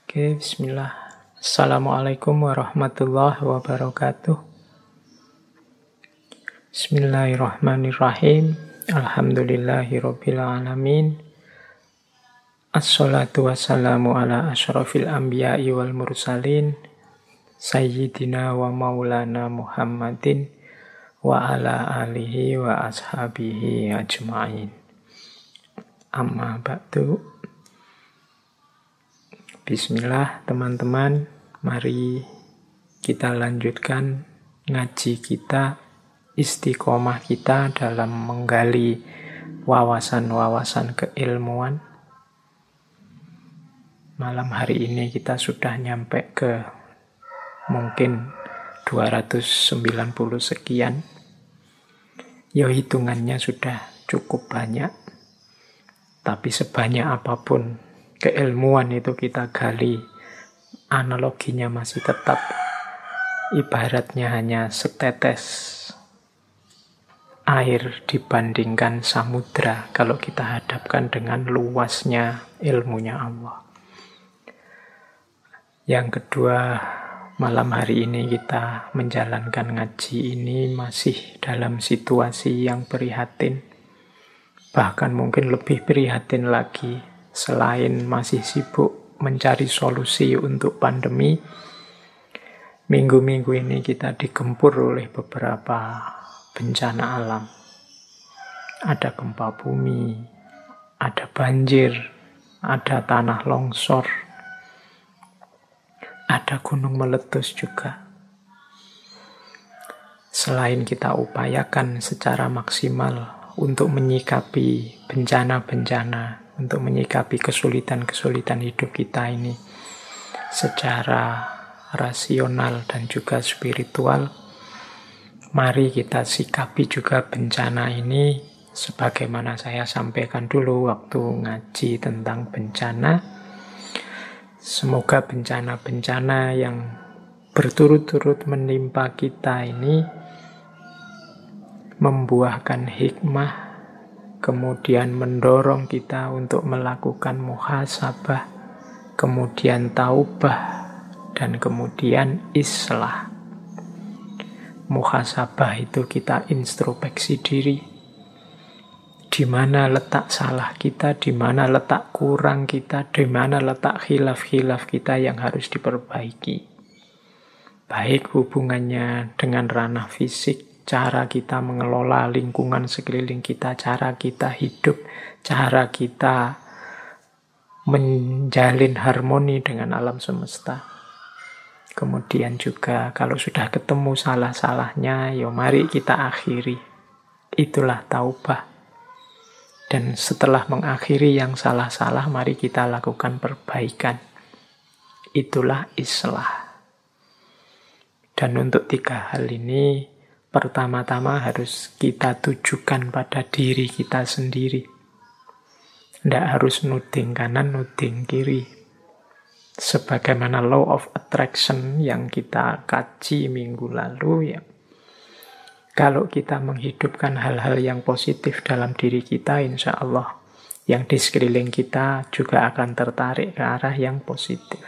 Oke, bismillah. Assalamualaikum warahmatullahi wabarakatuh. Bismillahirrahmanirrahim. Alhamdulillahirabbil alamin. Assalatu wassalamu ala asyrafil anbiya'i wal mursalin. Sayyidina wa maulana Muhammadin wa ala alihi wa ashabihi ajma'in. Amma ba'du. Bismillah teman-teman, mari kita lanjutkan ngaji kita, istiqomah kita dalam menggali wawasan-wawasan keilmuan. Malam hari ini kita sudah nyampe ke mungkin 290 sekian. Ya hitungannya sudah cukup banyak. Tapi sebanyak apapun keilmuan itu kita gali, analoginya masih tetap ibaratnya hanya setetes air dibandingkan samudra kalau kita hadapkan dengan luasnya ilmunya Allah. Yang kedua, malam hari ini kita menjalankan ngaji ini masih dalam situasi yang prihatin, bahkan mungkin lebih prihatin lagi. Selain masih sibuk mencari solusi untuk pandemi, minggu-minggu ini kita digempur oleh beberapa bencana alam. Ada gempa bumi, ada banjir, ada tanah longsor, ada gunung meletus juga. Selain kita upayakan secara maksimal untuk menyikapi bencana-bencana, untuk menyikapi kesulitan-kesulitan hidup kita ini secara rasional dan juga spiritual, mari kita sikapi juga bencana ini sebagaimana saya sampaikan dulu waktu ngaji tentang bencana. Semoga bencana-bencana yang berturut-turut menimpa kita ini membuahkan hikmah, kemudian mendorong kita untuk melakukan muhasabah, kemudian taubah, dan kemudian islah. Muhasabah itu kita introspeksi diri. Di mana letak salah kita, di mana letak kurang kita, di mana letak khilaf-khilaf kita yang harus diperbaiki. Baik hubungannya dengan ranah fisik, cara kita mengelola lingkungan sekeliling kita, cara kita hidup, cara kita menjalin harmoni dengan alam semesta. Kemudian juga kalau sudah ketemu salah-salahnya, ya mari kita akhiri. Itulah taubah. Dan setelah mengakhiri yang salah-salah, mari kita lakukan perbaikan. Itulah islah. Dan untuk 3 hal ini, pertama-tama harus kita tujukan pada diri kita sendiri. Tidak harus nuding kanan, nuding kiri. Sebagaimana law of attraction yang kita kaji minggu lalu, ya. Kalau kita menghidupkan hal-hal yang positif dalam diri kita, insya Allah yang di sekeliling kita juga akan tertarik ke arah yang positif.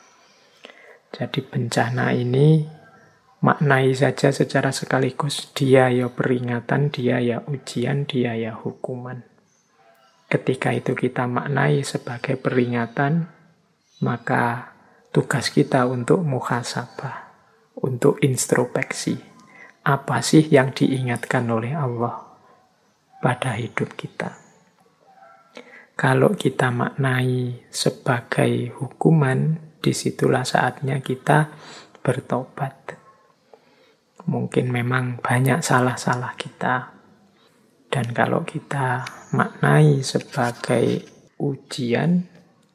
Jadi bencana ini maknai saja secara sekaligus, dia ya peringatan, dia ya ujian, dia ya hukuman. Ketika itu kita maknai sebagai peringatan, maka tugas kita untuk muhasabah, untuk introspeksi. Apa sih yang diingatkan oleh Allah pada hidup kita? Kalau kita maknai sebagai hukuman, disitulah saatnya kita bertobat. Mungkin memang banyak salah-salah kita. Dan kalau kita maknai sebagai ujian,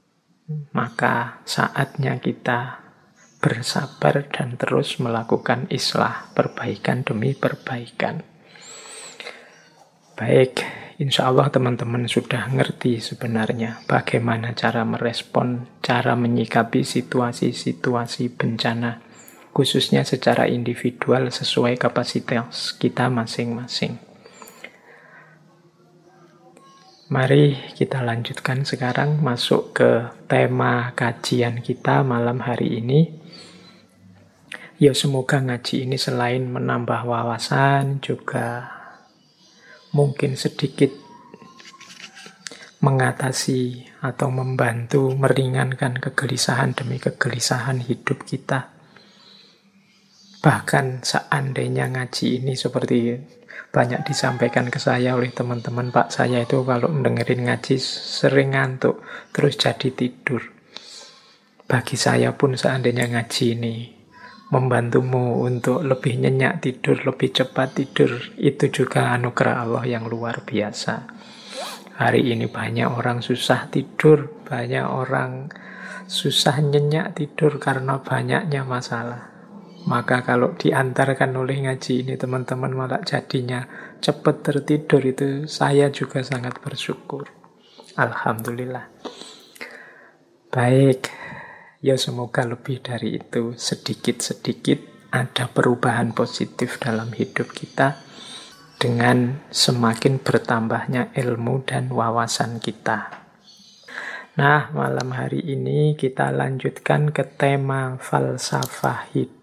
maka saatnya kita bersabar dan terus melakukan islah, perbaikan demi perbaikan. Baik, insya Allah teman-teman sudah ngerti sebenarnya bagaimana cara merespon, cara menyikapi situasi-situasi bencana, khususnya secara individual sesuai kapasitas kita masing-masing. Mari kita lanjutkan sekarang masuk ke tema kajian kita malam hari ini. Ya semoga ngaji ini selain menambah wawasan juga mungkin sedikit mengatasi atau membantu meringankan kegelisahan demi kegelisahan hidup kita. Bahkan seandainya ngaji ini seperti banyak disampaikan ke saya oleh teman-teman, Pak, saya itu kalau dengerin ngaji sering ngantuk, terus jadi tidur. Bagi saya pun seandainya ngaji ini membantumu untuk lebih nyenyak tidur, lebih cepat tidur, itu juga anugerah Allah yang luar biasa. Hari ini banyak orang susah tidur, banyak orang susah nyenyak tidur karena banyaknya masalah. Maka kalau diantarkan oleh ngaji ini teman-teman malah jadinya cepat tertidur, itu saya juga sangat bersyukur. Alhamdulillah. Baik, ya semoga lebih dari itu sedikit-sedikit ada perubahan positif dalam hidup kita dengan semakin bertambahnya ilmu dan wawasan kita. Nah, malam hari ini kita lanjutkan ke tema falsafah hidup.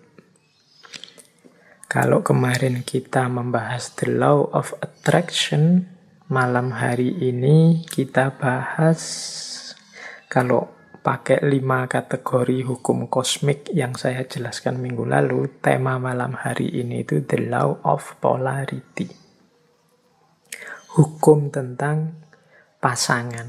Kalau kemarin kita membahas the law of attraction, malam hari ini kita bahas, kalau pakai 5 kategori hukum kosmik yang saya jelaskan minggu lalu, tema malam hari ini itu the law of polarity. Hukum tentang pasangan.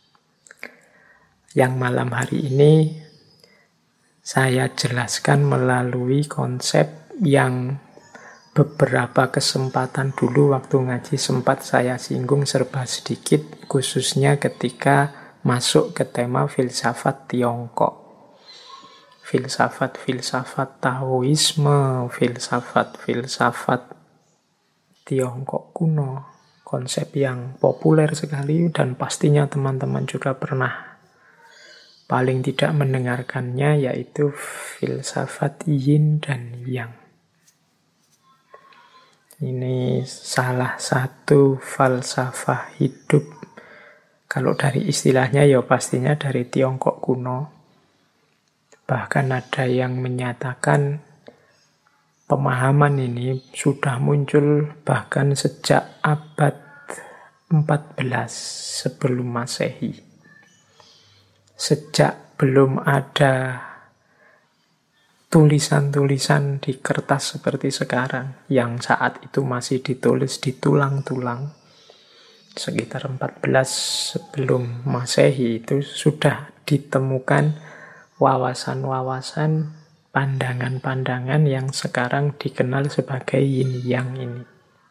Yang malam hari ini saya jelaskan melalui konsep yang beberapa kesempatan dulu waktu ngaji sempat saya singgung serba sedikit, khususnya ketika masuk ke tema filsafat Tiongkok. Filsafat Taoisme, filsafat Tiongkok kuno. Konsep yang populer sekali dan pastinya teman-teman juga pernah paling tidak mendengarkannya, yaitu filsafat yin dan yang. Ini salah satu falsafah hidup. Kalau dari istilahnya ya pastinya dari Tiongkok kuno. Bahkan ada yang menyatakan pemahaman ini sudah muncul bahkan sejak abad 14 sebelum Masehi. Sejak belum ada tulisan-tulisan di kertas seperti sekarang, yang saat itu masih ditulis di tulang-tulang, sekitar 14 sebelum Masehi itu sudah ditemukan wawasan-wawasan, pandangan-pandangan yang sekarang dikenal sebagai yin-yang ini.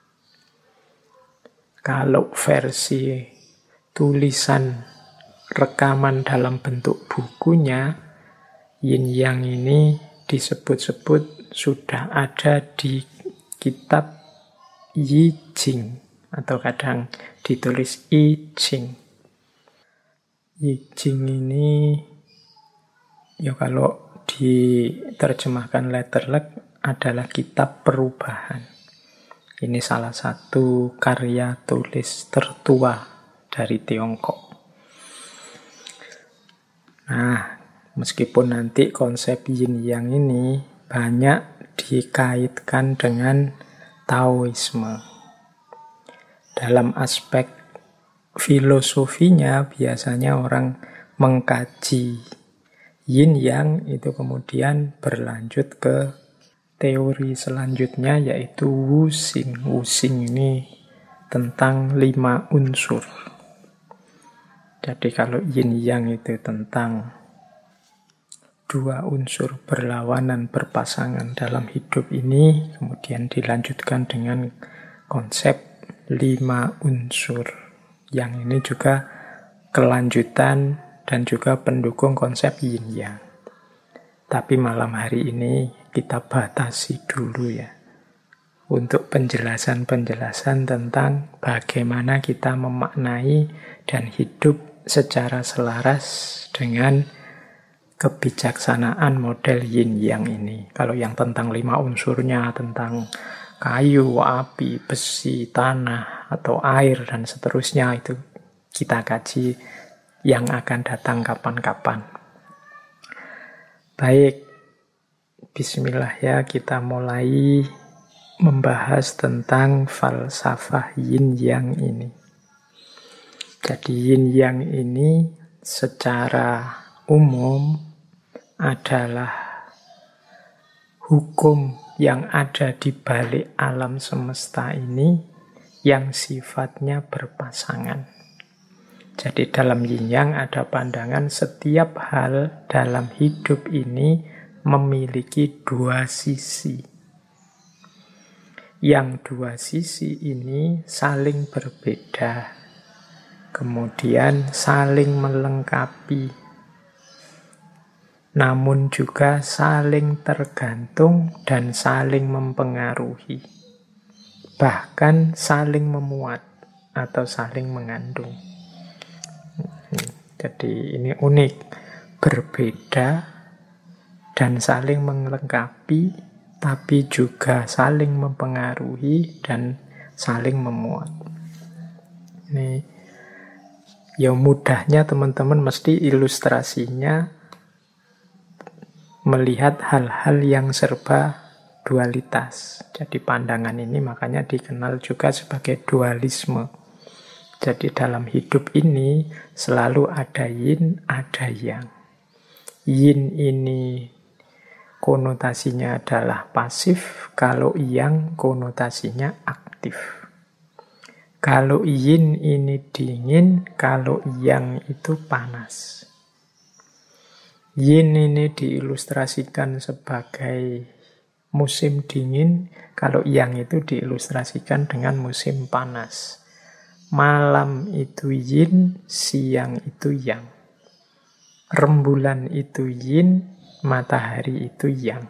Kalau versi tulisan rekaman dalam bentuk bukunya, yin-yang ini disebut-sebut sudah ada di kitab I Ching, atau kadang ditulis I Ching. I Ching ini, ya kalau diterjemahkan letterlek adalah kitab perubahan. Ini salah satu karya tulis tertua dari Tiongkok. Nah, meskipun nanti konsep yin-yang ini banyak dikaitkan dengan Taoisme. Dalam aspek filosofinya biasanya orang mengkaji yin-yang itu kemudian berlanjut ke teori selanjutnya, yaitu Wuxing. Wuxing ini tentang 5 unsur. Jadi kalau yin-yang itu tentang 2 unsur berlawanan berpasangan dalam hidup ini, kemudian dilanjutkan dengan konsep 5 unsur. Yang ini juga kelanjutan dan juga pendukung konsep yin-yang. Tapi malam hari ini kita batasi dulu ya, untuk penjelasan-penjelasan tentang bagaimana kita memaknai dan hidup secara selaras dengan kebijaksanaan model yin-yang ini. Kalau yang tentang 5 unsurnya, tentang kayu, api, besi, tanah, atau air, dan seterusnya, itu kita kaji yang akan datang kapan-kapan. Baik, bismillah ya, kita mulai membahas tentang falsafah yin yang ini. Jadi yin yang ini secara umum adalah hukum yang ada di balik alam semesta ini yang sifatnya berpasangan. Jadi dalam yin yang ada pandangan setiap hal dalam hidup ini memiliki dua sisi. Yang dua sisi ini saling berbeda, kemudian saling melengkapi, namun juga saling tergantung dan saling mempengaruhi, bahkan saling memuat atau saling mengandung. Jadi ini unik, berbeda dan saling melengkapi, tapi juga saling mempengaruhi dan saling memuat. Ini ya mudahnya teman-teman mesti ilustrasinya melihat hal-hal yang serba dualitas. Jadi pandangan ini makanya dikenal juga sebagai dualisme. Jadi dalam hidup ini selalu ada yin, ada yang. Yin ini konotasinya adalah pasif, kalau yang konotasinya aktif. Kalau yin ini dingin, kalau yang itu panas. Yin ini diilustrasikan sebagai musim dingin, kalau yang itu diilustrasikan dengan musim panas. Malam itu yin, siang itu yang. Rembulan itu yin, matahari itu yang.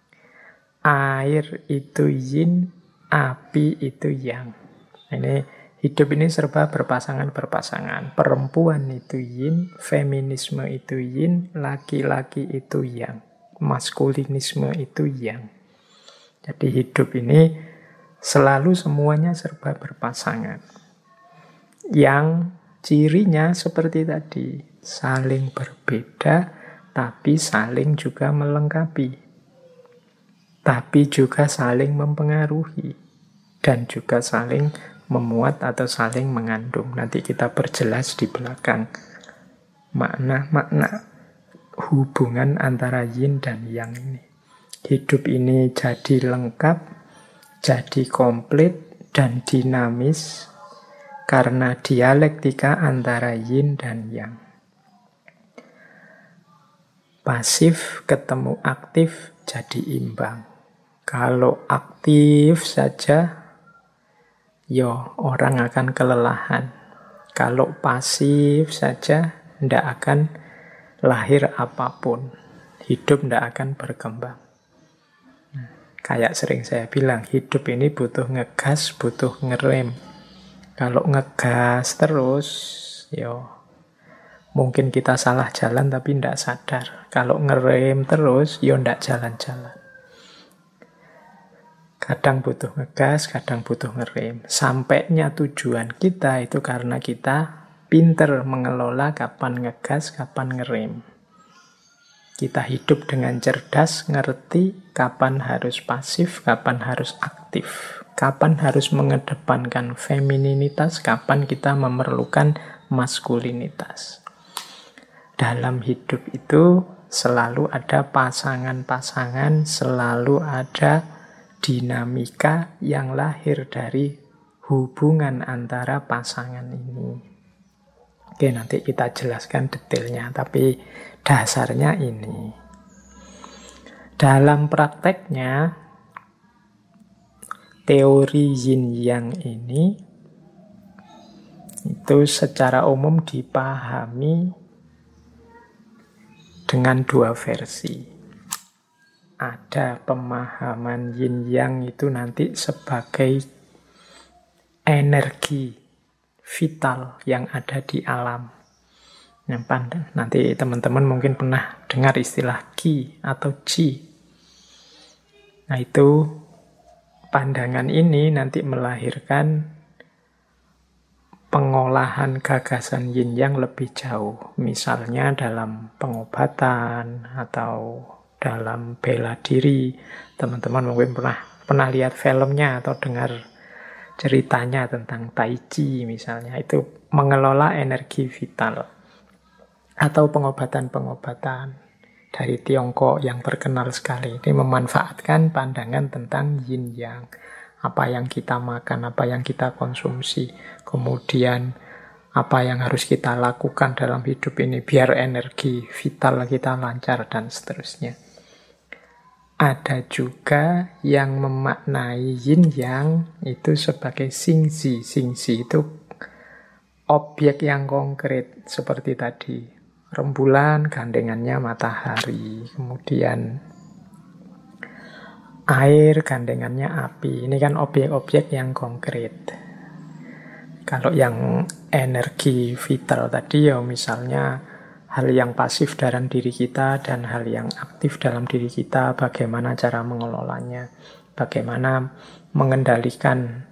Air itu yin, api itu yang. Ini hidup ini serba berpasangan-berpasangan. Perempuan itu yin, feminisme itu yin, laki-laki itu yang. Maskulinisme itu yang. Jadi hidup ini selalu semuanya serba berpasangan. Yang cirinya seperti tadi, saling berbeda, tapi saling juga melengkapi. Tapi juga saling mempengaruhi. Dan juga saling memuat atau saling mengandung. Nanti kita perjelas di belakang makna-makna hubungan antara yin dan yang ini. Hidup ini jadi lengkap, jadi komplit, dan dinamis karena dialektika antara yin dan yang. Pasif ketemu aktif jadi imbang. Kalau aktif saja, orang akan kelelahan. Kalau pasif saja, tidak akan lahir apapun. Hidup tidak akan berkembang. Kayak sering saya bilang, hidup ini butuh ngegas, butuh ngerem. Kalau ngegas terus, mungkin kita salah jalan tapi tidak sadar. Kalau ngerem terus, tidak jalan-jalan. Kadang butuh ngegas, kadang butuh ngerem. Sampainya tujuan kita itu karena kita pinter mengelola kapan ngegas, kapan ngerem. Kita hidup dengan cerdas, ngerti kapan harus pasif, kapan harus aktif. Kapan harus mengedepankan femininitas, kapan kita memerlukan maskulinitas. Dalam hidup itu selalu ada pasangan-pasangan, selalu ada dinamika yang lahir dari hubungan antara pasangan ini. Oke, nanti kita jelaskan detailnya, tapi dasarnya ini. Dalam prakteknya, teori yin yang ini itu secara umum dipahami dengan dua versi. Ada pemahaman yin yang itu nanti sebagai energi vital yang ada di alam. Nanti teman-teman mungkin pernah dengar istilah qi atau chi. Nah itu pandangan ini nanti melahirkan pengolahan gagasan yin yang lebih jauh. Misalnya dalam pengobatan atau dalam bela diri. Teman-teman mungkin pernah lihat filmnya atau dengar ceritanya tentang Tai Chi misalnya. Itu mengelola energi vital. Atau pengobatan-pengobatan dari Tiongkok yang terkenal sekali. Ini memanfaatkan pandangan tentang yin yang. Apa yang kita makan, apa yang kita konsumsi. Kemudian apa yang harus kita lakukan dalam hidup ini biar energi vital kita lancar dan seterusnya. Ada juga yang memaknai yin yang itu sebagai xingxi. Xingxi itu objek yang konkret seperti tadi. Rembulan gandengannya matahari. Kemudian air gandengannya api. Ini kan objek-objek yang konkret. Kalau yang energi vital tadi ya misalnya hal yang pasif dalam diri kita dan hal yang aktif dalam diri kita, bagaimana cara mengelolanya, bagaimana mengendalikan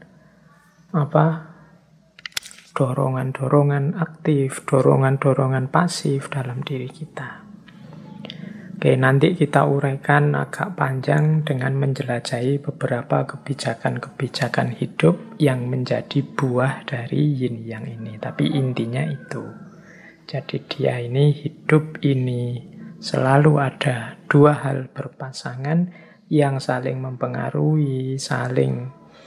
dorongan-dorongan aktif, dorongan-dorongan pasif dalam diri kita. Oke, nanti kita uraikan agak panjang dengan menjelajahi beberapa kebijakan-kebijakan hidup yang menjadi buah dari yin yang ini. Tapi intinya itu. Jadi dia ini, hidup ini selalu ada dua hal berpasangan yang saling mempengaruhi, saling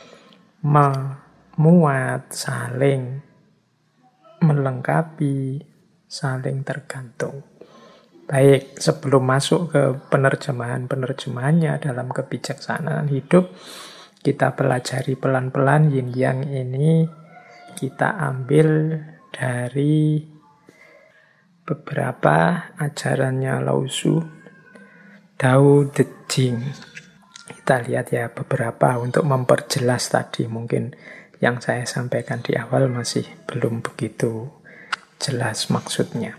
memuat, saling melengkapi, saling tergantung. Baik, sebelum masuk ke penerjemahan-penerjemahannya dalam kebijaksanaan hidup, kita pelajari pelan-pelan yin yang ini. Kita ambil dari beberapa ajarannya Lao Tzu, Tao Te Ching. Kita lihat ya beberapa untuk memperjelas tadi. Mungkin yang saya sampaikan di awal masih belum begitu jelas maksudnya.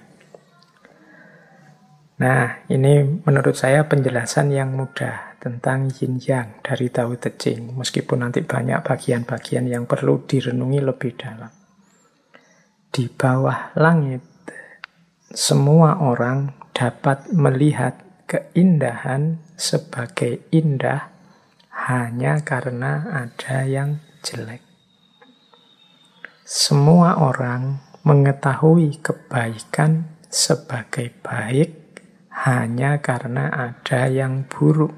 Nah, ini menurut saya penjelasan yang mudah tentang yin yang dari Tao Te Ching. Meskipun nanti banyak bagian-bagian yang perlu direnungi lebih dalam. Di bawah langit, semua orang dapat melihat keindahan sebagai indah hanya karena ada yang jelek. Semua orang mengetahui kebaikan sebagai baik hanya karena ada yang buruk.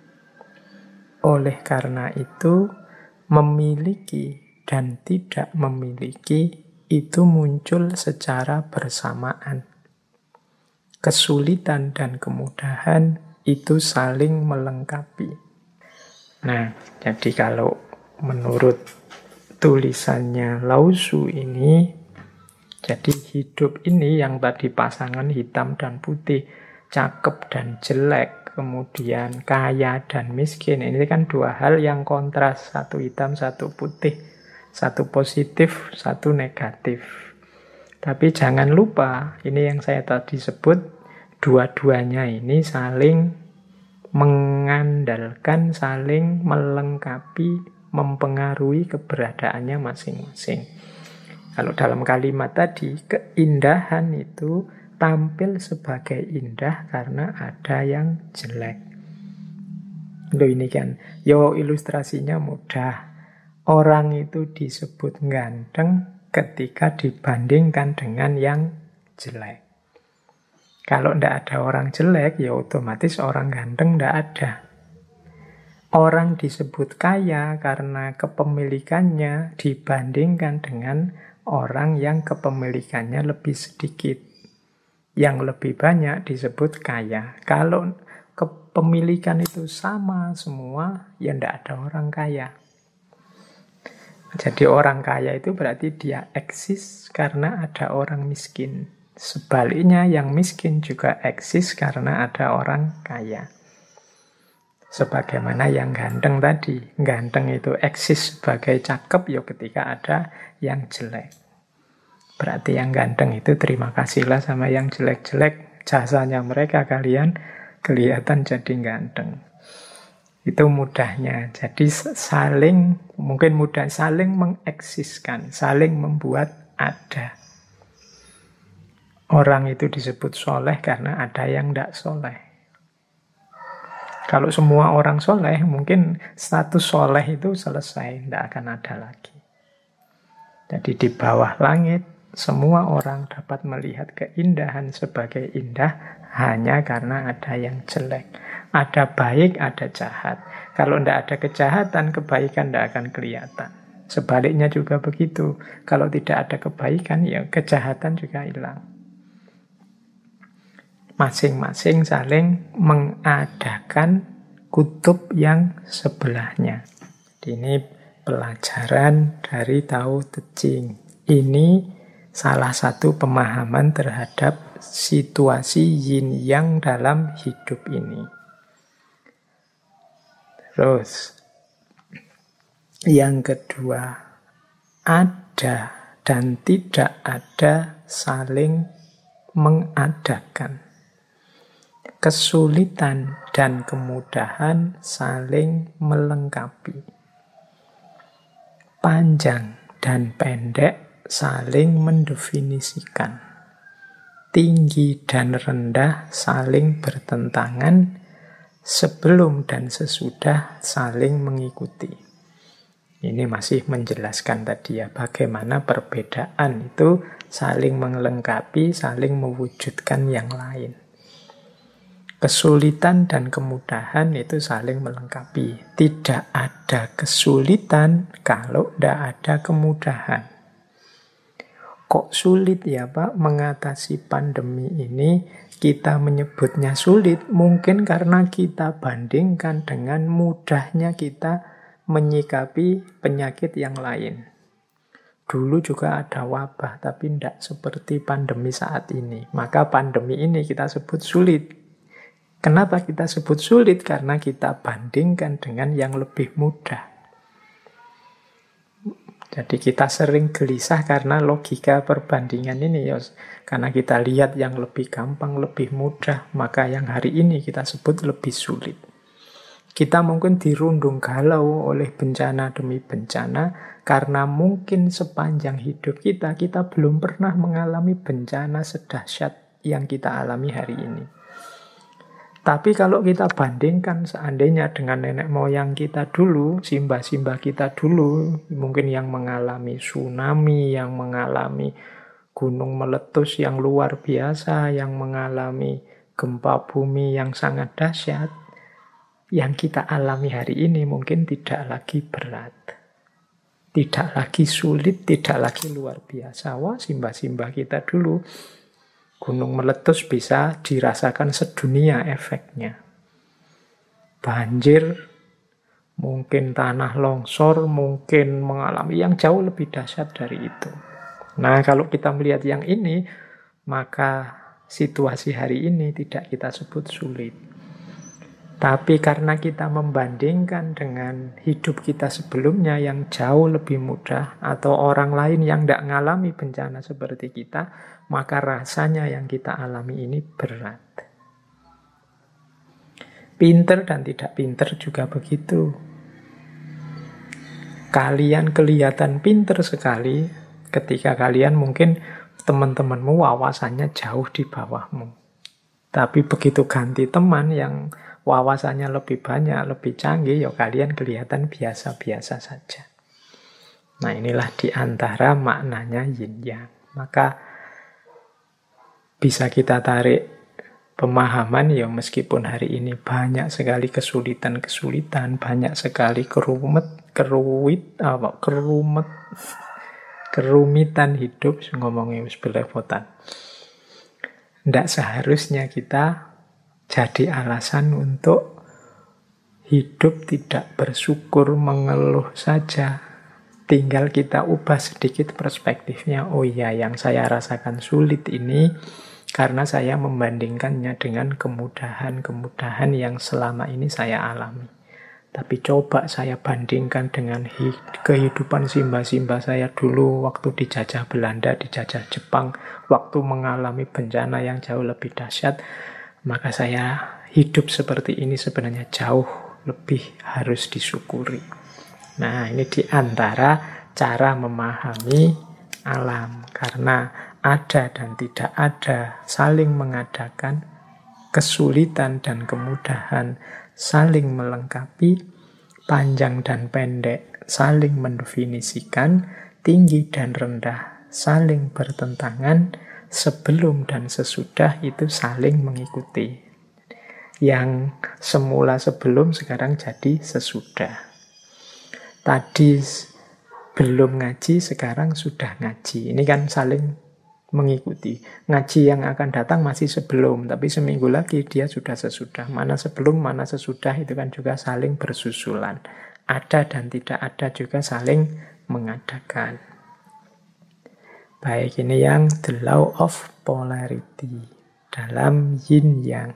Oleh karena itu, memiliki dan tidak memiliki itu muncul secara bersamaan. Kesulitan dan kemudahan itu saling melengkapi. Nah, jadi kalau menurut tulisannya Lao Tzu ini, jadi hidup ini yang tadi pasangan hitam dan putih, cakep dan jelek, kemudian kaya dan miskin. Ini kan dua hal yang kontras, satu hitam, satu putih, satu positif, satu negatif. Tapi jangan lupa, ini yang saya tadi sebut, dua-duanya ini saling mengandalkan, saling melengkapi, mempengaruhi keberadaannya masing-masing. Kalau dalam kalimat tadi, keindahan itu tampil sebagai indah karena ada yang jelek. Loh ini kan, ilustrasinya mudah. Orang itu disebut ganteng ketika dibandingkan dengan yang jelek. Kalau tidak ada orang jelek, ya otomatis orang ganteng tidak ada. Orang disebut kaya karena kepemilikannya dibandingkan dengan orang yang kepemilikannya lebih sedikit. Yang lebih banyak disebut kaya. Kalau kepemilikan itu sama semua, ya tidak ada orang kaya. Jadi orang kaya itu berarti dia eksis karena ada orang miskin. Sebaliknya yang miskin juga eksis karena ada orang kaya. Sebagaimana yang ganteng tadi. Ganteng itu eksis sebagai cakep ya ketika ada yang jelek. Berarti yang ganteng itu terima kasihlah sama yang jelek-jelek. Jasanya mereka kalian kelihatan jadi ganteng. Itu mudahnya. Jadi saling, mungkin mudah, saling mengeksiskan, saling membuat ada. Orang itu disebut soleh karena ada yang tidak soleh. Kalau semua orang soleh, mungkin status soleh itu selesai, tidak akan ada lagi. Jadi di bawah langit, semua orang dapat melihat keindahan sebagai indah hanya karena ada yang jelek. Ada baik, ada jahat. Kalau tidak ada kejahatan, kebaikan tidak akan kelihatan. Sebaliknya juga begitu. Kalau tidak ada kebaikan, ya kejahatan juga hilang. Masing-masing saling mengadakan kutub yang sebelahnya. Ini pelajaran dari Tao Te Ching. Ini salah satu pemahaman terhadap situasi yin yang dalam hidup ini. Terus, yang kedua, ada dan tidak ada saling mengadakan. Kesulitan dan kemudahan saling melengkapi. Panjang dan pendek saling mendefinisikan. Tinggi dan rendah saling bertentangan. Sebelum dan sesudah saling mengikuti. Ini masih menjelaskan tadi ya, bagaimana perbedaan itu saling melengkapi, saling mewujudkan yang lain. Kesulitan dan kemudahan itu saling melengkapi. Tidak ada kesulitan kalau tidak ada kemudahan. Kok sulit ya Pak mengatasi pandemi ini? Kita menyebutnya sulit mungkin karena kita bandingkan dengan mudahnya kita menyikapi penyakit yang lain. Dulu juga ada wabah, tapi tidak seperti pandemi saat ini. Maka pandemi ini kita sebut sulit. Kenapa kita sebut sulit? Karena kita bandingkan dengan yang lebih mudah. Jadi kita sering gelisah karena logika perbandingan ini. Karena kita lihat yang lebih gampang, lebih mudah, maka yang hari ini kita sebut lebih sulit. Kita mungkin dirundung galau oleh bencana demi bencana, karena mungkin sepanjang hidup kita belum pernah mengalami bencana sedahsyat yang kita alami hari ini. Tapi kalau kita bandingkan seandainya dengan nenek moyang kita dulu, simbah-simbah kita dulu, mungkin yang mengalami tsunami, yang mengalami gunung meletus yang luar biasa, yang mengalami gempa bumi yang sangat dahsyat, yang kita alami hari ini mungkin tidak lagi berat. Tidak lagi sulit, tidak lagi luar biasa. Wah, simbah-simbah kita dulu gunung meletus bisa dirasakan sedunia efeknya. Banjir, mungkin tanah longsor, mungkin mengalami yang jauh lebih dahsyat dari itu. Nah, kalau kita melihat yang ini, maka situasi hari ini tidak kita sebut sulit. Tapi karena kita membandingkan dengan hidup kita sebelumnya yang jauh lebih mudah, atau orang lain yang tidak mengalami bencana seperti kita, maka rasanya yang kita alami ini berat. Pinter dan tidak pinter juga begitu. Kalian kelihatan pinter sekali ketika kalian mungkin teman-temanmu wawasannya jauh di bawahmu. Tapi begitu ganti teman yang wawasannya lebih banyak, lebih canggih, ya kalian kelihatan biasa-biasa saja. Nah, inilah di antara maknanya yin yang. Maka bisa kita tarik pemahaman ya, meskipun hari ini banyak sekali kesulitan-kesulitan, banyak sekali kerumitan hidup, ngomongnya belepotan. Tidak seharusnya kita jadi alasan untuk hidup tidak bersyukur, mengeluh saja. Tinggal kita ubah sedikit perspektifnya. Oh iya, yang saya rasakan sulit ini karena saya membandingkannya dengan kemudahan-kemudahan yang selama ini saya alami. Tapi coba saya bandingkan dengan kehidupan simbah-simbah saya dulu waktu dijajah Belanda, dijajah Jepang, waktu mengalami bencana yang jauh lebih dahsyat. Maka saya hidup seperti ini sebenarnya jauh lebih harus disyukuri. Nah, ini di antara cara memahami alam. karena ada dan tidak ada saling mengadakan, kesulitan dan kemudahan saling melengkapi, panjang dan pendek saling mendefinisikan, tinggi dan rendah saling bertentangan, sebelum dan sesudah itu saling mengikuti. Yang semula sebelum sekarang jadi sesudah. Tadi belum ngaji, sekarang sudah ngaji. Ini kan saling mengikuti. Ngaji yang akan datang masih sebelum, tapi seminggu lagi dia sudah sesudah. Mana sebelum, mana sesudah, itu kan juga saling bersusulan. Ada dan tidak ada juga saling mengadakan. Baik, ini yang the law of polarity dalam yin yang.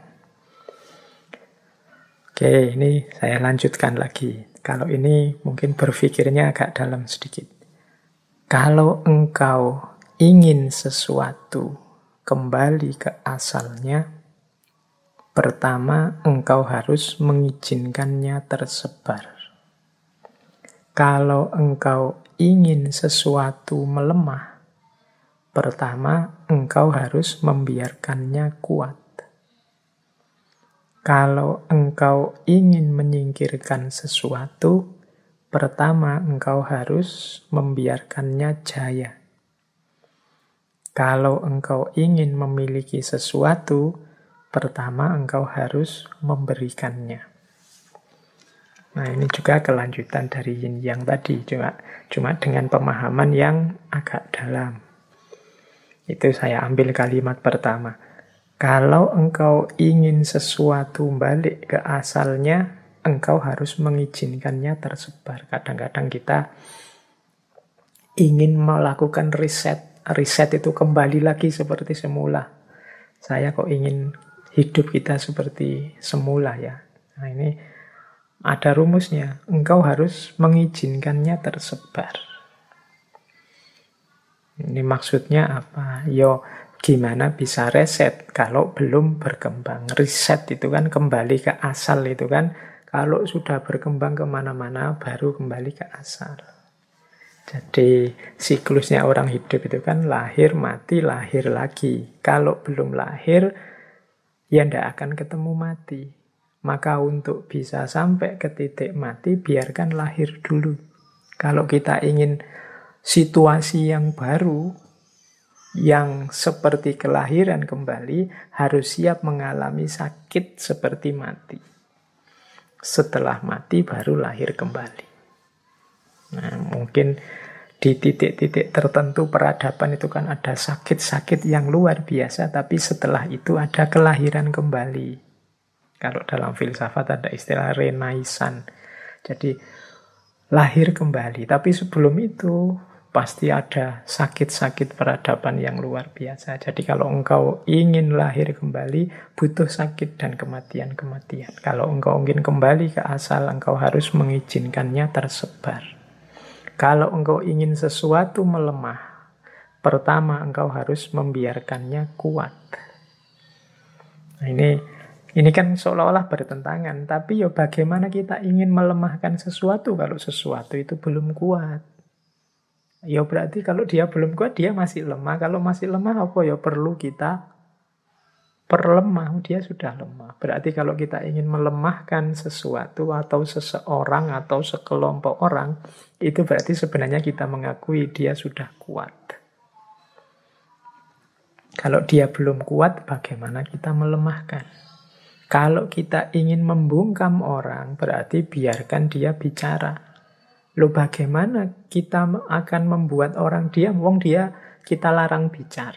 Oke, ini saya lanjutkan lagi. Kalau ini mungkin berpikirnya agak dalam sedikit. Kalau engkau ingin sesuatu kembali ke asalnya, pertama engkau harus mengizinkannya tersebar. Kalau engkau ingin sesuatu melemah, pertama engkau harus membiarkannya kuat. Kalau engkau ingin menyingkirkan sesuatu, pertama engkau harus membiarkannya jaya. Kalau engkau ingin memiliki sesuatu, pertama engkau harus memberikannya. Nah, ini juga kelanjutan dari yin yang tadi, cuma dengan pemahaman yang agak dalam. Itu saya ambil kalimat pertama. Kalau engkau ingin sesuatu balik ke asalnya, engkau harus mengizinkannya tersebar. Kadang-kadang kita ingin melakukan riset. Riset itu kembali lagi seperti semula. Saya kok ingin hidup kita seperti semula ya. Nah, ini ada rumusnya. Engkau harus mengizinkannya tersebar. Ini maksudnya apa? Gimana bisa reset kalau belum berkembang? Riset itu kan kembali ke asal itu kan. Kalau sudah berkembang kemana-mana baru kembali ke asal. Jadi siklusnya orang hidup itu kan lahir, mati, lahir lagi. Kalau belum lahir, ya tidak akan ketemu mati. Maka untuk bisa sampai ke titik mati, biarkan lahir dulu. Kalau kita ingin situasi yang baru, yang seperti kelahiran kembali, harus siap mengalami sakit seperti mati. Setelah mati baru lahir kembali. Nah, mungkin di titik-titik tertentu peradaban itu kan ada sakit-sakit yang luar biasa, tapi setelah itu ada kelahiran kembali. Kalau dalam filsafat ada istilah renaissance. Jadi lahir kembali, tapi sebelum itu pasti ada sakit-sakit peradaban yang luar biasa. Jadi kalau engkau ingin lahir kembali, butuh sakit dan kematian-kematian. Kalau engkau ingin kembali ke asal, engkau harus mengizinkannya tersebar. Kalau engkau ingin sesuatu melemah, pertama engkau harus membiarkannya kuat. Nah, ini kan seolah-olah bertentangan. Tapi bagaimana kita ingin melemahkan sesuatu kalau sesuatu itu belum kuat? Berarti kalau dia belum kuat, dia masih lemah. Kalau masih lemah, perlu kita perlemah. Dia sudah lemah. Berarti kalau kita ingin melemahkan sesuatu atau seseorang atau sekelompok orang, itu berarti sebenarnya kita mengakui dia sudah kuat. Kalau dia belum kuat, bagaimana kita melemahkan? Kalau kita ingin membungkam orang, berarti biarkan dia bicara. Bagaimana kita akan membuat orang diam? Dia kita larang bicara.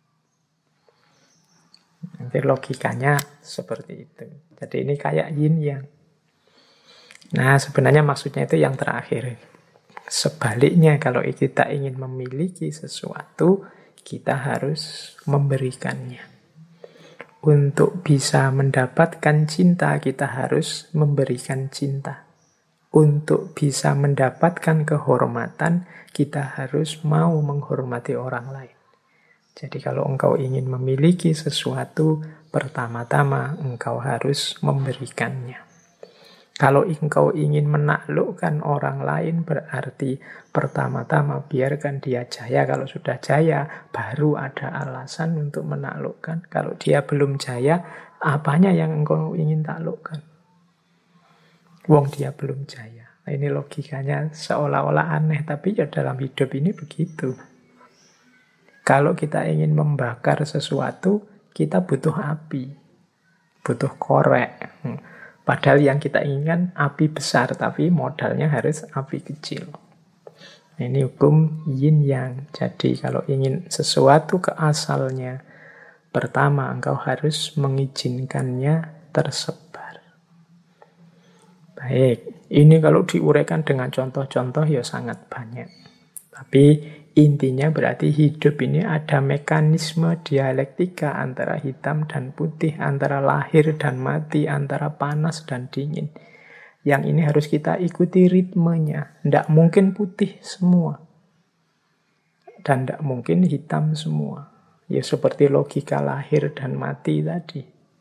Nanti logikanya seperti itu. Jadi ini kayak yin yang. Nah, sebenarnya maksudnya itu yang terakhir. Sebaliknya, kalau kita ingin memiliki sesuatu, kita harus memberikannya. Untuk bisa mendapatkan cinta, kita harus memberikan cinta. Untuk bisa mendapatkan kehormatan, kita harus mau menghormati orang lain. Jadi kalau engkau ingin memiliki sesuatu, pertama-tama engkau harus memberikannya. Kalau engkau ingin menaklukkan orang lain, berarti pertama-tama biarkan dia jaya. Kalau sudah jaya, baru ada alasan untuk menaklukkan. Kalau dia belum jaya, apanya yang engkau ingin taklukkan? Wong dia belum jaya. Nah, ini logikanya seolah-olah aneh, tapi ya dalam hidup ini begitu. Kalau kita ingin membakar sesuatu, kita butuh api, butuh korek. Padahal yang kita inginkan api besar, tapi modalnya harus api kecil. Ini hukum yin yang. Jadi kalau ingin sesuatu ke asalnya, pertama engkau harus mengizinkannya tersebar. Baik, ini kalau diuraikan dengan contoh-contoh ya sangat banyak. Tapi intinya berarti hidup ini ada mekanisme dialektika antara hitam dan putih, antara lahir dan mati, antara panas dan dingin. Yang ini harus kita ikuti ritmenya. Tidak mungkin putih semua. Dan tidak mungkin hitam semua. Ya seperti logika lahir dan mati tadi.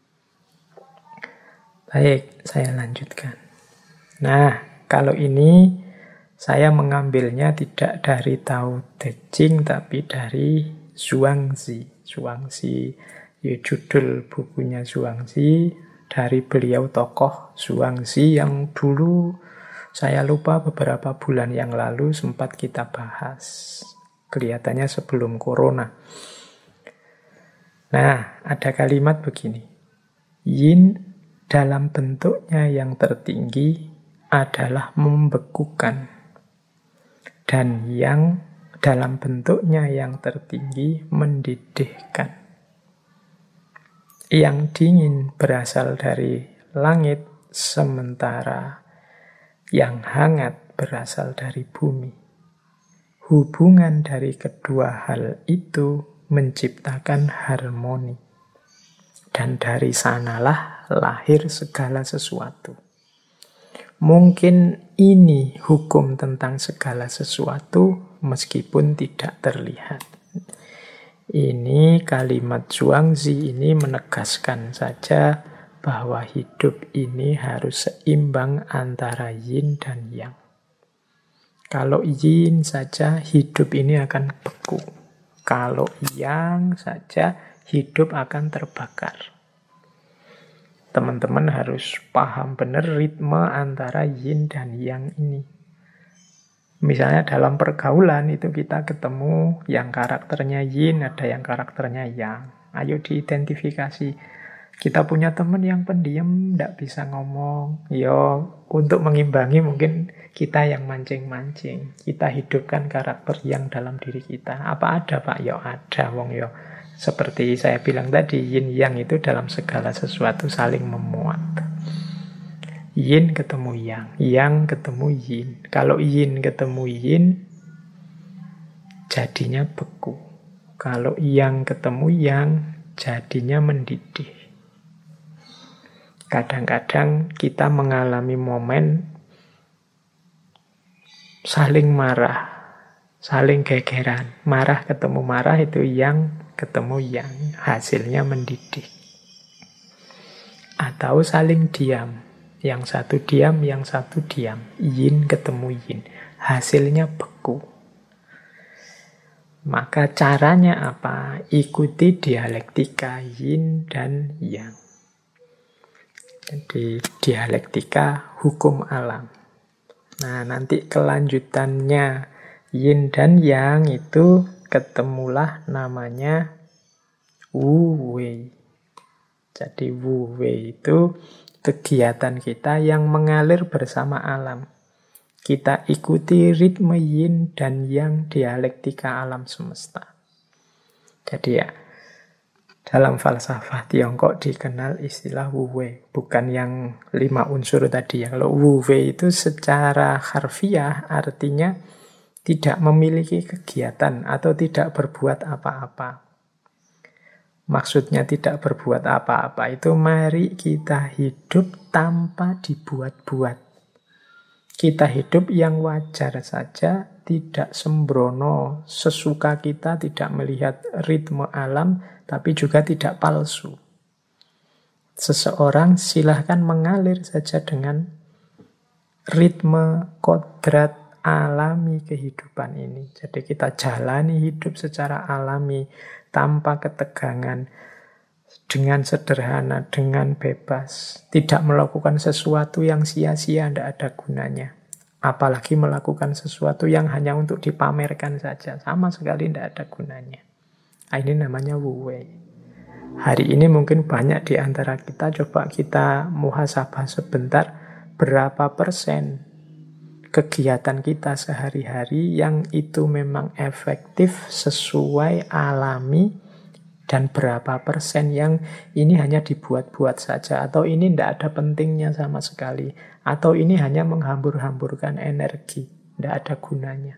Baik, saya lanjutkan. Nah, kalau ini saya mengambilnya tidak dari Tao Te Ching, tapi dari Zhuangzi. Zhuangzi, ya judul bukunya Zhuangzi, dari beliau tokoh Zhuangzi yang dulu saya lupa beberapa bulan yang lalu sempat kita bahas. Kelihatannya sebelum corona. Nah, ada kalimat begini. Yin dalam bentuknya yang tertinggi adalah membekukan. Dan yang dalam bentuknya yang tertinggi mendidihkan. Yang dingin berasal dari langit, sementara yang hangat berasal dari bumi. Hubungan dari kedua hal itu menciptakan harmoni. Dan dari sanalah lahir segala sesuatu. Mungkin ini hukum tentang segala sesuatu meskipun tidak terlihat. Ini kalimat Zhuangzi ini menegaskan saja bahwa hidup ini harus seimbang antara yin dan yang. Kalau yin saja hidup ini akan beku. Kalau yang saja hidup akan terbakar. Teman-teman harus paham benar ritme antara yin dan yang ini. Misalnya dalam pergaulan itu kita ketemu yang karakternya yin, ada yang karakternya yang. Ayo diidentifikasi. Kita punya teman yang pendiam, tidak bisa ngomong. Yo, untuk mengimbangi mungkin kita yang mancing-mancing. Kita hidupkan karakter yang dalam diri kita. Apa ada Pak? Yo ada, wong yo. Seperti saya bilang tadi, yin yang itu dalam segala sesuatu saling memuat. Yin ketemu yang ketemu yin. Kalau yin ketemu yin, jadinya beku. Kalau yang ketemu yang, jadinya mendidih. Kadang-kadang kita mengalami momen saling marah, saling gegeran. Marah ketemu marah itu yang ketemu yang, hasilnya mendidih. Atau saling diam, yang satu diam, yang satu diam. Yin ketemu yin, hasilnya beku. Maka caranya apa? Ikuti dialektika yin dan yang. Jadi dialektika hukum alam. Nah, nanti kelanjutannya yin dan yang itu ketemulah namanya Wu Wei. Jadi Wu Wei itu kegiatan kita yang mengalir bersama alam. Kita ikuti ritme yin dan yang dialektika alam semesta. Jadi ya, dalam falsafah Tiongkok dikenal istilah Wu Wei. Bukan yang 5 unsur tadi ya. Kalau Wu Wei itu secara harfiah artinya tidak memiliki kegiatan atau tidak berbuat apa-apa. Maksudnya tidak berbuat apa-apa itu mari kita hidup tanpa dibuat-buat. Kita hidup yang wajar saja, tidak sembrono, sesuka kita, tidak melihat ritme alam, tapi juga tidak palsu. Seseorang silahkan mengalir saja dengan ritme kodrat alami kehidupan ini. Jadi kita jalani hidup secara alami, tanpa ketegangan, dengan sederhana, dengan bebas. Tidak melakukan sesuatu yang sia-sia, tidak ada gunanya. Apalagi melakukan sesuatu yang hanya untuk dipamerkan saja. Sama sekali tidak ada gunanya. Ini namanya Wu Wei. Hari ini mungkin banyak di antara kita, coba kita muhasabah sebentar, berapa persen kegiatan kita sehari-hari yang itu memang efektif, sesuai, alami, dan berapa persen yang ini hanya dibuat-buat saja, atau ini tidak ada pentingnya sama sekali, atau ini hanya menghambur-hamburkan energi, tidak ada gunanya.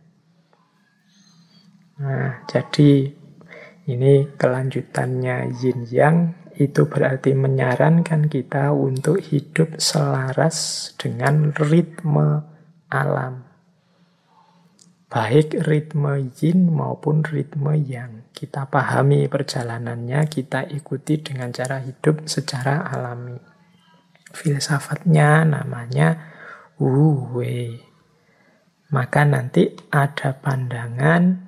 Nah, jadi ini kelanjutannya yin yang, itu berarti menyarankan kita untuk hidup selaras dengan ritme alam. Baik ritme yin maupun ritme yang. Kita pahami perjalanannya, kita ikuti dengan cara hidup secara alami. Filsafatnya namanya Wu Wei. Maka nanti ada pandangan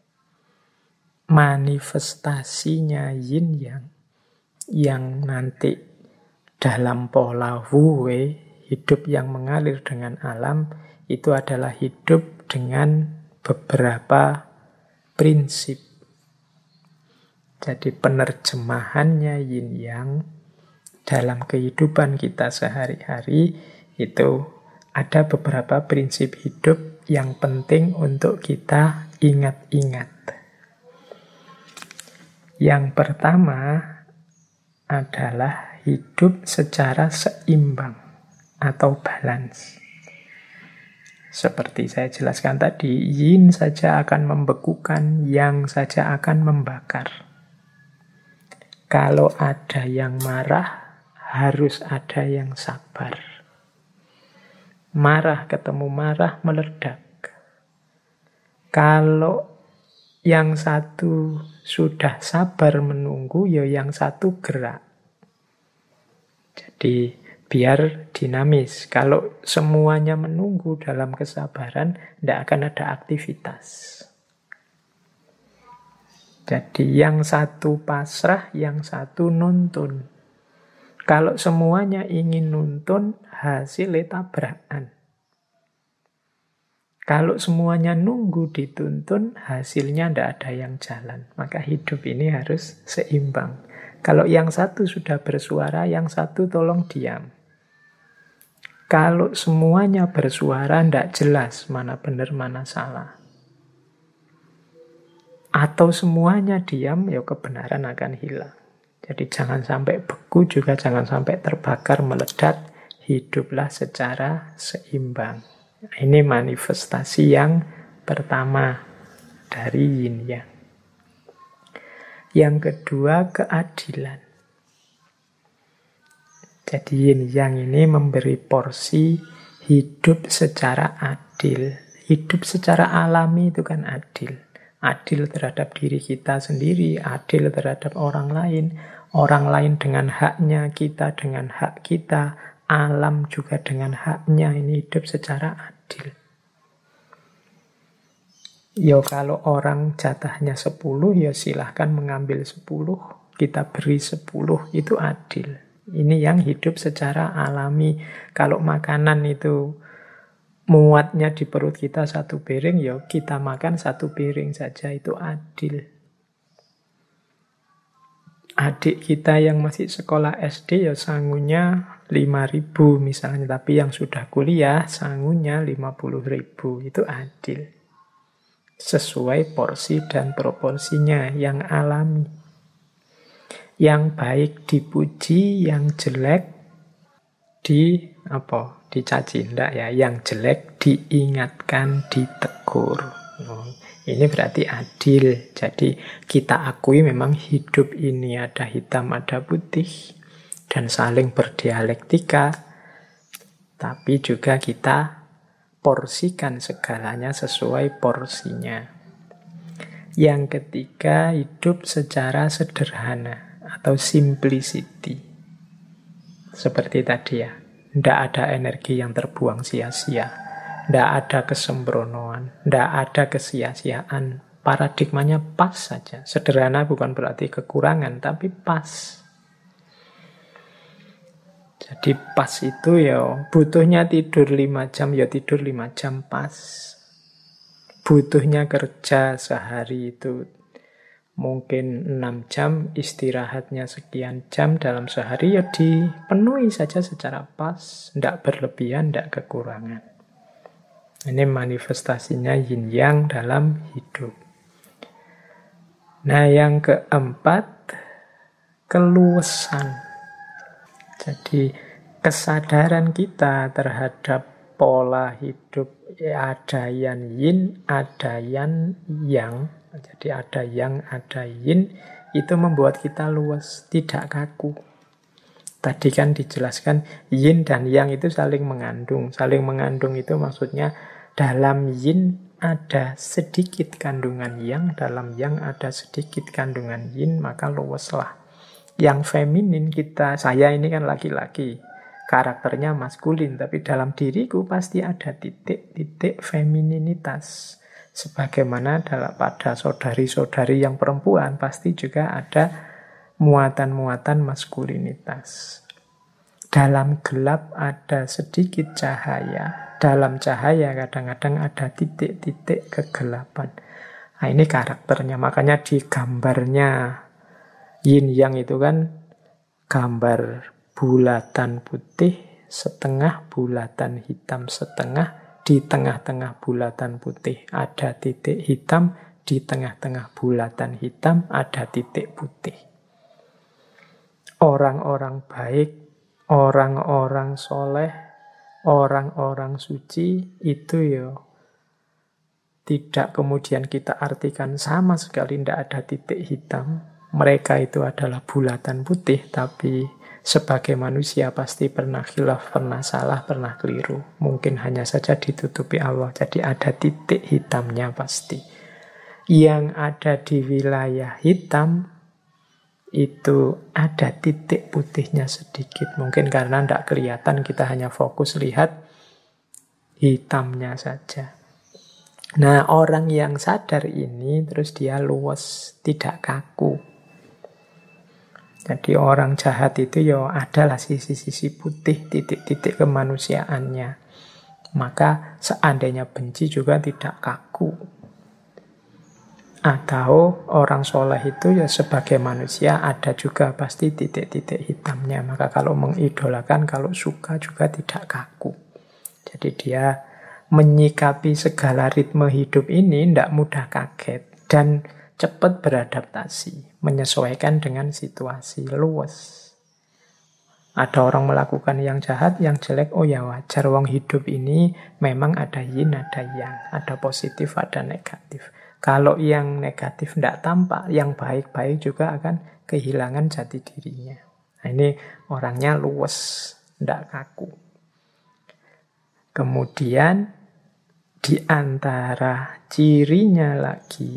manifestasinya yin yang nanti dalam pola Wu Wei, hidup yang mengalir dengan alam, itu adalah hidup dengan beberapa prinsip. Jadi penerjemahannya yin yang dalam kehidupan kita sehari-hari itu ada beberapa prinsip hidup yang penting untuk kita ingat-ingat. Yang pertama adalah hidup secara seimbang atau balance. Seperti saya jelaskan tadi, yin saja akan membekukan, yang saja akan membakar. Kalau ada yang marah, harus ada yang sabar. Marah ketemu marah, meledak. Kalau yang satu sudah sabar menunggu, ya yang satu gerak. Jadi biar dinamis. Kalau semuanya menunggu dalam kesabaran, tidak akan ada aktivitas. Jadi yang satu pasrah, yang satu nuntun. Kalau semuanya ingin nuntun, hasilnya tabrakan. Kalau semuanya nunggu dituntun, hasilnya tidak ada yang jalan. Maka hidup ini harus seimbang. Kalau yang satu sudah bersuara, yang satu tolong diam. Kalau semuanya bersuara, tidak jelas mana benar, mana salah. Atau semuanya diam, ya kebenaran akan hilang. Jadi jangan sampai beku, juga jangan sampai terbakar, meledak. Hiduplah secara seimbang. Ini manifestasi yang pertama dari yin yang. Yang kedua, keadilan. Jadi yin yang ini memberi porsi hidup secara adil. Hidup secara alami itu kan adil. Adil terhadap diri kita sendiri, adil terhadap orang lain dengan haknya, kita dengan hak kita, alam juga dengan haknya. Ini hidup secara adil. Ya kalau orang jatahnya 10, ya silahkan mengambil 10, kita beri 10, itu adil. Ini yang hidup secara alami. Kalau makanan itu muatnya di perut kita 1 piring, ya kita makan 1 piring saja, itu adil. Adik kita yang masih sekolah SD ya sangunya 5.000 misalnya, tapi yang sudah kuliah sangunya 50.000, itu adil. Sesuai porsi dan proporsinya yang alami. Yang baik dipuji, yang jelek dicaci, enggak ya, yang jelek diingatkan, ditegur. Ini berarti adil. Jadi kita akui memang hidup ini ada hitam, ada putih, dan saling berdialektika. Tapi juga kita porsikan segalanya sesuai porsinya. Yang ketiga, hidup secara sederhana atau simplicity. Seperti tadi ya, Tidak ada energi yang terbuang sia-sia. Tidak ada kesembronoan. Tidak ada kesia-siaan. Paradigmanya pas saja. Sederhana bukan berarti kekurangan, tapi pas. Jadi pas itu ya butuhnya tidur 5 jam, ya tidur 5 jam pas. Butuhnya kerja sehari itu mungkin 6 jam, istirahatnya sekian jam dalam sehari, ya dipenuhi saja secara pas. Tidak berlebihan, tidak kekurangan. Ini manifestasinya yin yang dalam hidup. Nah, yang keempat, keluasan. Jadi kesadaran kita terhadap pola hidup, ada yang yin, ada yang yang. Jadi ada yang, ada yin, itu membuat kita luas, tidak kaku. Tadi kan dijelaskan yin dan yang itu saling mengandung. Saling mengandung itu maksudnya dalam yin ada sedikit kandungan yang, dalam yang ada sedikit kandungan yin, maka luweslah. Yang feminin kita, saya ini kan laki-laki, karakternya maskulin, tapi dalam diriku pasti ada titik-titik femininitas. Sebagaimana pada saudari-saudari yang perempuan pasti juga ada muatan-muatan maskulinitas. Dalam gelap ada sedikit cahaya. Dalam cahaya kadang-kadang ada titik-titik kegelapan. Nah, ini karakternya. Makanya di gambarnya yin yang itu kan gambar bulatan putih, setengah bulatan hitam, setengah di tengah-tengah bulatan putih ada titik hitam, di tengah-tengah bulatan hitam ada titik putih. Orang-orang baik, orang-orang soleh, orang-orang suci itu ya tidak kemudian kita artikan sama sekali tidak ada titik hitam. Mereka itu adalah bulatan putih, tapi sebagai manusia pasti pernah khilaf, pernah salah, pernah keliru. Mungkin hanya saja ditutupi Allah. Jadi ada titik hitamnya pasti. Yang ada di wilayah hitam itu ada titik putihnya sedikit. Mungkin karena tidak kelihatan, kita hanya fokus lihat hitamnya saja. Nah, orang yang sadar ini terus dia luas, tidak kaku. Jadi orang jahat itu ya adalah sisi-sisi putih, titik-titik kemanusiaannya. Maka seandainya benci juga tidak kaku. Atau orang soleh itu ya sebagai manusia ada juga pasti titik-titik hitamnya. Maka kalau mengidolakan, kalau suka juga tidak kaku. Jadi dia menyikapi segala ritme hidup ini tidak mudah kaget. Dan cepat beradaptasi, menyesuaikan dengan situasi, luas. Ada orang melakukan yang jahat, yang jelek, oh ya wajar, wong hidup ini memang ada yin, ada yang, ada positif, ada negatif. Kalau yang negatif tidak tampak, yang baik-baik juga akan kehilangan jati dirinya. Nah, ini orangnya luas, tidak kaku. Kemudian di antara cirinya lagi,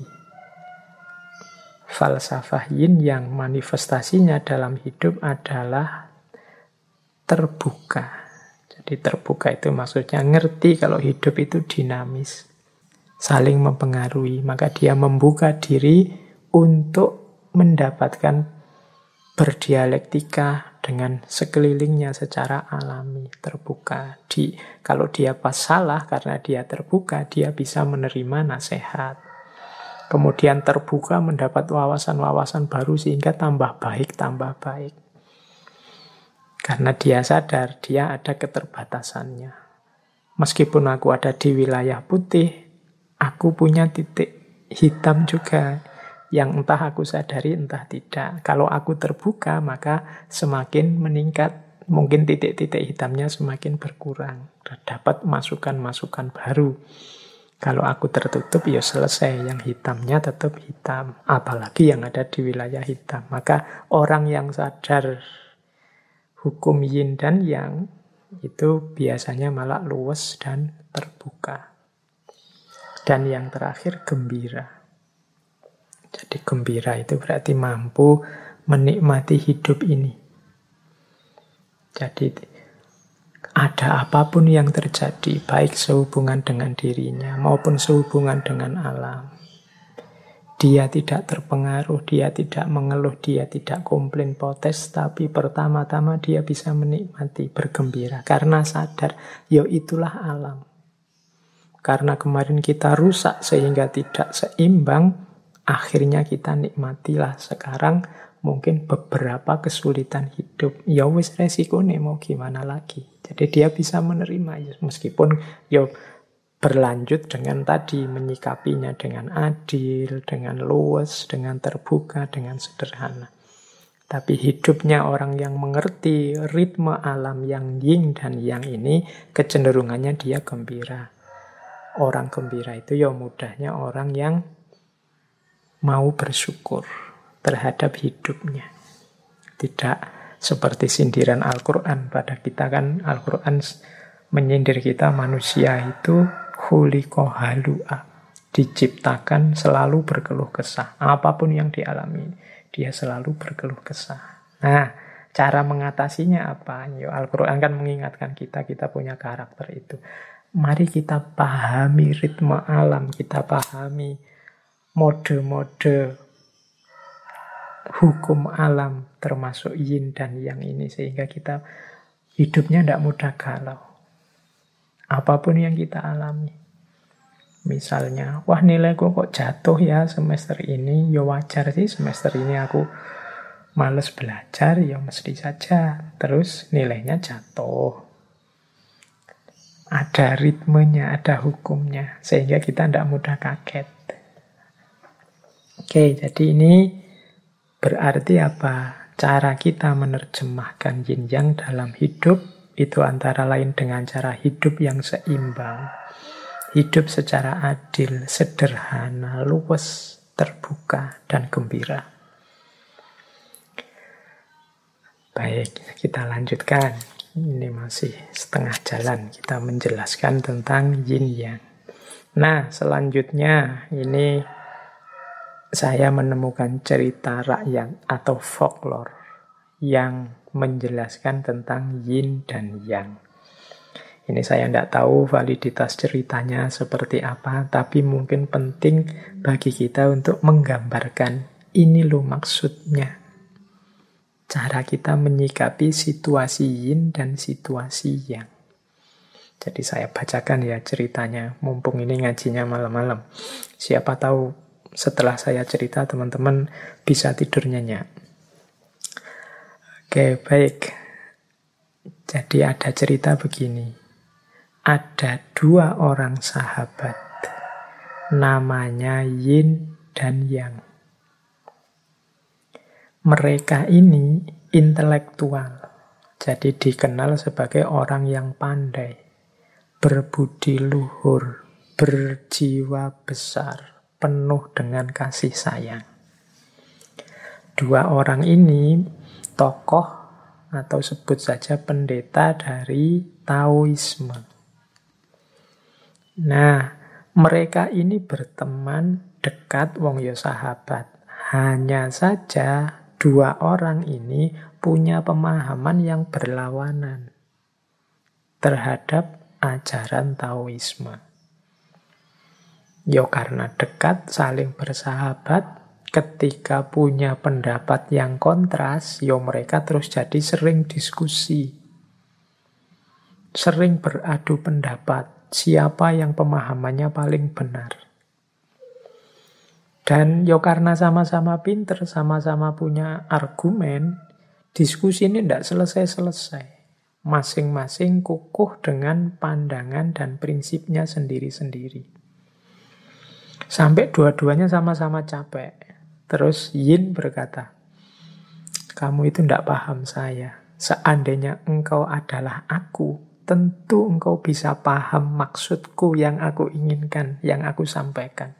falsafah yin yang manifestasinya dalam hidup adalah terbuka. Jadi terbuka itu maksudnya ngerti kalau hidup itu dinamis, saling mempengaruhi. Maka dia membuka diri untuk mendapatkan berdialektika dengan sekelilingnya secara alami, terbuka. Kalau dia pas salah, karena dia terbuka, dia bisa menerima nasihat. Kemudian terbuka mendapat wawasan-wawasan baru sehingga tambah baik, tambah baik. Karena dia sadar, dia ada keterbatasannya. Meskipun aku ada di wilayah putih, aku punya titik hitam juga. Yang entah aku sadari, entah tidak. Kalau aku terbuka, maka semakin meningkat. Mungkin titik-titik hitamnya semakin berkurang. Dapat masukan-masukan baru. Kalau aku tertutup, ya selesai. Yang hitamnya tetap hitam. Apalagi yang ada di wilayah hitam. Maka orang yang sadar hukum yin dan yang, itu biasanya malah luwes dan terbuka. Dan yang terakhir, gembira. Jadi gembira itu berarti mampu menikmati hidup ini. Jadi pada apapun yang terjadi, baik sehubungan dengan dirinya maupun sehubungan dengan alam. Dia tidak terpengaruh, dia tidak mengeluh, dia tidak komplain protes, tapi pertama-tama dia bisa menikmati, bergembira. Karena sadar, ya itulah alam. Karena kemarin kita rusak sehingga tidak seimbang, akhirnya kita nikmatilah sekarang mungkin beberapa kesulitan hidup. Ya wis resiko nih, mau gimana lagi. Jadi dia bisa menerima, ya, meskipun ya berlanjut dengan tadi, menyikapinya dengan adil, dengan luwes, dengan terbuka, dengan sederhana. Tapi hidupnya orang yang mengerti ritme alam yang yin dan yang ini, kecenderungannya dia gembira. Orang gembira itu ya mudahnya orang yang mau bersyukur terhadap hidupnya. Tidak seperti sindiran Al-Quran. Pada kita kan Al-Quran menyindir kita, manusia itu khuliqa halu'a, diciptakan selalu berkeluh kesah. Apapun yang dialami, dia selalu berkeluh kesah. Nah, cara mengatasinya apa? Ya, Al-Quran kan mengingatkan kita punya karakter itu. Mari kita pahami ritme alam, kita pahami mode-mode hukum alam, termasuk yin dan yang ini, sehingga kita hidupnya tidak mudah galau. Apapun yang kita alami. Misalnya, wah nilaiku kok jatuh ya semester ini, ya wajar sih semester ini aku males belajar, ya mesti saja. Terus nilainya jatuh. Ada ritmenya, ada hukumnya, sehingga kita tidak mudah kaget. Oke, jadi ini berarti apa? Cara kita menerjemahkan yin yang dalam hidup itu antara lain dengan cara hidup yang seimbang. Hidup secara adil, sederhana, luwes, terbuka, dan gembira. Baik, kita lanjutkan. Ini masih setengah jalan kita menjelaskan tentang yin yang. Nah, selanjutnya ini saya menemukan cerita rakyat atau folklore yang menjelaskan tentang yin dan yang. Ini saya tidak tahu validitas ceritanya seperti apa, tapi mungkin penting bagi kita untuk menggambarkan ini loh maksudnya. Cara kita menyikapi situasi yin dan situasi yang. Jadi saya bacakan ya ceritanya, mumpung ini ngajinya malam-malam. Siapa tahu setelah saya cerita teman-teman bisa tidur nyenyak. Oke, baik. Jadi ada cerita begini. Ada dua orang sahabat, namanya Yin dan Yang. Mereka ini intelektual, jadi dikenal sebagai orang yang pandai, berbudi luhur, berjiwa besar, penuh dengan kasih sayang. Dua orang ini tokoh atau sebut saja pendeta dari Taoisme. Nah, mereka ini berteman dekat, wong yo sahabat. Hanya saja dua orang ini punya pemahaman yang berlawanan terhadap ajaran Taoisme. Yo karena dekat, saling bersahabat, ketika punya pendapat yang kontras, yo mereka terus jadi sering diskusi. Sering beradu pendapat. Siapa yang pemahamannya paling benar. Dan ya karena sama-sama pinter, sama-sama punya argumen, diskusi ini tidak selesai-selesai. Masing-masing kukuh dengan pandangan dan prinsipnya sendiri-sendiri. Sampai dua-duanya sama-sama capek. Terus Yin berkata, kamu itu tidak paham saya. Seandainya engkau adalah aku, tentu engkau bisa paham maksudku yang aku inginkan, yang aku sampaikan.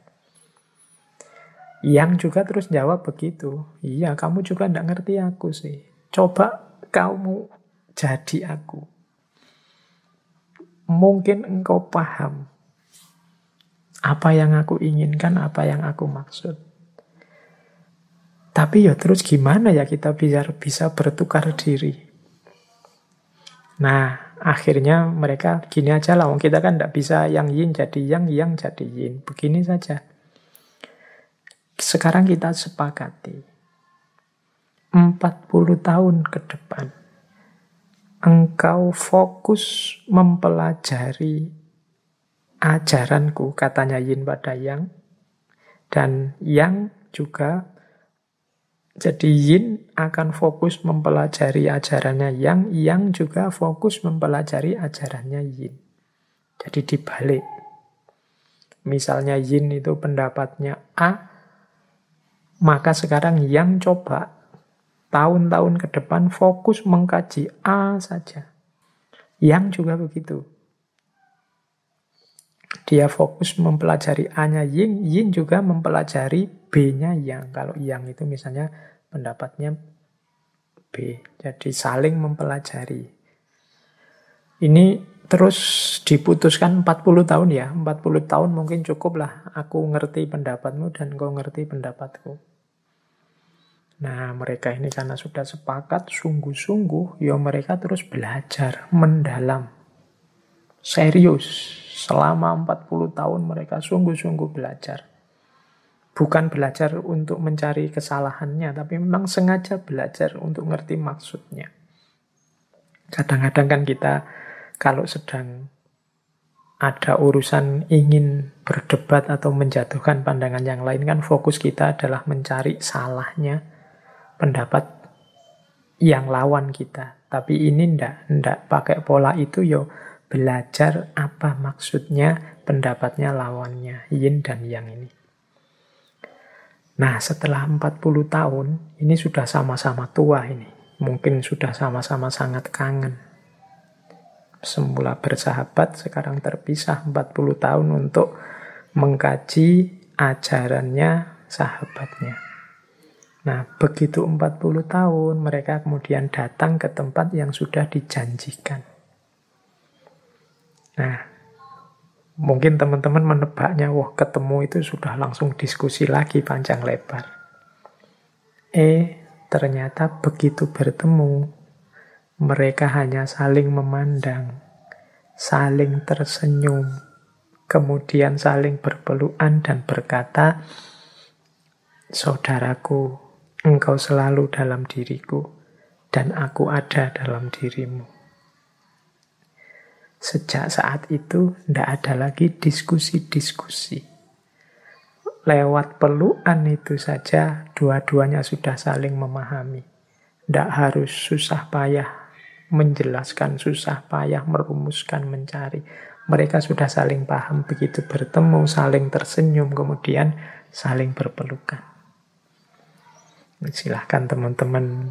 Yang juga terus jawab begitu. Iya, kamu juga tidak ngerti aku sih. Coba kamu jadi aku. Mungkin engkau paham apa yang aku inginkan, apa yang aku maksud. Tapi ya terus gimana ya kita bisa bertukar diri? Nah, akhirnya mereka gini aja lah, kita kan tidak bisa yang yin jadi yang jadi yin. Begini saja. Sekarang kita sepakati 40 tahun ke depan engkau fokus mempelajari ajaranku, katanya yin pada yang, dan yang juga jadi yin akan fokus mempelajari ajarannya yang juga fokus mempelajari ajarannya yin. Jadi dibalik. Misalnya yin itu pendapatnya A, maka sekarang yang coba tahun-tahun ke depan fokus mengkaji A saja. Yang juga begitu. Dia fokus mempelajari A-nya yin, yin juga mempelajari B-nya yang. Kalau yang itu misalnya pendapatnya B. Jadi saling mempelajari. Ini terus diputuskan 40 tahun ya. 40 tahun mungkin cukup lah. Aku ngerti pendapatmu dan kau ngerti pendapatku. Nah, mereka ini karena sudah sepakat sungguh-sungguh, ya mereka terus belajar mendalam. Serius. Selama 40 tahun mereka sungguh-sungguh belajar. Bukan belajar untuk mencari kesalahannya, tapi memang sengaja belajar untuk ngerti maksudnya. Kadang-kadang kan kita kalau sedang ada urusan ingin berdebat atau menjatuhkan pandangan yang lain, kan fokus kita adalah mencari salahnya pendapat yang lawan kita. Tapi ini ndak pakai pola itu, yo belajar apa maksudnya pendapatnya lawannya, yin dan yang ini. Nah, setelah 40 tahun, ini sudah sama-sama tua ini. Mungkin sudah sama-sama sangat kangen. Semula bersahabat, sekarang terpisah 40 tahun untuk mengkaji ajarannya sahabatnya. Nah, begitu 40 tahun, mereka kemudian datang ke tempat yang sudah dijanjikan. Nah, mungkin teman-teman menebaknya, wah ketemu itu sudah langsung diskusi lagi panjang lebar. Ternyata begitu bertemu, mereka hanya saling memandang, saling tersenyum, kemudian saling berpelukan dan berkata, saudaraku, engkau selalu dalam diriku, dan aku ada dalam dirimu. Sejak saat itu, tidak ada lagi diskusi-diskusi. Lewat pelukan itu saja, dua-duanya sudah saling memahami. Tidak harus susah payah menjelaskan, susah payah merumuskan, mencari. Mereka sudah saling paham, begitu bertemu, saling tersenyum, kemudian saling berpelukan. Silahkan teman-teman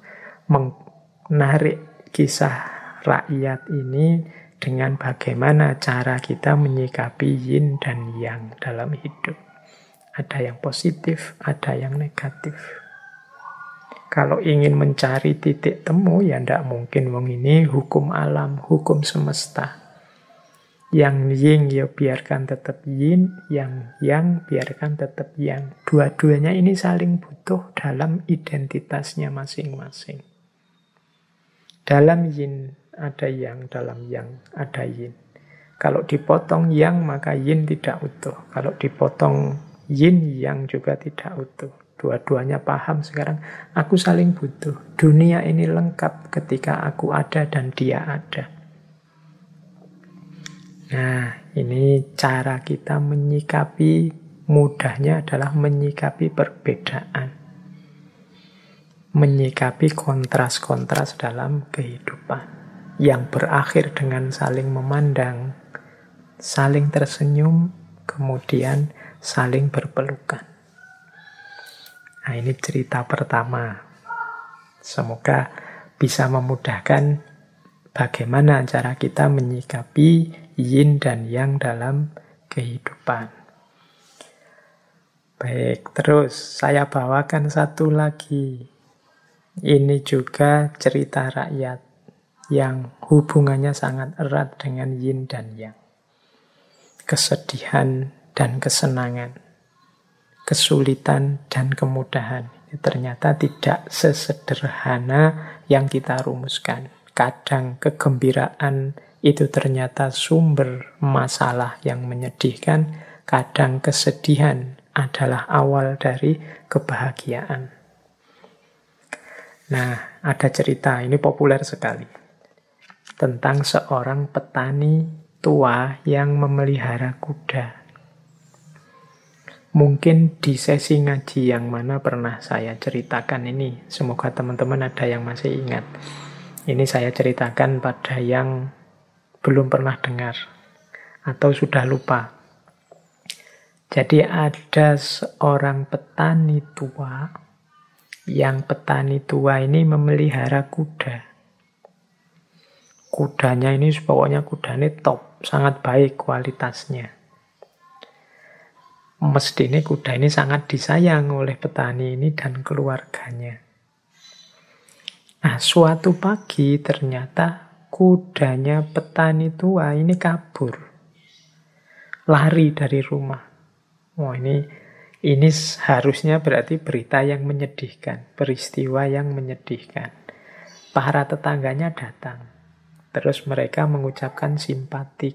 menarik kisah rakyat ini dengan bagaimana cara kita menyikapi yin dan yang dalam hidup. Ada yang positif, ada yang negatif. Kalau ingin mencari titik temu, ya tidak mungkin. Wong ini hukum alam, hukum semesta. Yang yin ya biarkan tetap yin, yang yang biarkan tetap yang. Dua-duanya ini saling butuh dalam identitasnya masing-masing. Dalam yin ada yang, dalam yang ada yin. Kalau dipotong yang, maka yin tidak utuh. Kalau dipotong yin, yang juga tidak utuh. Dua-duanya paham sekarang, aku saling butuh. Dunia ini lengkap ketika aku ada dan dia ada. Nah, ini cara kita menyikapi, mudahnya adalah menyikapi perbedaan. Menyikapi kontras-kontras dalam kehidupan. Yang berakhir dengan saling memandang, saling tersenyum, kemudian saling berpelukan. Nah, ini cerita pertama. Semoga bisa memudahkan bagaimana cara kita menyikapi yin dan yang dalam kehidupan. Baik, terus saya bawakan satu lagi. Ini juga cerita rakyat yang hubungannya sangat erat dengan yin dan yang. Kesedihan dan kesenangan. Kesulitan dan kemudahan. Ternyata tidak sesederhana yang kita rumuskan. kadang kegembiraan itu ternyata sumber masalah yang menyedihkan, kadang kesedihan adalah awal dari kebahagiaan. Nah, ada cerita, ini populer sekali, tentang seorang petani tua yang memelihara kuda. Mungkin di sesi ngaji yang mana pernah saya ceritakan ini. Semoga teman-teman ada yang masih ingat. Ini saya ceritakan pada yang belum pernah dengar atau sudah lupa. Jadi ada seorang petani tua, yang petani tua ini memelihara kuda. Kudanya ini pokoknya kudanya top, sangat baik kualitasnya. Mestinya kuda ini sangat disayang oleh petani ini dan keluarganya. Nah, suatu pagi ternyata kudanya petani tua ini kabur. Lari dari rumah. Wah, ini harusnya berarti berita yang menyedihkan, peristiwa yang menyedihkan. Para tetangganya datang. Terus mereka mengucapkan simpatik.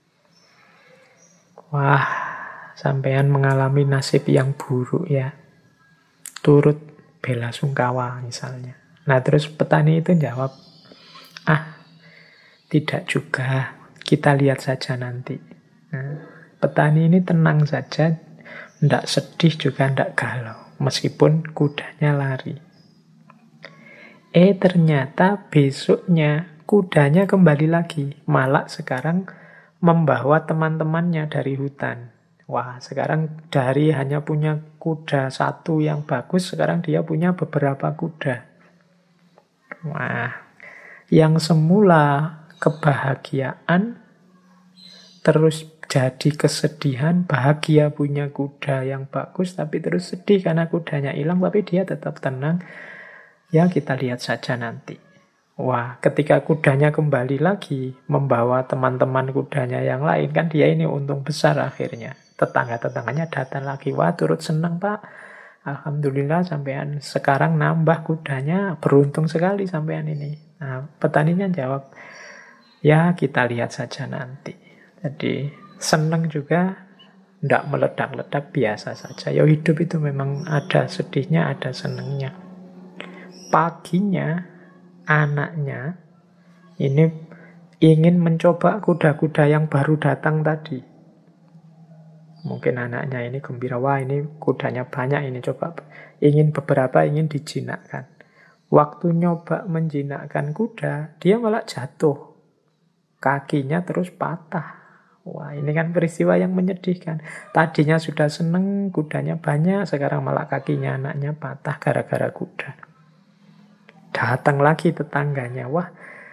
Wah, sampean mengalami nasib yang buruk ya. Turut bela sungkawa misalnya. Nah terus petani itu jawab, tidak juga, kita lihat saja nanti. Nah, petani ini tenang saja, tidak sedih juga tidak galau, meskipun kudanya lari. Ternyata besoknya kudanya kembali lagi, malah sekarang membawa teman-temannya dari hutan. Wah, sekarang dari hanya punya kuda satu yang bagus, sekarang dia punya beberapa kuda. Wah, yang semula kebahagiaan, terus jadi kesedihan, bahagia punya kuda yang bagus, tapi terus sedih karena kudanya hilang, tapi dia tetap tenang. Ya, kita lihat saja nanti. Wah, ketika kudanya kembali lagi, membawa teman-teman kudanya yang lain, kan dia ini untung besar akhirnya. Tetangga-tetangganya datang lagi, wah turut senang Pak, alhamdulillah sampean sekarang nambah kudanya, beruntung sekali sampean ini. Nah, petaninya jawab, ya kita lihat saja nanti. Jadi senang juga, tidak meledak-ledak, biasa saja. Ya hidup itu memang ada sedihnya, ada senangnya. Paginya anaknya ini ingin mencoba kuda-kuda yang baru datang tadi. Mungkin anaknya ini gembira, wah ini kudanya banyak, ini coba ingin beberapa, ingin dijinakkan. Waktu nyoba menjinakkan kuda, dia malah jatuh. Kakinya terus patah. Wah, ini kan peristiwa yang menyedihkan. Tadinya sudah seneng, kudanya banyak, sekarang malah kakinya anaknya patah gara-gara kuda. Datang lagi tetangganya, wah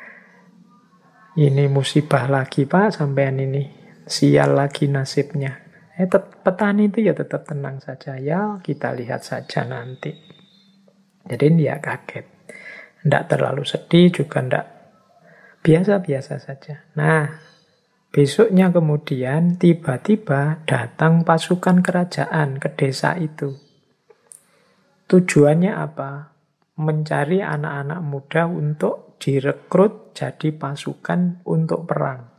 ini musibah lagi Pak, sampean ini sial lagi nasibnya. Petani itu ya tetap tenang saja. Ya, kita lihat saja nanti. Jadi dia kaget. Tidak terlalu sedih, juga tidak biasa-biasa saja. Nah, besoknya kemudian tiba-tiba datang pasukan kerajaan ke desa itu. Tujuannya apa? Mencari anak-anak muda untuk direkrut jadi pasukan untuk perang.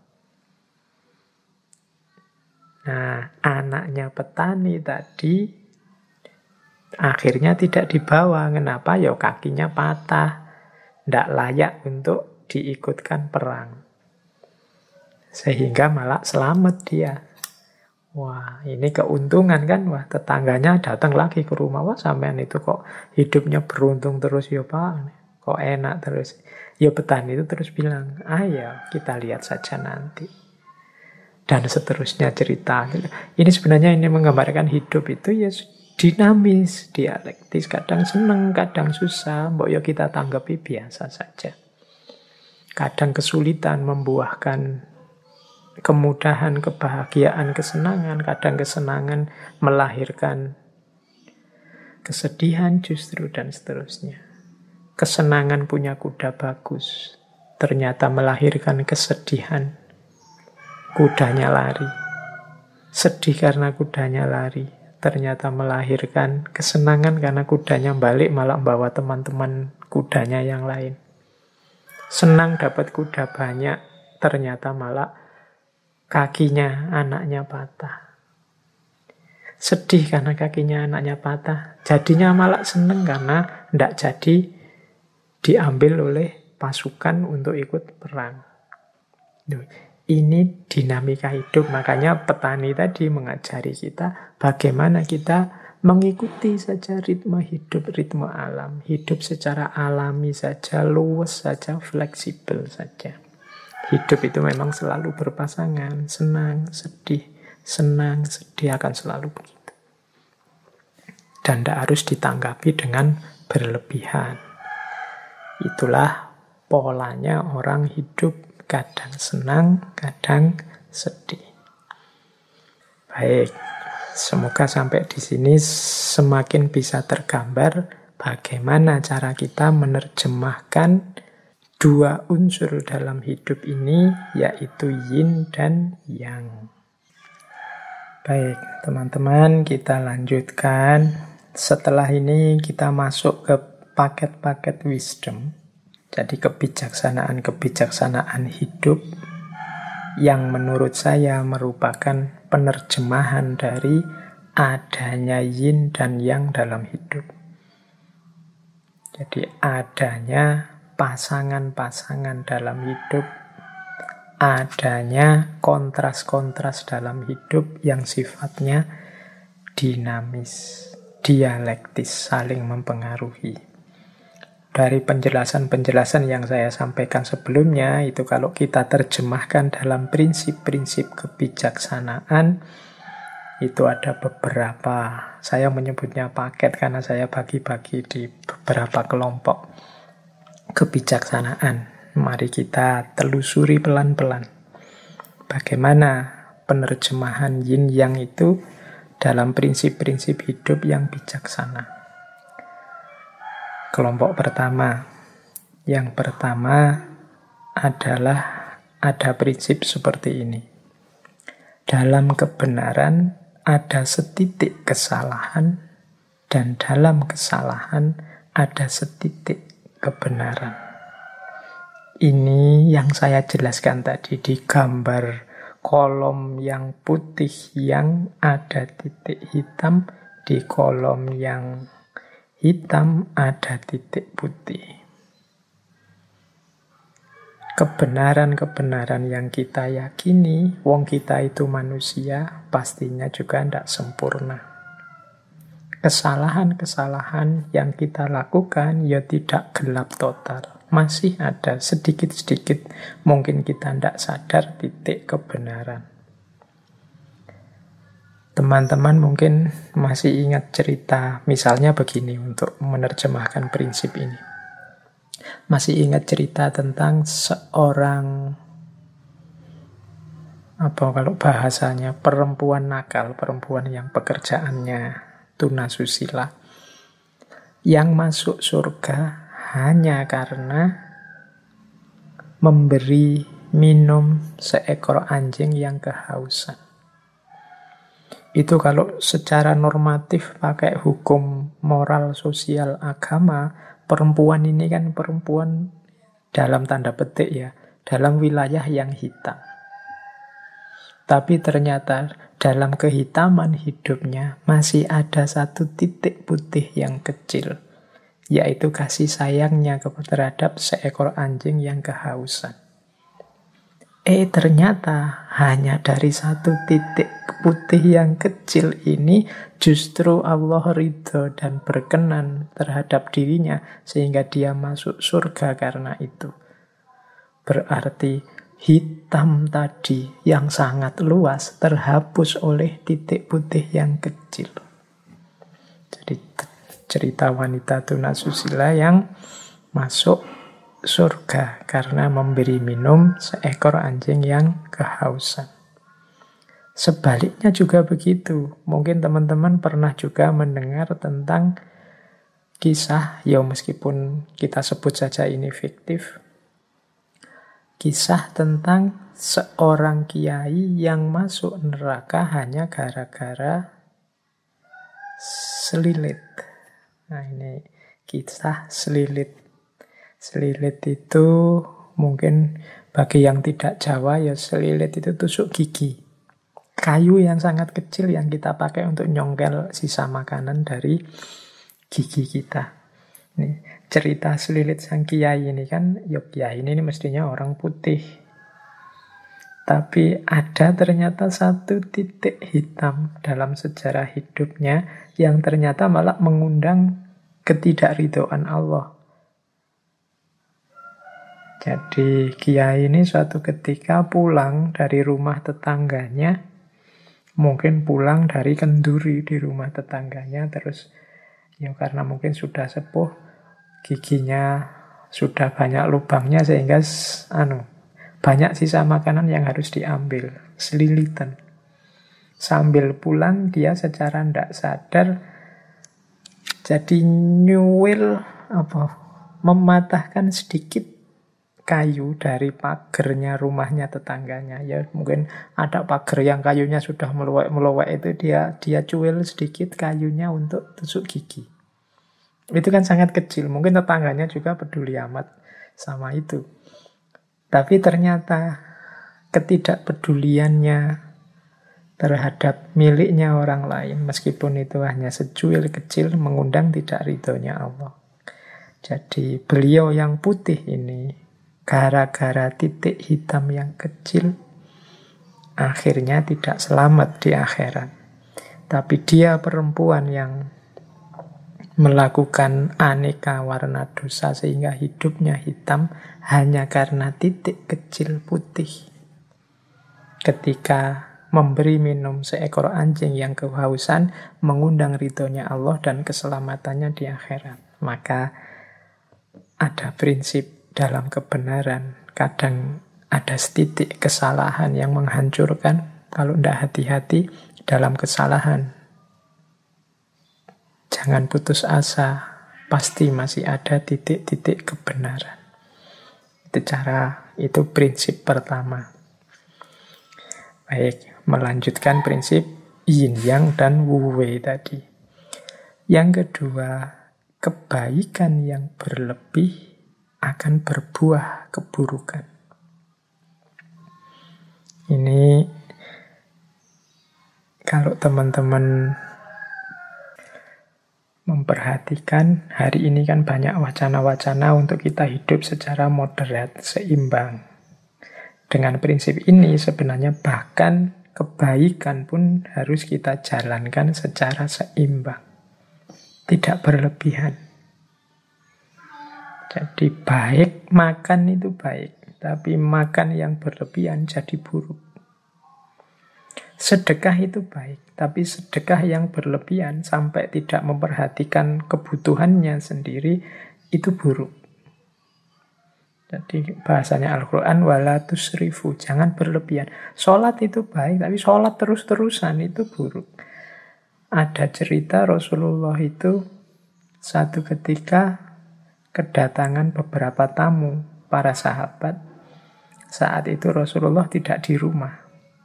Nah, anaknya petani tadi akhirnya tidak dibawa. Kenapa? Ya kakinya patah. Tidak layak untuk diikutkan perang. Sehingga malah selamat dia. Wah, ini keuntungan kan? Wah, tetangganya datang lagi ke rumah. Wah, sampean itu kok hidupnya beruntung terus ya Pak. Kok enak terus. Ya petani itu terus bilang, ya kita lihat saja nanti. Dan seterusnya cerita. Ini sebenarnya ini menggambarkan hidup itu ya dinamis, dialektis. Kadang senang, kadang susah. Mbok ya kita tanggapi biasa saja. Kadang kesulitan membuahkan kemudahan, kebahagiaan, kesenangan. Kadang kesenangan melahirkan kesedihan justru dan seterusnya. Kesenangan punya kuda bagus, ternyata melahirkan kesedihan. Kudanya lari. Sedih karena kudanya lari. Ternyata melahirkan kesenangan karena kudanya balik malah bawa teman-teman kudanya yang lain. Senang dapat kuda banyak, ternyata malah kakinya anaknya patah. Sedih karena kakinya anaknya patah. Jadinya malah seneng karena tidak jadi diambil oleh pasukan untuk ikut perang. Ini dinamika hidup. Makanya petani tadi mengajari kita bagaimana kita mengikuti saja ritme hidup, ritme alam. Hidup secara alami saja, luwes saja, fleksibel saja. Hidup itu memang selalu berpasangan, senang, sedih akan selalu begitu. Dan tidak harus ditanggapi dengan berlebihan. Itulah polanya orang hidup, kadang senang, kadang sedih. Baik, semoga sampai di sini semakin bisa tergambar bagaimana cara kita menerjemahkan dua unsur dalam hidup ini, yaitu yin dan yang. Baik, teman-teman, kita lanjutkan. Setelah ini kita masuk ke paket-paket wisdom. Jadi kebijaksanaan hidup yang menurut saya merupakan penerjemahan dari adanya yin dan yang dalam hidup. Jadi adanya pasangan-pasangan dalam hidup, adanya kontras-kontras dalam hidup yang sifatnya dinamis, dialektis, saling mempengaruhi. Dari penjelasan-penjelasan yang saya sampaikan sebelumnya, itu kalau kita terjemahkan dalam prinsip-prinsip kebijaksanaan, itu ada beberapa. Saya menyebutnya paket karena saya bagi-bagi di beberapa kelompok kebijaksanaan. Mari kita telusuri pelan-pelan bagaimana penerjemahan yin yang itu dalam prinsip-prinsip hidup yang bijaksana. Kelompok pertama. Yang pertama adalah ada prinsip seperti ini. Dalam kebenaran ada setitik kesalahan, dan dalam kesalahan ada setitik kebenaran. Ini yang saya jelaskan tadi di gambar kolom yang putih yang ada titik hitam, di kolom yang hitam ada titik putih. Kebenaran-kebenaran yang kita yakini, wong kita itu manusia, pastinya juga tidak sempurna. Kesalahan-kesalahan yang kita lakukan ya tidak gelap total. Masih ada sedikit-sedikit, mungkin kita tidak sadar titik kebenaran. Teman-teman mungkin masih ingat cerita, misalnya begini untuk menerjemahkan prinsip ini. Masih ingat cerita tentang seorang, kalau bahasanya, perempuan nakal, perempuan yang pekerjaannya tunasusila, yang masuk surga hanya karena memberi minum seekor anjing yang kehausan. Itu kalau secara normatif pakai hukum moral sosial agama, perempuan ini kan perempuan dalam tanda petik ya, dalam wilayah yang hitam. Tapi ternyata dalam kehitaman hidupnya masih ada satu titik putih yang kecil, yaitu kasih sayangnya terhadap seekor anjing yang kehausan. Ternyata hanya dari satu titik putih yang kecil ini justru Allah ridho dan berkenan terhadap dirinya sehingga dia masuk surga karena itu. Berarti hitam tadi yang sangat luas terhapus oleh titik putih yang kecil. Jadi cerita wanita tunasusila yang masuk surga karena memberi minum seekor anjing yang kehausan. Sebaliknya juga begitu. Mungkin teman-teman pernah juga mendengar tentang kisah, ya meskipun kita sebut saja ini fiktif, kisah tentang seorang kiai yang masuk neraka hanya gara-gara selilit. Nah ini kisah selilit. Selilit itu Mungkin bagi yang tidak Jawa ya selilit itu tusuk gigi. Kayu yang sangat kecil yang kita pakai untuk nyongkel sisa makanan dari gigi kita. Ini cerita selilit sang kiai ini kan, ya kiai ini mestinya orang putih. Tapi ada ternyata satu titik hitam dalam sejarah hidupnya yang ternyata malah mengundang ketidakridhoan Allah. Jadi kiai ini suatu ketika pulang dari rumah tetangganya, mungkin pulang dari kenduri di rumah tetangganya, terus ya karena mungkin sudah sepuh, giginya sudah banyak lubangnya sehingga banyak sisa makanan yang harus diambil, selilitan. Sambil pulang dia secara tidak sadar jadi nyuwil mematahkan sedikit kayu dari pagernya rumahnya tetangganya. Ya mungkin ada pagar yang kayunya sudah meluwek-meluwek itu dia cuil sedikit kayunya untuk tusuk gigi. Itu kan sangat kecil. Mungkin tetangganya juga peduli amat sama itu. Tapi ternyata ketidakpeduliannya terhadap miliknya orang lain, meskipun itu hanya secuil kecil, mengundang tidak ridhonya Allah. Jadi beliau yang putih ini, gara-gara titik hitam yang kecil, akhirnya tidak selamat di akhirat. Tapi dia perempuan yang melakukan aneka warna dosa sehingga hidupnya hitam hanya karena titik kecil putih. Ketika memberi minum seekor anjing yang kehausan, mengundang ridhonya Allah dan keselamatannya di akhirat. Maka ada prinsip dalam kebenaran. Kadang ada setitik kesalahan yang menghancurkan. Kalau tidak hati-hati dalam kesalahan, jangan putus asa. Pasti masih ada titik-titik kebenaran. Itu prinsip pertama. Baik, melanjutkan prinsip yin yang dan wu wei tadi. Yang kedua, kebaikan yang berlebih akan berbuah keburukan. Ini kalau teman-teman memperhatikan, hari ini kan banyak wacana-wacana untuk kita hidup secara moderat, seimbang. Dengan prinsip ini sebenarnya bahkan kebaikan pun harus kita jalankan secara seimbang. Tidak berlebihan. Jadi baik, makan itu baik. Tapi makan yang berlebihan jadi buruk. Sedekah itu baik. Tapi sedekah yang berlebihan sampai tidak memperhatikan kebutuhannya sendiri, itu buruk. Jadi bahasanya Al-Quran, wala tusrifu, jangan berlebihan. Sholat itu baik, tapi sholat terus-terusan itu buruk. Ada cerita Rasulullah itu satu ketika kedatangan beberapa tamu, para sahabat. Saat itu Rasulullah tidak di rumah.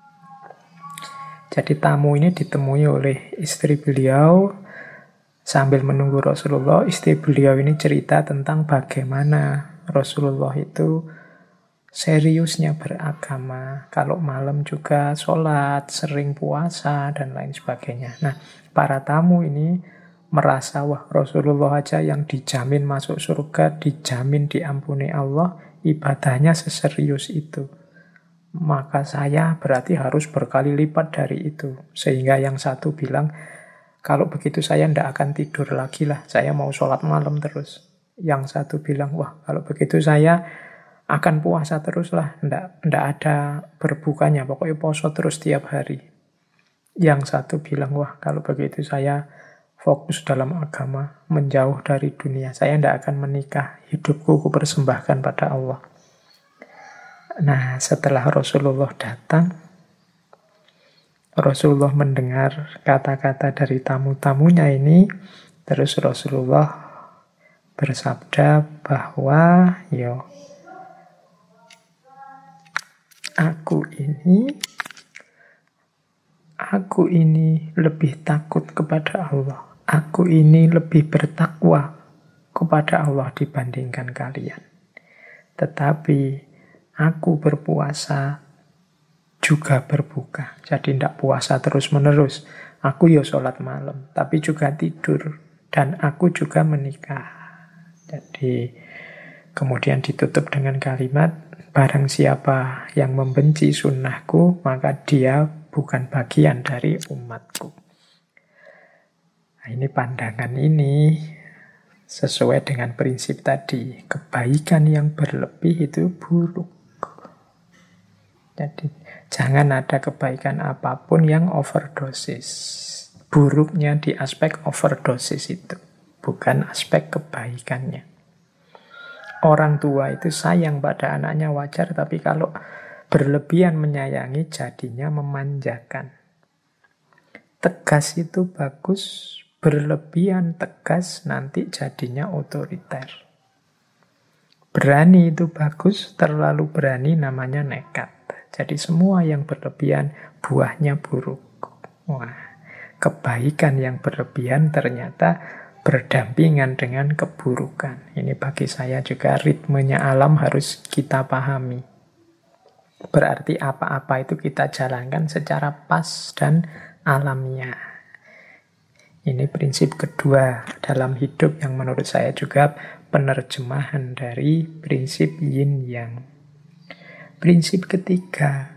Jadi tamu ini ditemui oleh istri beliau. Sambil menunggu Rasulullah, istri beliau ini cerita tentang bagaimana Rasulullah itu seriusnya beragama. Kalau malam juga sholat, sering puasa, dan lain sebagainya. Nah, para tamu ini merasa, wah Rasulullah aja yang dijamin masuk surga, dijamin diampuni Allah, ibadahnya seserius itu. Maka saya berarti harus berkali lipat dari itu. Sehingga yang satu bilang, kalau begitu saya tidak akan tidur lagi lah, saya mau sholat malam terus. Yang satu bilang, wah kalau begitu saya akan puasa terus lah, tidak ada berbukanya, pokoknya poso terus tiap hari. Yang satu bilang, wah kalau begitu saya fokus dalam agama, menjauh dari dunia, saya tidak akan menikah, hidupku kupersembahkan pada Allah. Nah, setelah Rasulullah datang, Rasulullah mendengar kata-kata dari tamu-tamunya ini, terus Rasulullah bersabda bahwa aku ini lebih takut kepada Allah. Aku ini lebih bertakwa kepada Allah dibandingkan kalian. Tetapi Aku berpuasa juga berbuka. Jadi tidak puasa terus-menerus. Aku ya sholat malam, tapi juga tidur. Dan aku juga menikah. Jadi kemudian ditutup dengan kalimat, barang siapa yang membenci sunnahku, maka dia bukan bagian dari umatku. Nah, ini pandangan ini sesuai dengan prinsip tadi. Kebaikan yang berlebih itu buruk. Jadi jangan ada kebaikan apapun yang overdosis. Buruknya di aspek overdosis itu, bukan aspek kebaikannya. Orang tua itu sayang pada anaknya wajar, tapi kalau berlebihan menyayangi jadinya memanjakan. Tegas itu bagus, berlebihan tegas nanti jadinya otoriter. Berani itu bagus, terlalu berani namanya nekat. Jadi semua yang berlebihan buahnya buruk. Wah, kebaikan yang berlebihan ternyata berdampingan dengan keburukan. Ini bagi saya juga ritmenya alam harus kita pahami. Berarti apa-apa itu kita jalankan secara pas dan alamiah. Ini prinsip kedua dalam hidup yang menurut saya juga penerjemahan dari prinsip yin yang. Prinsip ketiga,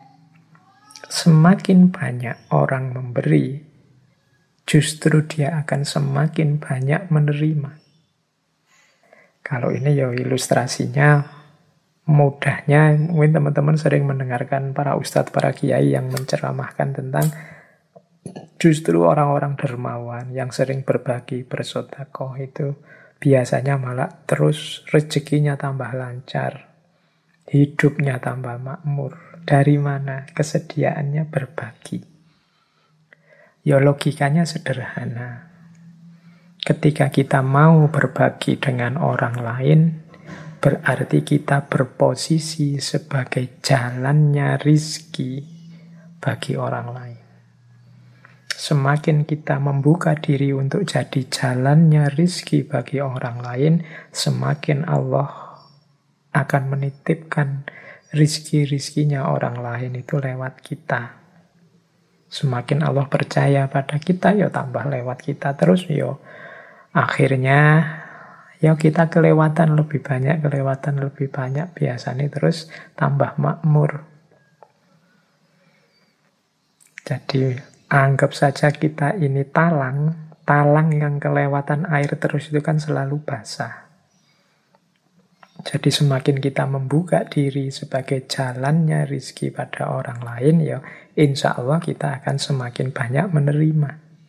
semakin banyak orang memberi, justru dia akan semakin banyak menerima. Kalau ini ya ilustrasinya mudahnya, mungkin teman-teman sering mendengarkan para ustadz, para kiai yang menceramahkan tentang justru orang-orang dermawan yang sering berbagi, bersedekah itu biasanya malah terus rezekinya tambah lancar. Hidupnya tambah makmur. Dari mana? Kesediaannya berbagi. Ya logikanya sederhana. Ketika kita mau berbagi dengan orang lain, berarti kita berposisi sebagai jalannya rizki bagi orang lain. Semakin kita membuka diri untuk jadi jalannya rizki bagi orang lain, semakin Allah akan menitipkan rizki-rizkinya orang lain itu lewat kita. Semakin Allah percaya pada kita, ya tambah lewat kita terus, ya akhirnya ya kita kelewatan lebih banyak, biasanya terus tambah makmur. Jadi anggap saja kita ini talang yang kelewatan air terus itu kan selalu basah. Jadi semakin kita membuka diri sebagai jalannya rizki pada orang lain, ya insya Allah kita akan semakin banyak menerima.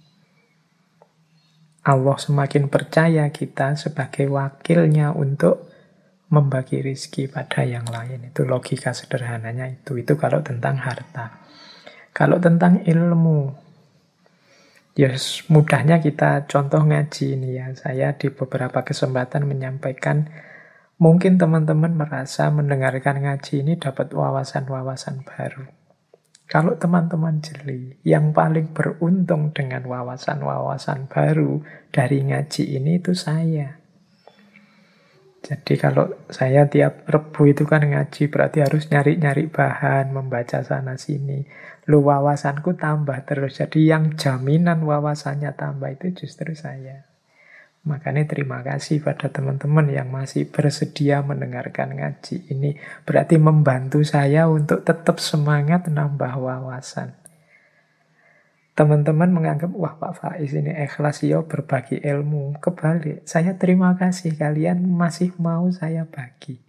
Allah semakin percaya kita sebagai wakilnya untuk membagi rizki pada yang lain. Itu logika sederhananya itu. Itu kalau tentang harta. Kalau tentang ilmu, ya mudahnya kita contoh ngaji ini ya. Saya di beberapa kesempatan menyampaikan, mungkin teman-teman merasa mendengarkan ngaji ini dapat wawasan-wawasan baru. Kalau teman-teman jeli, yang paling beruntung dengan wawasan-wawasan baru dari ngaji ini itu saya. Jadi kalau saya tiap Rebu itu kan ngaji, berarti harus nyari-nyari bahan, membaca sana-sini. Lu wawasanku tambah terus. Jadi yang jaminan wawasannya tambah itu justru saya. Makanya terima kasih pada teman-teman yang masih bersedia mendengarkan ngaji ini. Berarti membantu saya untuk tetap semangat nambah wawasan. Teman-teman menganggap, wah Pak Faiz ini ikhlas ya berbagi ilmu. Kebalik, saya terima kasih kalian masih mau saya bagi.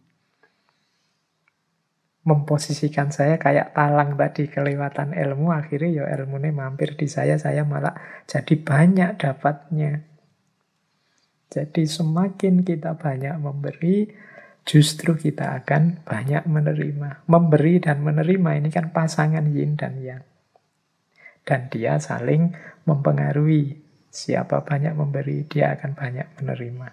Memposisikan saya kayak talang tadi, kelewatan ilmu, akhirnya ya ilmunya mampir di saya malah jadi banyak dapatnya. Jadi semakin kita banyak memberi, justru kita akan banyak menerima. Memberi dan menerima ini kan pasangan yin dan yang. Dan dia saling mempengaruhi. Siapa banyak memberi, dia akan banyak menerima.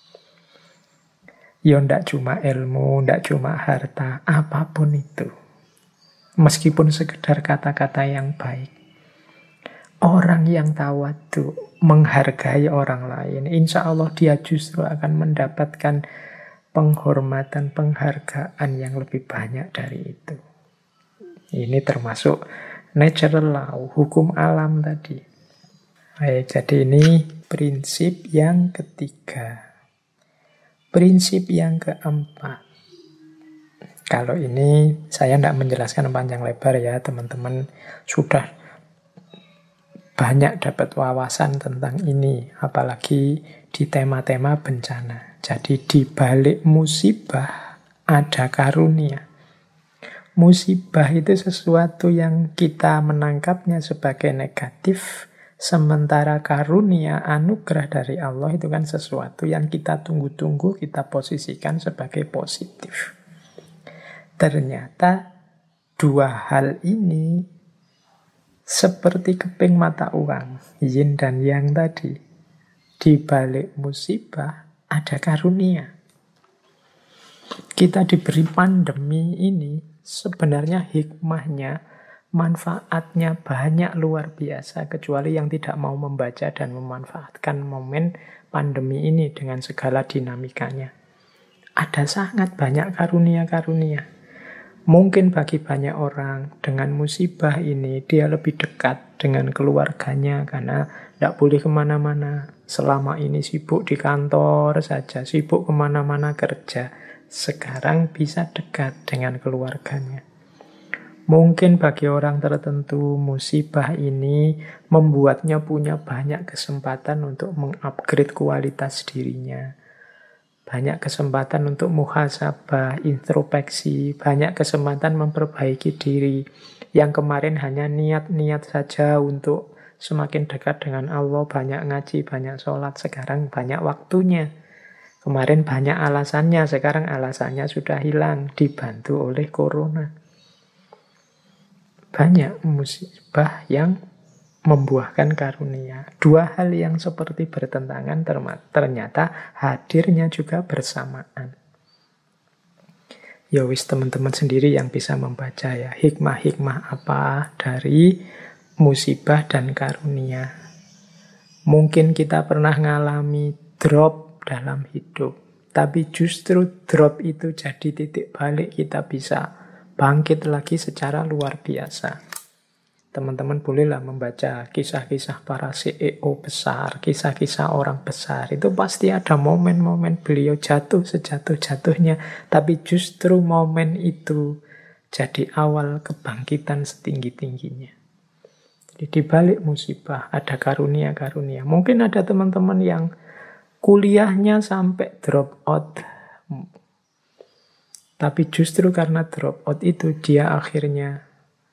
Ya ndak cuma ilmu, ndak cuma harta, apapun itu. Meskipun sekedar kata-kata yang baik. Orang yang tawadhu, menghargai orang lain, insya Allah dia justru akan mendapatkan penghormatan, penghargaan yang lebih banyak dari itu. Ini termasuk natural law, hukum alam tadi. Baik, jadi ini prinsip yang ketiga. Prinsip yang keempat. Kalau ini saya tidak menjelaskan panjang lebar ya, teman-teman sudah banyak dapat wawasan tentang ini, apalagi di tema-tema bencana. Jadi di balik musibah ada karunia. Musibah itu sesuatu yang kita menangkapnya sebagai negatif, sementara karunia, anugerah dari Allah itu kan sesuatu yang kita tunggu-tunggu, kita posisikan sebagai positif. Ternyata dua hal ini seperti keping mata uang, yin dan yang tadi. Di balik musibah ada karunia. Kita diberi pandemi ini, sebenarnya hikmahnya, manfaatnya banyak luar biasa, kecuali yang tidak mau membaca dan memanfaatkan momen pandemi ini dengan segala dinamikanya. Ada sangat banyak karunia-karunia. Mungkin bagi banyak orang dengan musibah ini dia lebih dekat dengan keluarganya karena tidak boleh kemana-mana. Selama ini sibuk di kantor saja, sibuk kemana-mana kerja. Sekarang bisa dekat dengan keluarganya. Mungkin bagi orang tertentu musibah ini membuatnya punya banyak kesempatan untuk mengupgrade kualitas dirinya. Banyak kesempatan untuk muhasabah, introspeksi, banyak kesempatan memperbaiki diri. Yang kemarin hanya niat-niat saja untuk semakin dekat dengan Allah, banyak ngaji, banyak sholat, sekarang banyak waktunya. Kemarin banyak alasannya, sekarang alasannya sudah hilang, dibantu oleh corona. Banyak musibah yang membuahkan karunia. Dua hal yang seperti bertentangan ternyata hadirnya juga bersamaan. Ya wis, teman-teman sendiri yang bisa membaca ya, hikmah-hikmah apa dari musibah dan karunia. Mungkin kita pernah ngalami drop dalam hidup, tapi justru drop itu jadi titik balik kita bisa bangkit lagi secara luar biasa. Teman-teman bolehlah membaca kisah-kisah para CEO besar, kisah-kisah orang besar. Itu pasti ada momen-momen beliau jatuh sejatuh-jatuhnya, tapi justru momen itu jadi awal kebangkitan setinggi-tingginya. Jadi di balik musibah ada karunia-karunia. Mungkin ada teman-teman yang kuliahnya sampai drop out. Tapi justru karena drop out itu dia akhirnya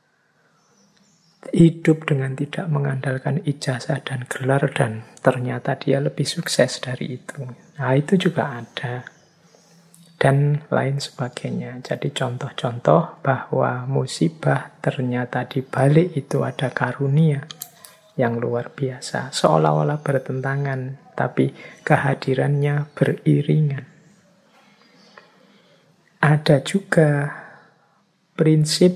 hidup dengan tidak mengandalkan ijazah dan gelar dan ternyata dia lebih sukses dari itu. Nah, itu juga ada. Dan lain sebagainya. Jadi contoh-contoh bahwa musibah ternyata di balik itu ada karunia yang luar biasa. Seolah-olah bertentangan, tapi kehadirannya beriringan. Ada juga prinsip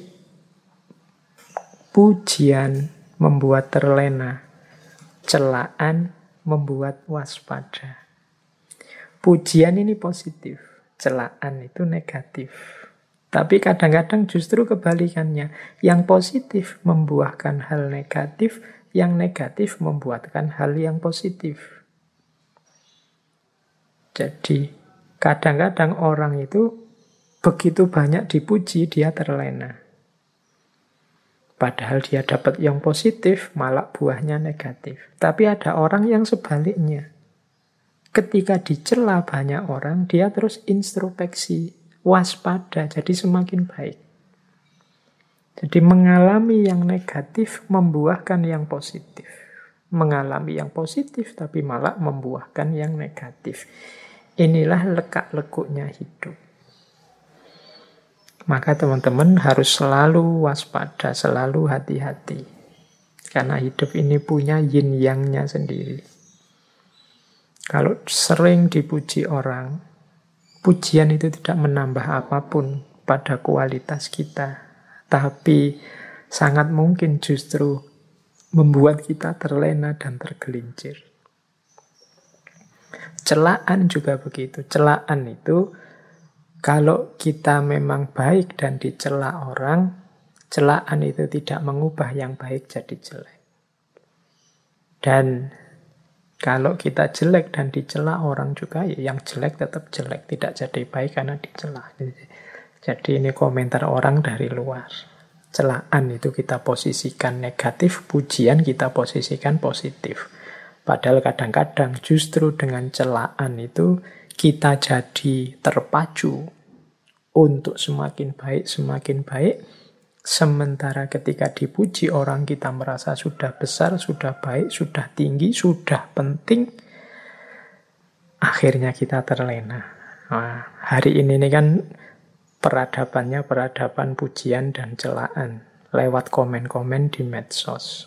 pujian membuat terlena, celaan membuat waspada. Pujian ini positif, celaan itu negatif. Tapi kadang-kadang justru kebalikannya. Yang positif membuahkan hal negatif, yang negatif membuatkan hal yang positif. Jadi kadang-kadang orang itu begitu banyak dipuji, dia terlena. Padahal dia dapat yang positif, malah buahnya negatif. Tapi ada orang yang sebaliknya. Ketika dicela banyak orang, dia terus introspeksi, waspada, jadi semakin baik. Jadi mengalami yang negatif membuahkan yang positif. Mengalami yang positif tapi malah membuahkan yang negatif. Inilah lekak-lekuknya hidup. Maka teman-teman harus selalu waspada, selalu hati-hati. Karena hidup ini punya yin yang-nya sendiri. Kalau sering dipuji orang, pujian itu tidak menambah apapun pada kualitas kita. Tapi sangat mungkin justru membuat kita terlena dan tergelincir. Celaan juga begitu. Celaan itu Kalau kita memang baik dan dicela orang, celaan itu tidak mengubah yang baik jadi jelek. Dan kalau kita jelek dan dicela orang juga, ya yang jelek tetap jelek, tidak jadi baik karena dicela. Jadi ini komentar orang dari luar. Celaan itu kita posisikan negatif, pujian kita posisikan positif. Padahal kadang-kadang justru dengan celaan itu kita jadi terpacu untuk semakin baik. Sementara ketika dipuji orang kita merasa sudah besar, sudah baik, sudah tinggi, sudah penting. Akhirnya kita terlena. Nah, hari ini kan peradabannya peradaban pujian dan celaan lewat komen-komen di medsos.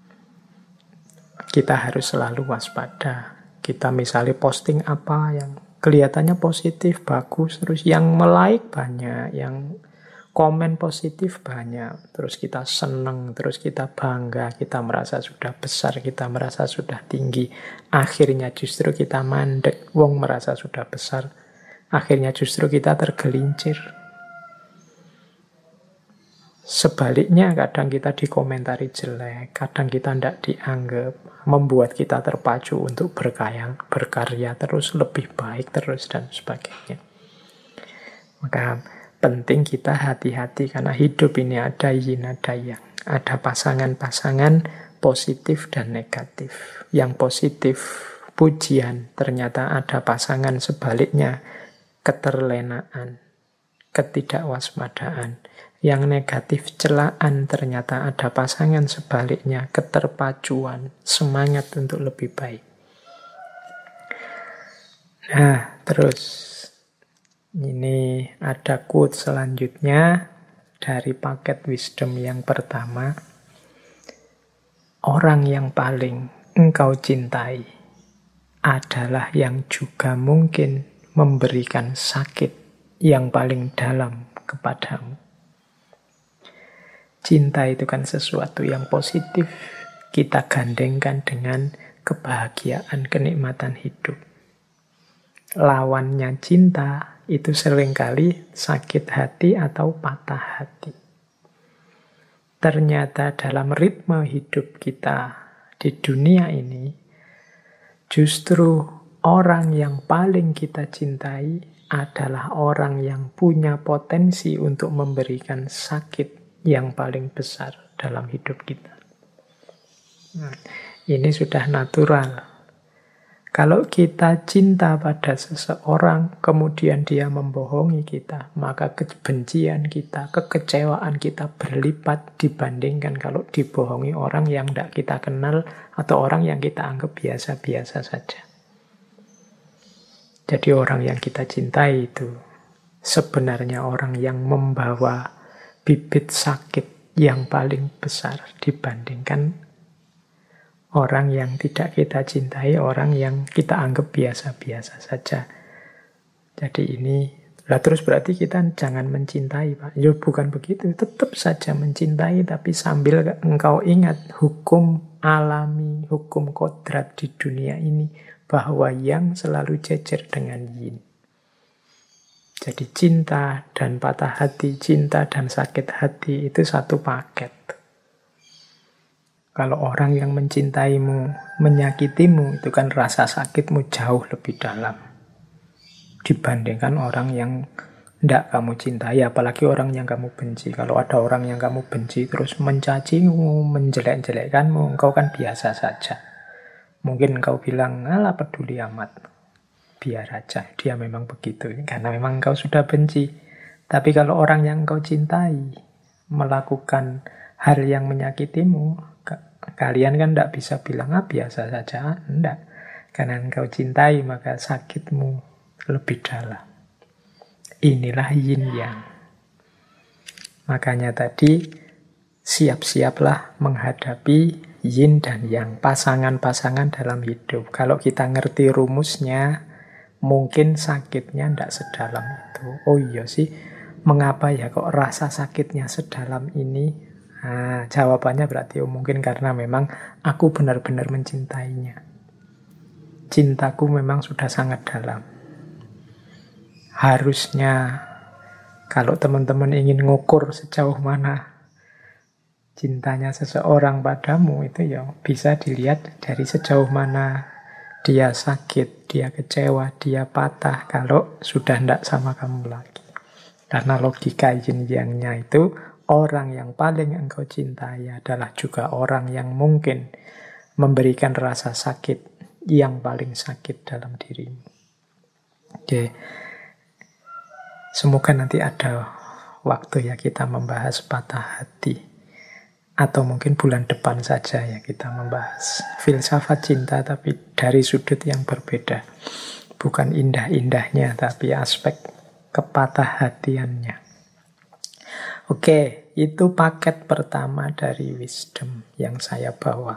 Kita harus selalu waspada. Kita misalnya posting apa yang kelihatannya positif, bagus, terus yang like banyak, yang komen positif banyak, terus kita seneng, terus kita bangga, kita merasa sudah besar, kita merasa sudah tinggi. Akhirnya justru kita mandek, wong merasa sudah besar. Akhirnya justru kita tergelincir. Sebaliknya kadang kita dikomentari jelek, kadang kita tidak dianggap, membuat kita terpacu untuk berkarya terus, lebih baik terus, dan sebagainya. Maka penting kita hati-hati karena hidup ini ada yin, ada yang. Ada pasangan-pasangan positif dan negatif. Yang positif pujian, ternyata ada pasangan sebaliknya, keterlenaan, ketidakwaspadaan. Yang negatif celaan, ternyata ada pasangan sebaliknya, keterpacuan, semangat untuk lebih baik. Nah, terus ini ada quote selanjutnya dari paket wisdom yang pertama. Orang yang paling engkau cintai adalah yang juga mungkin memberikan sakit yang paling dalam kepadamu. Cinta itu kan sesuatu yang positif. Kita gandengkan dengan kebahagiaan, kenikmatan hidup. Lawannya cinta itu seringkali sakit hati atau patah hati. Ternyata dalam ritme hidup kita di dunia ini, justru orang yang paling kita cintai adalah orang yang punya potensi untuk memberikan sakit yang paling besar dalam hidup kita. Nah, ini sudah natural. Kalau kita cinta pada seseorang, kemudian dia membohongi kita, maka kebencian kita, kekecewaan kita berlipat dibandingkan kalau dibohongi orang yang tidak kita kenal atau orang yang kita anggap biasa-biasa saja. Jadi orang yang kita cintai itu sebenarnya orang yang membawa bibit sakit yang paling besar dibandingkan orang yang tidak kita cintai, orang yang kita anggap biasa-biasa saja. Jadi ini, terus berarti kita jangan mencintai, Pak. Ya bukan begitu, tetap saja mencintai, tapi sambil engkau ingat hukum alami, hukum kodrat di dunia ini, bahwa yang selalu jejer dengan yin. Jadi cinta dan patah hati, cinta dan sakit hati itu satu paket. Kalau orang yang mencintaimu, menyakitimu, itu kan rasa sakitmu jauh lebih dalam dibandingkan orang yang tidak kamu cintai, apalagi orang yang kamu benci. Kalau ada orang yang kamu benci terus mencacimu, menjelek-jelekkanmu, engkau kan biasa saja. Mungkin engkau bilang, alah peduli amat. Biar aja, dia memang begitu. Karena memang engkau sudah benci. Tapi kalau orang yang engkau cintai melakukan hal yang menyakitimu, kalian kan tidak bisa bilang, biasa saja. Tidak. Karena engkau cintai, maka sakitmu lebih dalam. Inilah yin yang. Makanya tadi, siap-siaplah menghadapi yin dan yang. Pasangan-pasangan dalam hidup. Kalau kita ngerti rumusnya, mungkin sakitnya tidak sedalam itu. Oh iya sih, mengapa ya kok rasa sakitnya sedalam ini? Nah, jawabannya berarti mungkin karena memang aku benar-benar mencintainya. Cintaku memang sudah sangat dalam. harusnya kalau teman-teman ingin ngukur sejauh mana cintanya seseorang padamu, itu ya bisa dilihat dari sejauh mana dia sakit, dia kecewa, dia patah kalau sudah tidak sama kamu lagi. Karena logika yin yang-nya itu, orang yang paling engkau cintai adalah juga orang yang mungkin memberikan rasa sakit yang paling sakit dalam dirimu. Oke. Semoga nanti ada waktu ya kita membahas patah hati. Atau mungkin bulan depan saja ya kita membahas filsafat cinta tapi dari sudut yang berbeda. Bukan indah-indahnya tapi aspek kepatah hatiannya. Oke, itu paket pertama dari wisdom yang saya bawa.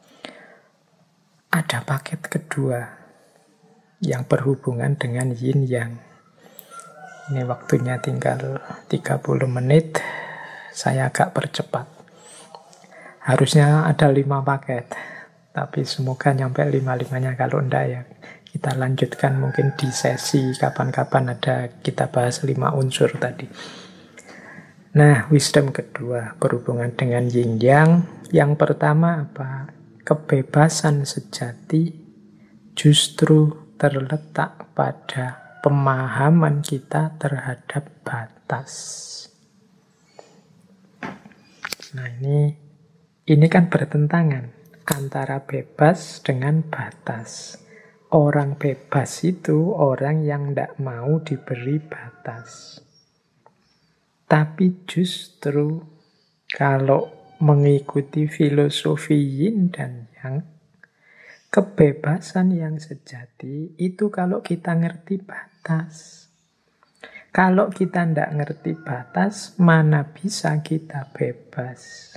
Ada paket kedua yang berhubungan dengan yin yang. Ini waktunya tinggal 30 menit. Saya agak percepat. Harusnya ada 5 paket. Tapi semoga nyampe 5-5-nya. Kalau enggak ya kita lanjutkan mungkin di sesi kapan-kapan ada kita bahas 5 unsur tadi. Nah, wisdom kedua berhubungan dengan yin yang. Yang pertama apa? Kebebasan sejati justru terletak pada pemahaman kita terhadap batas. Nah, ini kan bertentangan antara bebas dengan batas. Orang bebas itu orang yang tidak mau diberi batas. Tapi justru kalau mengikuti filosofi yin dan yang, kebebasan yang sejati itu kalau kita ngerti batas. Kalau kita tidak ngerti batas, mana bisa kita bebas?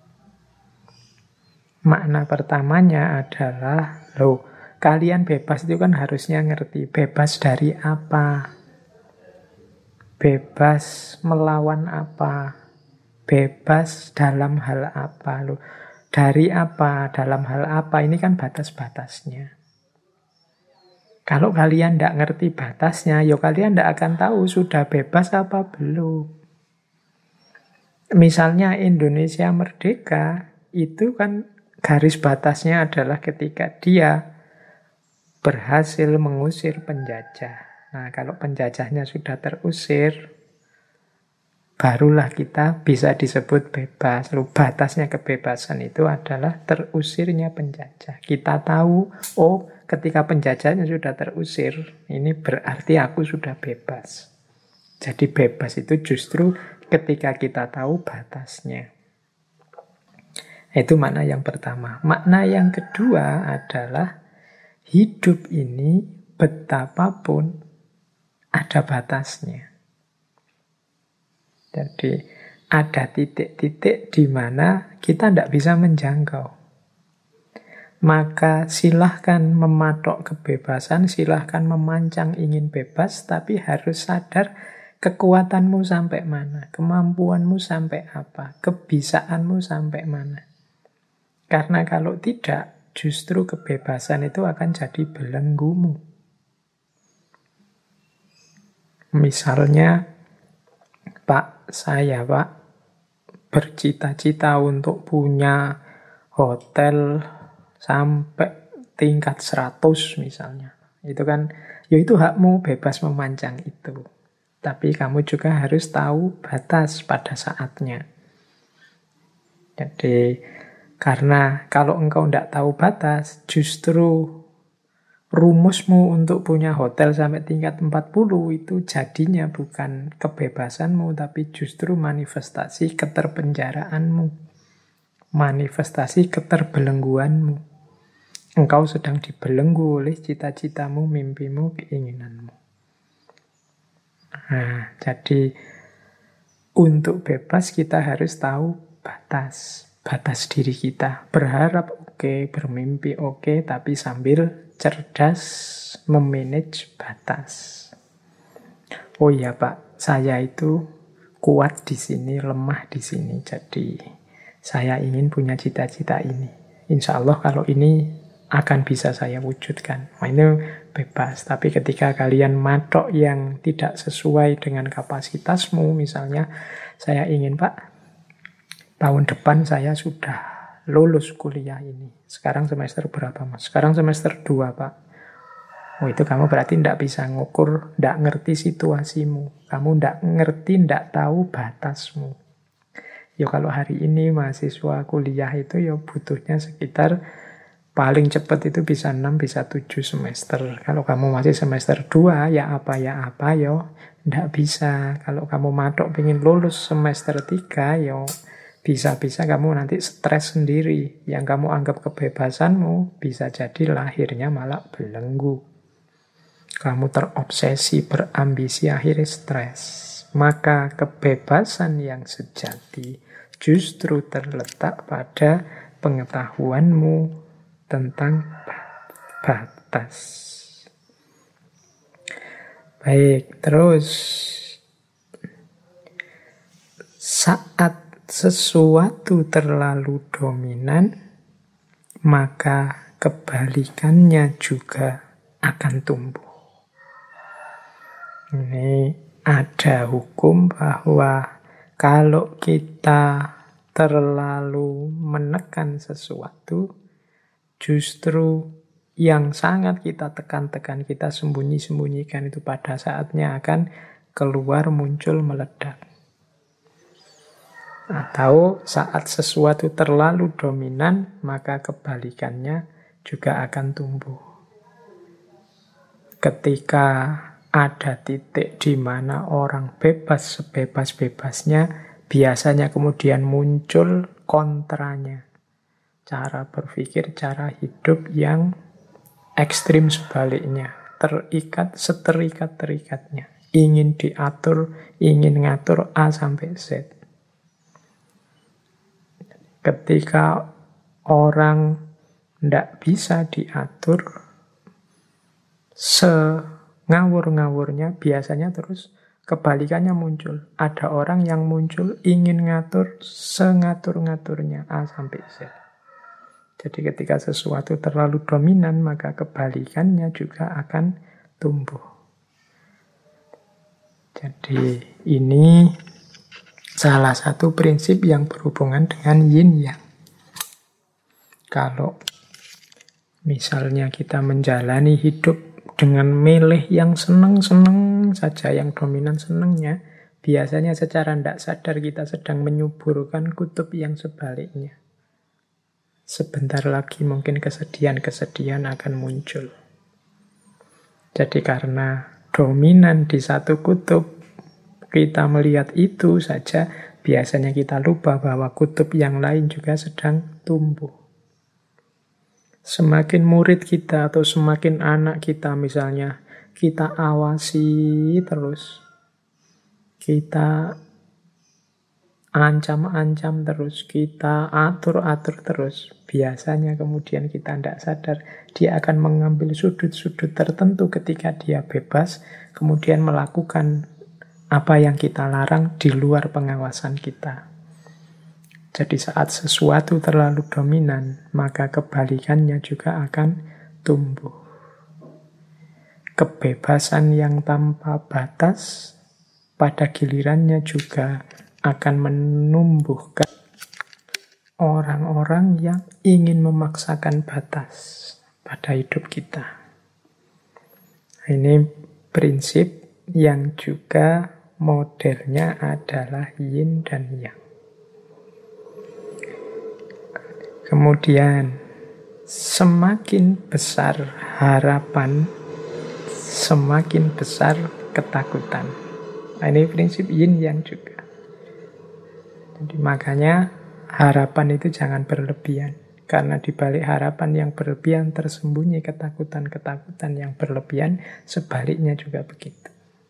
Makna pertamanya adalah, kalian bebas itu kan harusnya ngerti. Bebas dari apa? Bebas melawan apa? Bebas dalam hal apa? Dari apa? Dalam hal apa? Ini kan batas-batasnya. Kalau kalian tidak ngerti batasnya, ya kalian tidak akan tahu sudah bebas apa belum. Misalnya Indonesia merdeka, itu kan garis batasnya adalah ketika dia berhasil mengusir penjajah. Nah, kalau penjajahnya sudah terusir, barulah kita bisa disebut bebas. Lalu batasnya kebebasan itu adalah terusirnya penjajah. Kita tahu, ketika penjajahnya sudah terusir, ini berarti aku sudah bebas. Jadi bebas itu justru ketika kita tahu batasnya. Itu makna yang pertama. Makna yang kedua adalah hidup ini betapapun ada batasnya. Jadi ada titik-titik di mana kita tidak bisa menjangkau. Maka silahkan mematok kebebasan, silahkan memancang ingin bebas, tapi harus sadar kekuatanmu sampai mana, kemampuanmu sampai apa, kebisaanmu sampai mana. Karena kalau tidak, justru kebebasan itu akan jadi belenggumu. Misalnya, saya bercita-cita untuk punya hotel sampai tingkat 100 misalnya. Itu kan, ya itu hakmu bebas memancang itu. Tapi kamu juga harus tahu batas pada saatnya. Jadi, karena kalau engkau tidak tahu batas, justru rumusmu untuk punya hotel sampai tingkat 40 itu jadinya bukan kebebasanmu, tapi justru manifestasi keterpenjaraanmu. Manifestasi keterbelengguanmu. Engkau sedang dibelenggu oleh cita-citamu, mimpimu, keinginanmu. Nah, jadi untuk bebas kita harus tahu batas. Batas diri kita. Berharap oke, bermimpi oke, tapi sambil cerdas memanage batas. Oh iya Pak, saya itu kuat di sini, lemah di sini. Jadi saya ingin punya cita-cita ini. Insya Allah kalau ini akan bisa saya wujudkan. Nah, itu bebas. Tapi ketika kalian matok yang tidak sesuai dengan kapasitasmu, misalnya saya ingin, Pak, tahun depan saya sudah lulus kuliah ini. Sekarang semester berapa, Mas? Sekarang semester 2, Pak. Oh, itu kamu berarti tidak bisa ngukur, tidak ngerti situasimu. Kamu tidak ngerti, tidak tahu batasmu. Ya kalau hari ini mahasiswa kuliah itu ya butuhnya sekitar paling cepat itu bisa 6, bisa 7 semester. Kalau kamu masih semester 2, ya apa, yo. Nggak bisa. Kalau kamu matok pengen lulus semester 3, yo bisa-bisa kamu nanti stres sendiri. Yang kamu anggap kebebasanmu, bisa jadi lahirnya malah belenggu. Kamu terobsesi, berambisi, akhirnya stres. Maka kebebasan yang sejati justru terletak pada pengetahuanmu tentang batas. Baik, terus saat sesuatu terlalu dominan, maka kebalikannya juga akan tumbuh. Ini ada hukum bahwa kalau kita terlalu menekan sesuatu, justru yang sangat kita tekan-tekan, kita sembunyi-sembunyikan itu pada saatnya akan keluar, muncul, meledak. Atau saat sesuatu terlalu dominan, maka kebalikannya juga akan tumbuh. Ketika ada titik di mana orang bebas sebebas-bebasnya, biasanya kemudian muncul kontranya. Cara berpikir, cara hidup yang ekstrim sebaliknya. Terikat, seterikat-terikatnya. Ingin diatur, ingin ngatur A sampai Z. Ketika orang tidak bisa diatur, sengawur-ngawurnya biasanya terus kebalikannya muncul. Ada orang yang muncul ingin ngatur sengatur-ngaturnya A sampai Z. Jadi ketika sesuatu terlalu dominan, maka kebalikannya juga akan tumbuh. Jadi ini salah satu prinsip yang berhubungan dengan yin yang. Kalau misalnya kita menjalani hidup dengan milih yang seneng-seneng saja, yang dominan senengnya, biasanya secara tidak sadar kita sedang menyuburkan kutub yang sebaliknya. Sebentar lagi mungkin kesedihan-kesedihan akan muncul. Jadi karena dominan di satu kutub, kita melihat itu saja, biasanya kita lupa bahwa kutub yang lain juga sedang tumbuh. Semakin murid kita atau semakin anak kita misalnya, kita awasi terus, kita ancam-ancam terus, kita atur-atur terus. Biasanya kemudian kita tidak sadar, dia akan mengambil sudut-sudut tertentu ketika dia bebas, kemudian melakukan apa yang kita larang di luar pengawasan kita. Jadi saat sesuatu terlalu dominan, maka kebalikannya juga akan tumbuh. Kebebasan yang tanpa batas, pada gilirannya juga akan menumbuhkan orang-orang yang ingin memaksakan batas pada hidup kita. Ini prinsip yang juga modelnya adalah yin dan yang. Kemudian, semakin besar harapan, semakin besar ketakutan. Ini prinsip yin yang juga. Jadi makanya harapan itu jangan berlebihan. Karena di balik harapan yang berlebihan tersembunyi ketakutan-ketakutan yang berlebihan, sebaliknya juga begitu.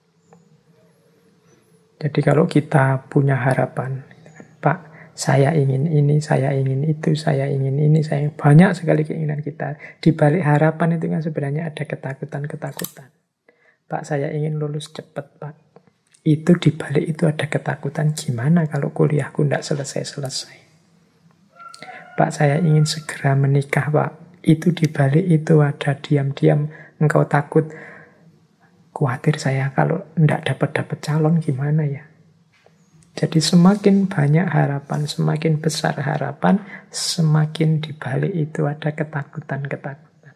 Jadi kalau kita punya harapan, Pak, saya ingin ini, saya ingin itu, saya ingin ini, saya banyak sekali keinginan kita. Di balik harapan itu kan sebenarnya ada ketakutan-ketakutan. Pak, saya ingin lulus cepat, Pak. Itu di balik itu ada ketakutan, gimana kalau kuliahku tidak selesai-selesai. Pak, saya ingin segera menikah, Pak. Itu di balik itu ada diam-diam engkau takut, khawatir saya kalau tidak dapat calon gimana ya. Jadi semakin banyak harapan, semakin besar harapan, semakin di balik itu ada ketakutan-ketakutan.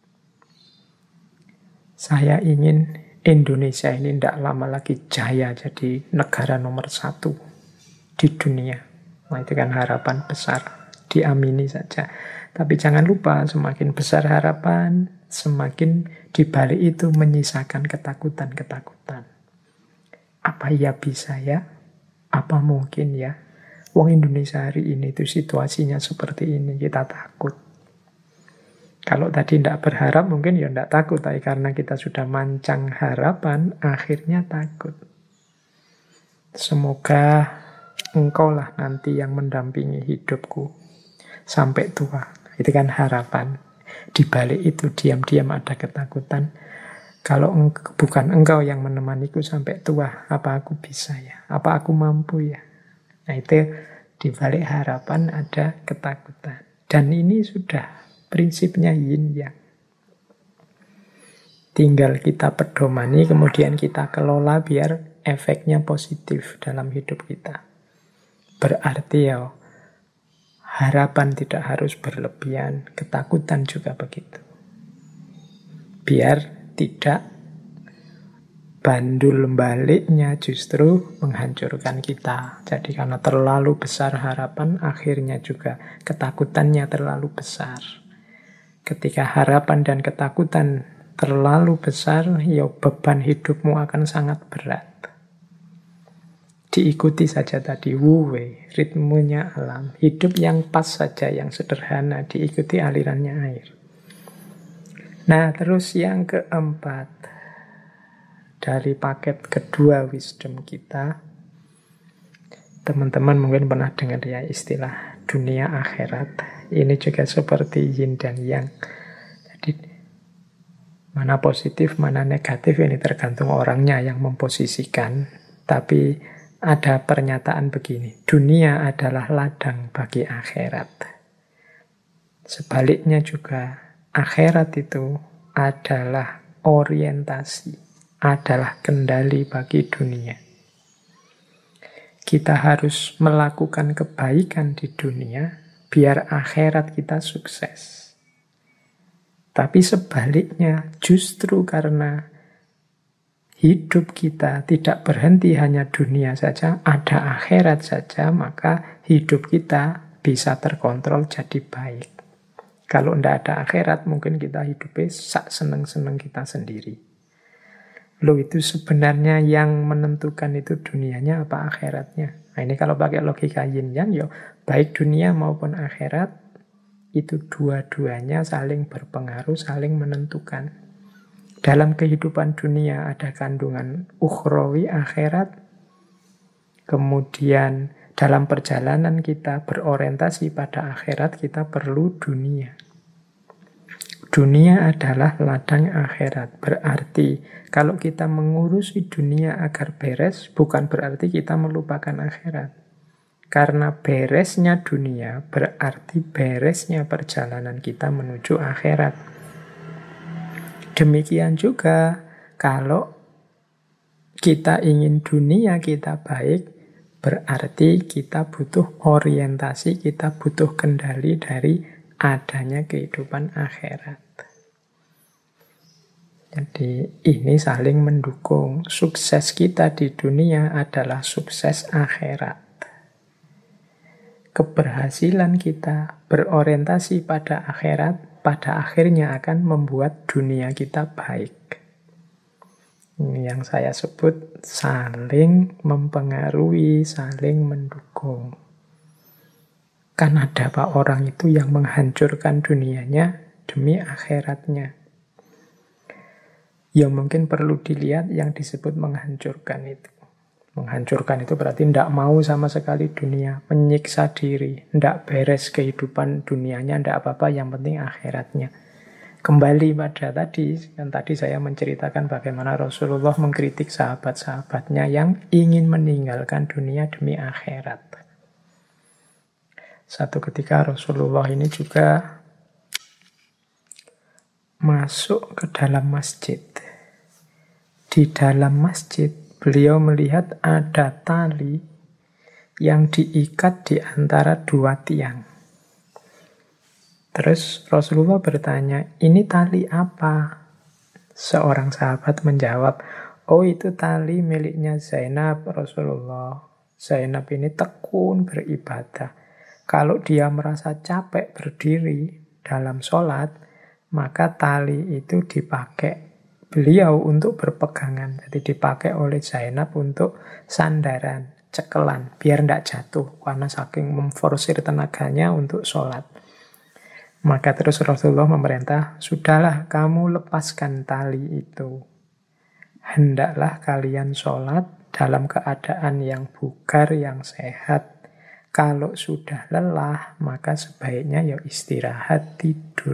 Saya ingin Indonesia ini tidak lama lagi jaya jadi negara nomor 1 di dunia. Nah, itu kan harapan besar, diamini saja. Tapi jangan lupa, semakin besar harapan, semakin di balik itu menyisakan ketakutan-ketakutan. Apa ya bisa ya? Apa mungkin ya? Wong Indonesia hari ini itu situasinya seperti ini, kita takut. Kalau tadi tidak berharap mungkin ya tidak takut, tapi karena kita sudah mancang harapan, akhirnya takut. Semoga engkau lah nanti yang mendampingi hidupku sampai tua. Itu kan harapan. Di balik itu diam-diam ada ketakutan. Kalau bukan engkau yang menemaniku sampai tua, apa aku bisa ya? Apa aku mampu ya? Nah itu di balik harapan ada ketakutan. Dan ini sudah prinsipnya yin yang. Tinggal kita pedomani, kemudian kita kelola biar efeknya positif dalam hidup kita. Berarti ya, harapan tidak harus berlebihan, ketakutan juga begitu. Biar tidak bandul baliknya justru menghancurkan kita. Jadi karena terlalu besar harapan, akhirnya juga ketakutannya terlalu besar. Ketika harapan dan ketakutan terlalu besar, ya beban hidupmu akan sangat berat. Diikuti saja tadi wu wei, ritmenya alam. Hidup yang pas saja, yang sederhana, diikuti alirannya air. Nah, terus yang keempat, dari paket kedua wisdom kita, teman-teman mungkin pernah dengar ya istilah dunia akhirat. Ini juga seperti yin dan yang. Jadi, mana positif, mana negatif, ini tergantung orangnya yang memposisikan. Tapi ada pernyataan begini, dunia adalah ladang bagi akhirat. Sebaliknya juga, akhirat itu adalah orientasi, adalah kendali bagi dunia. Kita harus melakukan kebaikan di dunia, biar akhirat kita sukses. Tapi sebaliknya, justru karena hidup kita tidak berhenti hanya dunia saja, ada akhirat saja, maka hidup kita bisa terkontrol jadi baik. Kalau tidak ada akhirat, mungkin kita hidupnya sak seneng-seneng kita sendiri. Loh, itu sebenarnya yang menentukan itu dunianya apa akhiratnya? Nah, ini kalau pakai logika yin yang, ya baik dunia maupun akhirat, itu dua-duanya saling berpengaruh, saling menentukan. Dalam kehidupan dunia ada kandungan ukhrawi akhirat, kemudian dalam perjalanan kita berorientasi pada akhirat, kita perlu dunia. Dunia adalah ladang akhirat. Berarti kalau kita mengurusi dunia agar beres, bukan berarti kita melupakan akhirat. Karena beresnya dunia berarti beresnya perjalanan kita menuju akhirat. Demikian juga kalau kita ingin dunia kita baik, berarti kita butuh orientasi, kita butuh kendali dari adanya kehidupan akhirat. Jadi ini saling mendukung. Sukses kita di dunia adalah sukses akhirat. Keberhasilan kita berorientasi pada akhirat, pada akhirnya akan membuat dunia kita baik. Ini yang saya sebut saling mempengaruhi, saling mendukung. Kan ada Pak orang itu yang menghancurkan dunianya demi akhiratnya. Ya mungkin perlu dilihat yang disebut menghancurkan itu. Menghancurkan itu berarti tidak mau sama sekali dunia, menyiksa diri, tidak beres kehidupan dunianya, tidak apa-apa, yang penting akhiratnya. Kembali pada tadi, kan tadi saya menceritakan bagaimana Rasulullah mengkritik sahabat-sahabatnya yang ingin meninggalkan dunia demi akhirat. Satu ketika Rasulullah ini juga masuk ke dalam masjid. Di dalam masjid, beliau melihat ada tali yang diikat di antara dua tiang. Terus Rasulullah bertanya, ini tali apa? Seorang sahabat menjawab, oh itu tali miliknya Zainab, Rasulullah. Zainab ini tekun beribadah. Kalau dia merasa capek berdiri dalam sholat, maka tali itu dipakai beliau untuk berpegangan. Jadi dipakai oleh Zainab untuk sandaran, cekelan, biar tidak jatuh. Karena saking memforsir tenaganya untuk sholat. Maka terus Rasulullah memerintah, sudahlah kamu lepaskan tali itu. Hendaklah kalian sholat dalam keadaan yang bugar, yang sehat. Kalau sudah lelah, maka sebaiknya ya istirahat, tidur.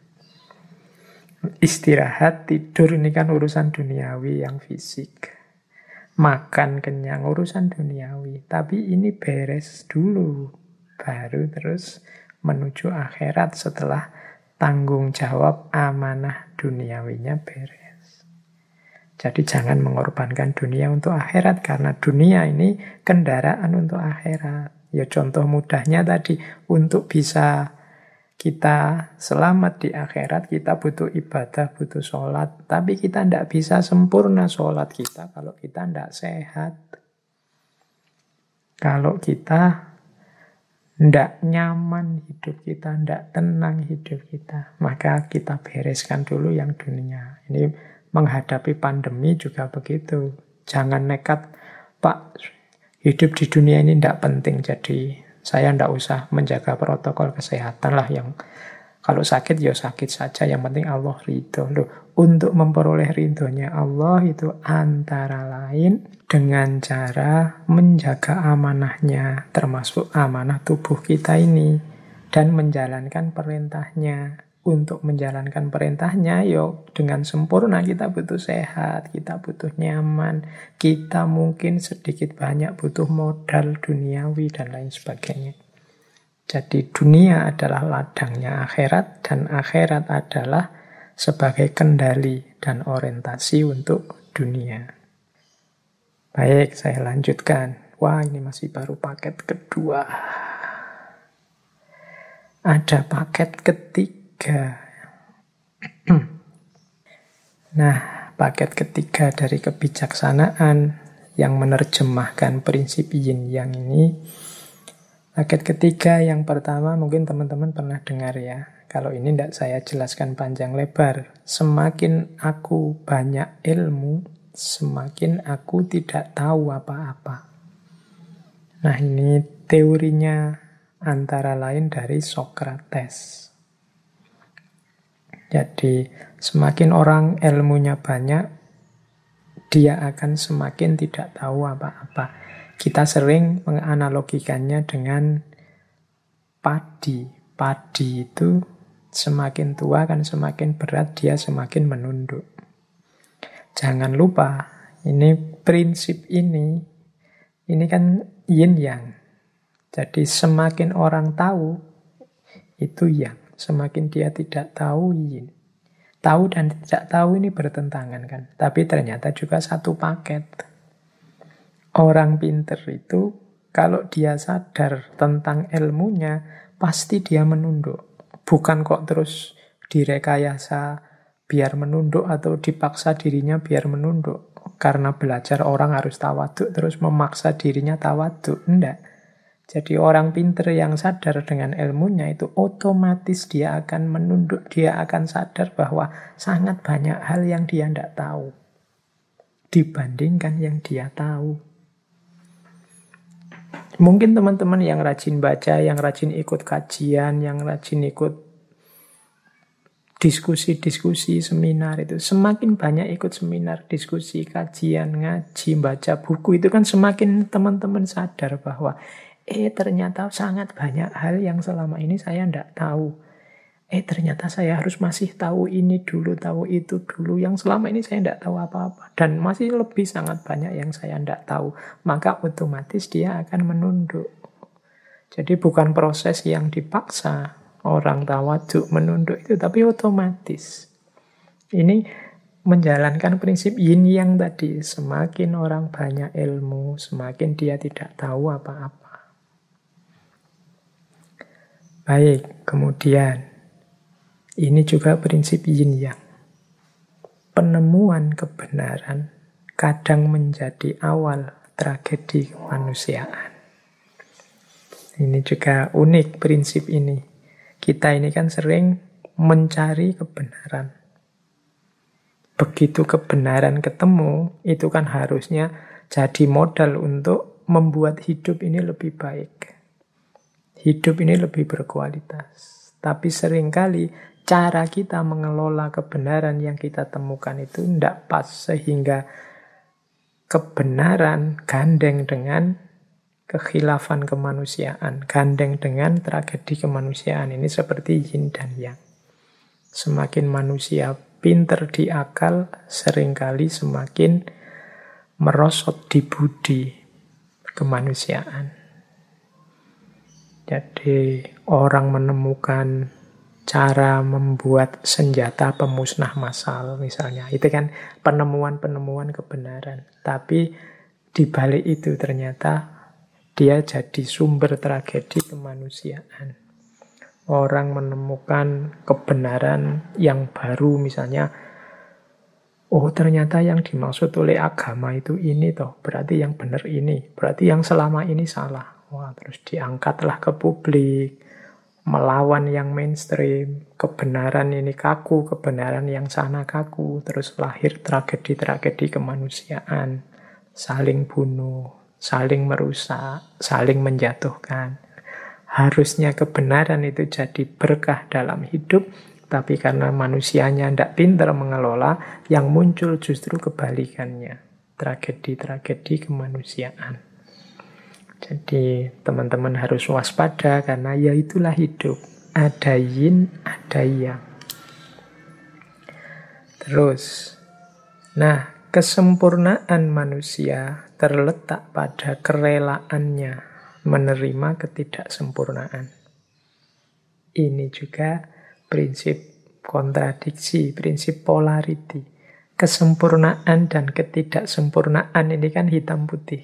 Istirahat, tidur ini kan urusan duniawi yang fisik. Makan kenyang, urusan duniawi. Tapi ini beres dulu. Baru terus menuju akhirat setelah tanggung jawab amanah duniawinya beres. Jadi jangan mengorbankan dunia untuk akhirat, karena dunia ini kendaraan untuk akhirat. Ya contoh mudahnya tadi, untuk bisa kita selamat di akhirat, kita butuh ibadah, butuh sholat. Tapi kita tidak bisa sempurna sholat kita kalau kita tidak sehat. Kalau kita tidak nyaman hidup kita, tidak tenang hidup kita, maka kita bereskan dulu yang dunia. Ini menghadapi pandemi juga begitu. Jangan nekat, Pak, hidup di dunia ini tidak penting, jadi saya tidak usah menjaga protokol kesehatan lah. Yang kalau sakit ya sakit saja, yang penting Allah ridho. Loh, untuk memperoleh ridhonya Allah itu antara lain dengan cara menjaga amanahnya, termasuk amanah tubuh kita ini, dan menjalankan perintahnya. Untuk menjalankan perintahnya, yo dengan sempurna kita butuh sehat, kita butuh nyaman, kita mungkin sedikit banyak butuh modal duniawi dan lain sebagainya. Jadi dunia adalah ladangnya akhirat, dan akhirat adalah sebagai kendali dan orientasi untuk dunia. Baik, saya lanjutkan. Wah, ini masih baru paket kedua. Ada paket ketiga. Nah, paket ketiga dari kebijaksanaan yang menerjemahkan prinsip yin yang ini. Paket ketiga yang pertama mungkin teman-teman pernah dengar ya. Kalau ini tidak saya jelaskan panjang lebar. Semakin aku banyak ilmu, semakin aku tidak tahu apa-apa. Nah, ini teorinya antara lain dari Socrates. Jadi, semakin orang ilmunya banyak, dia akan semakin tidak tahu apa-apa. Kita sering menganalogikannya dengan padi. Padi itu semakin tua kan semakin berat, dia semakin menunduk. Jangan lupa, ini prinsip ini kan yin yang. Jadi semakin orang tahu, itu yang. Semakin dia tidak tahu, yin. Tahu dan tidak tahu ini bertentangan kan. Tapi ternyata juga satu paket. Orang pinter itu, kalau dia sadar tentang ilmunya, pasti dia menunduk. Bukan kok terus direkayasa biar menunduk atau dipaksa dirinya biar menunduk. Karena belajar orang harus tawaduk, terus memaksa dirinya tawaduk. Enggak. Jadi orang pinter yang sadar dengan ilmunya itu otomatis dia akan menunduk, dia akan sadar bahwa sangat banyak hal yang dia tidak tahu dibandingkan yang dia tahu. Mungkin teman-teman yang rajin baca, yang rajin ikut kajian, yang rajin ikut diskusi-diskusi, seminar itu, semakin banyak ikut seminar, diskusi, kajian, ngaji, baca buku, itu kan semakin teman-teman sadar bahwa ternyata sangat banyak hal yang selama ini saya tidak tahu. Ternyata saya harus masih tahu ini dulu, tahu itu dulu. Yang selama ini saya tidak tahu apa-apa. Dan masih lebih sangat banyak yang saya tidak tahu. Maka otomatis dia akan menunduk. Jadi bukan proses yang dipaksa orang tawaduk menunduk itu, tapi otomatis. Ini menjalankan prinsip yin yang tadi. Semakin orang banyak ilmu, semakin dia tidak tahu apa-apa. Baik, kemudian ini juga prinsip yin yang. Penemuan kebenaran kadang menjadi awal tragedi kemanusiaan. Ini juga unik prinsip ini. Kita ini kan sering mencari kebenaran. Begitu kebenaran ketemu, itu kan harusnya jadi modal untuk membuat hidup ini lebih baik. Hidup ini lebih berkualitas. Tapi seringkali cara kita mengelola kebenaran yang kita temukan itu tidak pas, sehingga kebenaran gandeng dengan kekhilafan kemanusiaan, gandeng dengan tragedi kemanusiaan. Ini seperti yin dan yang. Semakin manusia pinter di akal, seringkali semakin merosot di budi kemanusiaan. Jadi orang menemukan cara membuat senjata pemusnah massal misalnya. Itu kan penemuan-penemuan kebenaran. Tapi di balik itu ternyata dia jadi sumber tragedi kemanusiaan. Orang menemukan kebenaran yang baru misalnya, oh ternyata yang dimaksud oleh agama itu ini toh, berarti yang benar ini, berarti yang selama ini salah. Wah, terus diangkatlah ke publik, melawan yang mainstream, kebenaran ini kaku, kebenaran yang sana kaku, terus lahir tragedi-tragedi kemanusiaan, saling bunuh, saling merusak, saling menjatuhkan. Harusnya kebenaran itu jadi berkah dalam hidup, tapi karena manusianya tidak pintar mengelola, yang muncul justru kebalikannya. Tragedi-tragedi kemanusiaan. Jadi teman-teman harus waspada karena ya itulah hidup. Ada yin, ada yang. Terus, nah kesempurnaan manusia terletak pada kerelaannya menerima ketidaksempurnaan. Ini juga prinsip kontradiksi, prinsip polarity. Kesempurnaan dan ketidaksempurnaan ini kan hitam putih.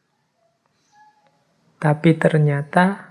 Tapi ternyata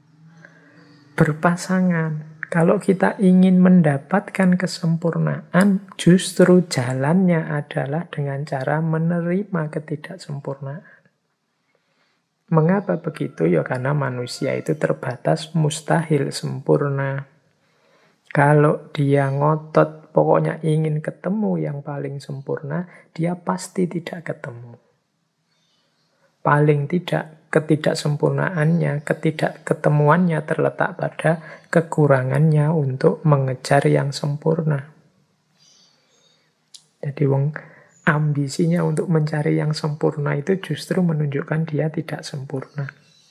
berpasangan. Kalau kita ingin mendapatkan kesempurnaan, justru jalannya adalah dengan cara menerima ketidaksempurnaan. Mengapa begitu? Ya karena manusia itu terbatas, mustahil sempurna. Kalau dia ngotot, pokoknya ingin ketemu yang paling sempurna, dia pasti tidak ketemu. Paling tidak, ketidaksempurnaannya, ketidakketemuannya terletak pada kekurangannya untuk mengejar yang sempurna. Jadi ambisinya untuk mencari yang sempurna itu justru menunjukkan dia tidak sempurna.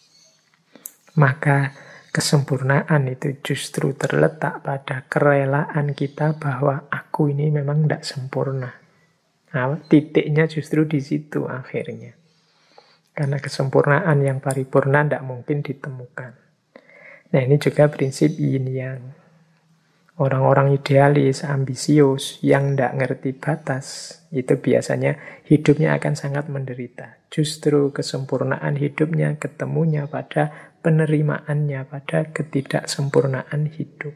Maka kesempurnaan itu justru terletak pada kerelaan kita bahwa aku ini memang tidak sempurna. Nah, titiknya justru di situ akhirnya. Karena kesempurnaan yang paripurna tidak mungkin ditemukan. Nah ini juga prinsip yin yang. Orang-orang idealis, ambisius, yang tidak ngerti batas, itu biasanya hidupnya akan sangat menderita. Justru kesempurnaan hidupnya ketemunya pada penerimaannya, pada ketidaksempurnaan hidup.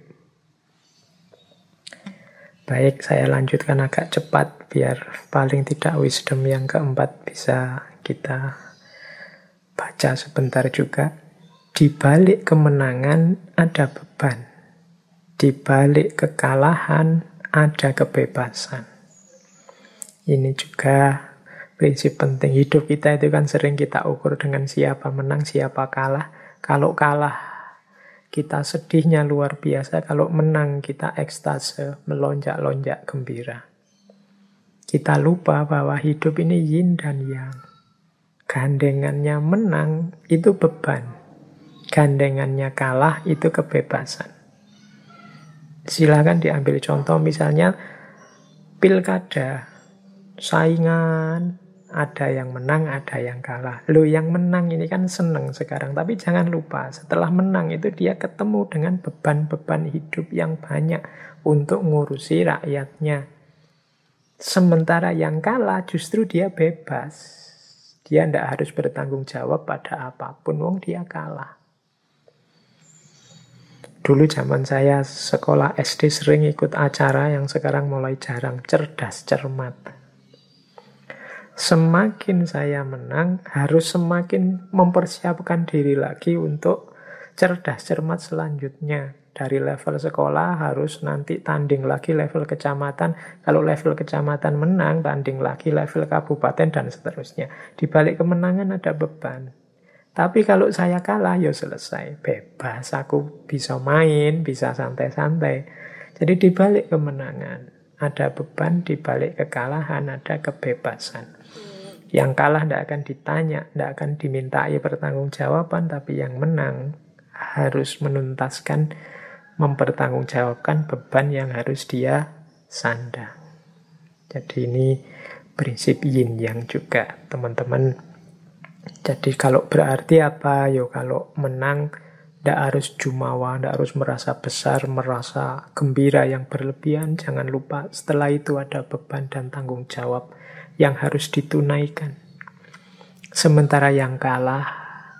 Baik, saya lanjutkan agak cepat, biar paling tidak wisdom yang keempat bisa kita baca sebentar juga. Di balik kemenangan ada beban. Di balik kekalahan ada kebebasan. Ini juga prinsip penting. Hidup kita itu kan sering kita ukur dengan siapa menang, siapa kalah. Kalau kalah, kita sedihnya luar biasa. Kalau menang, kita ekstase, melonjak-lonjak gembira. Kita lupa bahwa hidup ini yin dan yang. Gandengannya menang itu beban. Gandengannya kalah itu kebebasan. Silakan diambil contoh misalnya pilkada, saingan, ada yang menang, ada yang kalah. Loh, yang menang ini kan seneng sekarang, tapi jangan lupa setelah menang itu dia ketemu dengan beban-beban hidup yang banyak untuk ngurusi rakyatnya. Sementara yang kalah justru dia bebas. Dia tidak harus bertanggung jawab pada apapun, wong dia kalah. Dulu zaman saya sekolah SD sering ikut acara yang sekarang mulai jarang, cerdas cermat. Semakin saya menang, harus semakin mempersiapkan diri lagi untuk cerdas cermat selanjutnya. Dari level sekolah harus nanti tanding lagi level kecamatan. Kalau level kecamatan menang, tanding lagi level kabupaten dan seterusnya. Di balik kemenangan ada beban. Tapi kalau saya kalah, ya selesai. Bebas, aku bisa main, bisa santai-santai. Jadi di balik kemenangan ada beban, di balik kekalahan ada kebebasan. Yang kalah tidak akan ditanya, tidak akan dimintai pertanggungjawaban, tapi yang menang harus menuntaskan, mempertanggungjawabkan beban yang harus dia sandang. Jadi ini prinsip yin yang juga, teman-teman. Jadi kalau berarti apa? Yo kalau menang tidak harus jumawa, tidak harus merasa besar, merasa gembira yang berlebihan. Jangan lupa setelah itu ada beban dan tanggung jawab yang harus ditunaikan. Sementara yang kalah,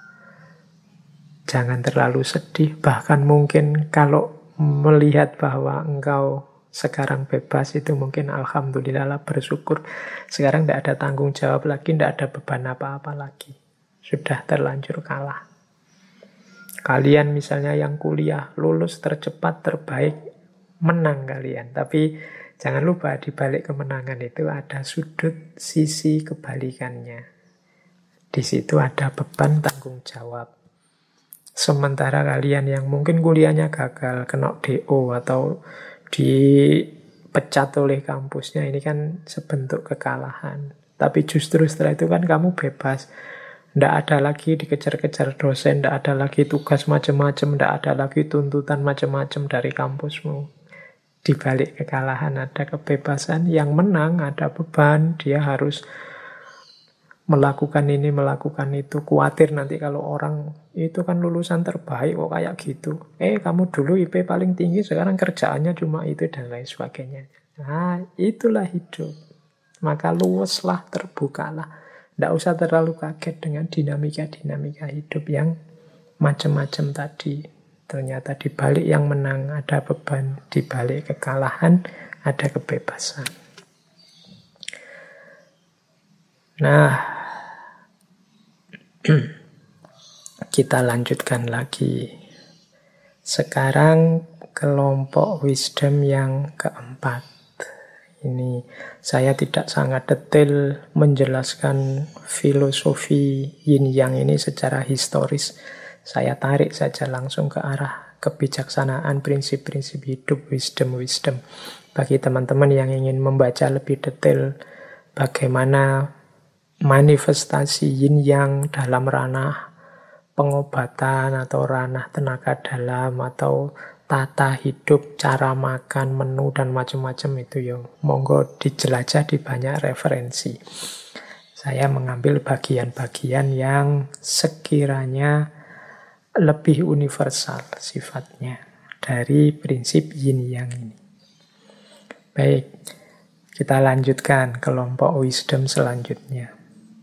jangan terlalu sedih. Bahkan mungkin kalau melihat bahwa engkau sekarang bebas, itu mungkin alhamdulillah lah, bersyukur. Sekarang tidak ada tanggung jawab lagi, tidak ada beban apa-apa lagi. Sudah terlanjur kalah. Kalian misalnya yang kuliah, lulus tercepat, terbaik, menang kalian. Tapi jangan lupa di balik kemenangan itu ada sudut sisi kebalikannya. Di situ ada beban tanggung jawab. Sementara kalian yang mungkin kuliahnya gagal, kena DO atau dipecat oleh kampusnya, ini kan sebentuk kekalahan. Tapi justru setelah itu kan kamu bebas. Tidak ada lagi dikejar-kejar dosen, tidak ada lagi tugas macam-macam, tidak ada lagi tuntutan macam-macam dari kampusmu. Di balik kekalahan ada kebebasan, yang menang ada beban, dia harus melakukan ini, melakukan itu. Khawatir nanti kalau orang itu kan lulusan terbaik kok kayak gitu. Kamu dulu IP paling tinggi, sekarang kerjaannya cuma itu dan lain sebagainya. Nah, itulah hidup. Maka luweslah, terbukalah. Tidak usah terlalu kaget dengan dinamika-dinamika hidup yang macam-macam tadi. Ternyata di balik yang menang ada beban, di balik kekalahan ada kebebasan. Nah, kita lanjutkan lagi. Sekarang kelompok wisdom yang keempat. Ini saya tidak sangat detail menjelaskan filosofi yin yang ini secara historis. Saya tarik saja langsung ke arah kebijaksanaan, prinsip-prinsip hidup, wisdom. Bagi teman-teman yang ingin membaca lebih detail bagaimana manifestasi yin yang dalam ranah pengobatan atau ranah tenaga dalam atau tata hidup, cara makan, menu dan macam-macam itu ya monggo dijelajah di banyak referensi. Saya mengambil bagian-bagian yang sekiranya lebih universal sifatnya dari prinsip yin yang ini. Baik, kita lanjutkan kelompok wisdom selanjutnya.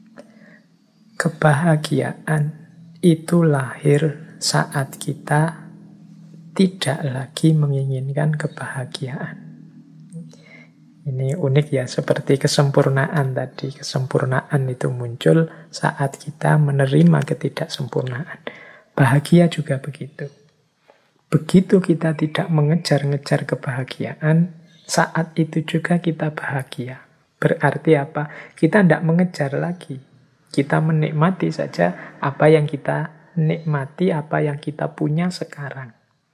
Kebahagiaan itu lahir saat kita tidak lagi menginginkan kebahagiaan. Ini unik ya, seperti kesempurnaan tadi. Kesempurnaan itu muncul saat kita menerima ketidaksempurnaan. Bahagia juga begitu. Begitu kita tidak mengejar-ngejar kebahagiaan, saat itu juga kita bahagia. Berarti apa? Kita tidak mengejar lagi. Kita menikmati saja apa yang kita nikmati, apa yang kita punya sekarang.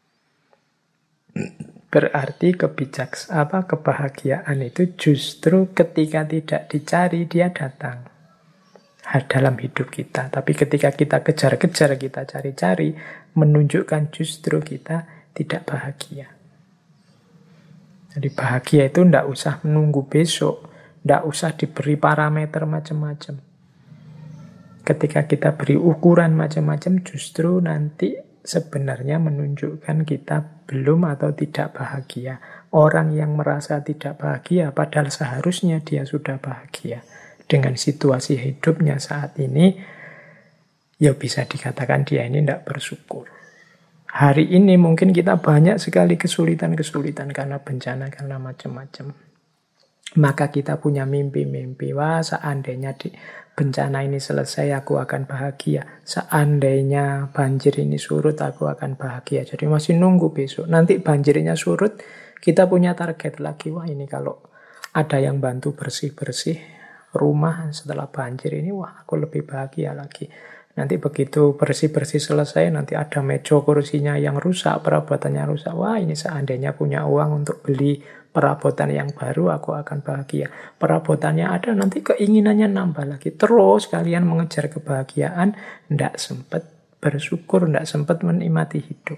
Berarti kebahagiaan itu justru ketika tidak dicari, dia datang dalam hidup kita. Tapi ketika kita kejar-kejar, kita cari-cari, menunjukkan justru kita tidak bahagia. Jadi bahagia itu tidak usah menunggu besok, tidak usah diberi parameter macam-macam. Ketika kita beri ukuran macam-macam, justru nanti sebenarnya menunjukkan kita belum atau tidak bahagia. Orang yang merasa tidak bahagia, padahal seharusnya dia sudah bahagia dengan situasi hidupnya saat ini, ya bisa dikatakan dia ini tidak bersyukur. Hari ini mungkin kita banyak sekali kesulitan-kesulitan karena bencana, karena macam-macam. Maka kita punya mimpi-mimpi. Wah, seandainya bencana ini selesai, aku akan bahagia. Seandainya banjir ini surut, aku akan bahagia. Jadi masih nunggu besok. Nanti banjirnya surut, kita punya target lagi. Wah, ini kalau ada yang bantu bersih-bersih rumah setelah banjir ini, wah, aku lebih bahagia lagi. Nanti begitu bersih-bersih selesai, nanti ada meja kursinya yang rusak, perabotannya rusak. Wah, ini seandainya punya uang untuk beli perabotan yang baru, aku akan bahagia. Perabotannya ada, nanti keinginannya nambah lagi. Terus kalian mengejar kebahagiaan, tidak sempat bersyukur, tidak sempat menikmati hidup.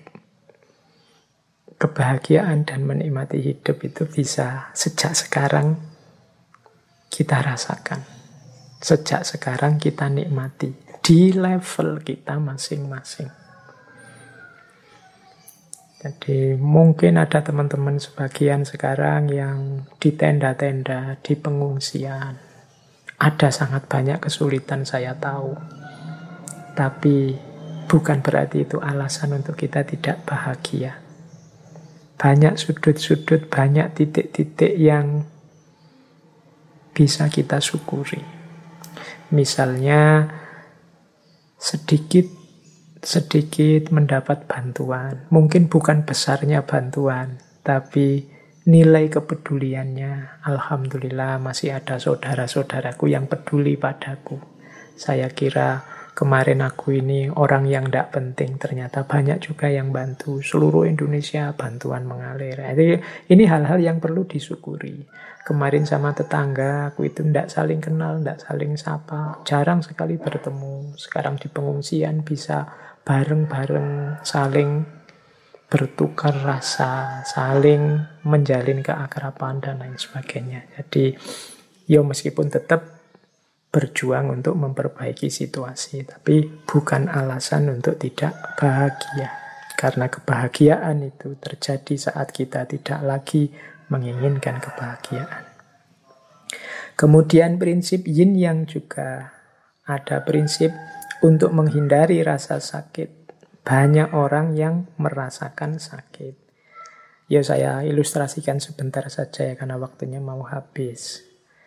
Kebahagiaan dan menikmati hidup itu bisa sejak sekarang kita rasakan. Sejak sekarang kita nikmati. Di level kita masing-masing. Jadi mungkin ada teman-teman sebagian sekarang yang di tenda-tenda, di pengungsian. Ada sangat banyak kesulitan, saya tahu. Tapi bukan berarti itu alasan untuk kita tidak bahagia. Banyak sudut-sudut, banyak titik-titik yang bisa kita syukuri. Misalnya sedikit mendapat bantuan. Mungkin bukan besarnya bantuan, tapi nilai kepeduliannya. Alhamdulillah masih ada saudara-saudaraku yang peduli padaku. Saya kira kemarin aku ini orang yang tidak penting, ternyata banyak juga yang bantu. Seluruh Indonesia bantuan mengalir. Jadi ini hal-hal yang perlu disyukuri. Kemarin sama tetangga, aku itu tidak saling kenal, tidak saling sapa. Jarang sekali bertemu. Sekarang di pengungsian bisa bareng-bareng saling bertukar rasa, saling menjalin keakraban dan lain sebagainya. Jadi, ya meskipun tetap berjuang untuk memperbaiki situasi, tapi bukan alasan untuk tidak bahagia. Karena kebahagiaan itu terjadi saat kita tidak lagi menginginkan kebahagiaan. Kemudian prinsip yin yang juga ada prinsip untuk menghindari rasa sakit. Banyak orang yang merasakan sakit. Ya saya ilustrasikan sebentar saja ya karena waktunya mau habis.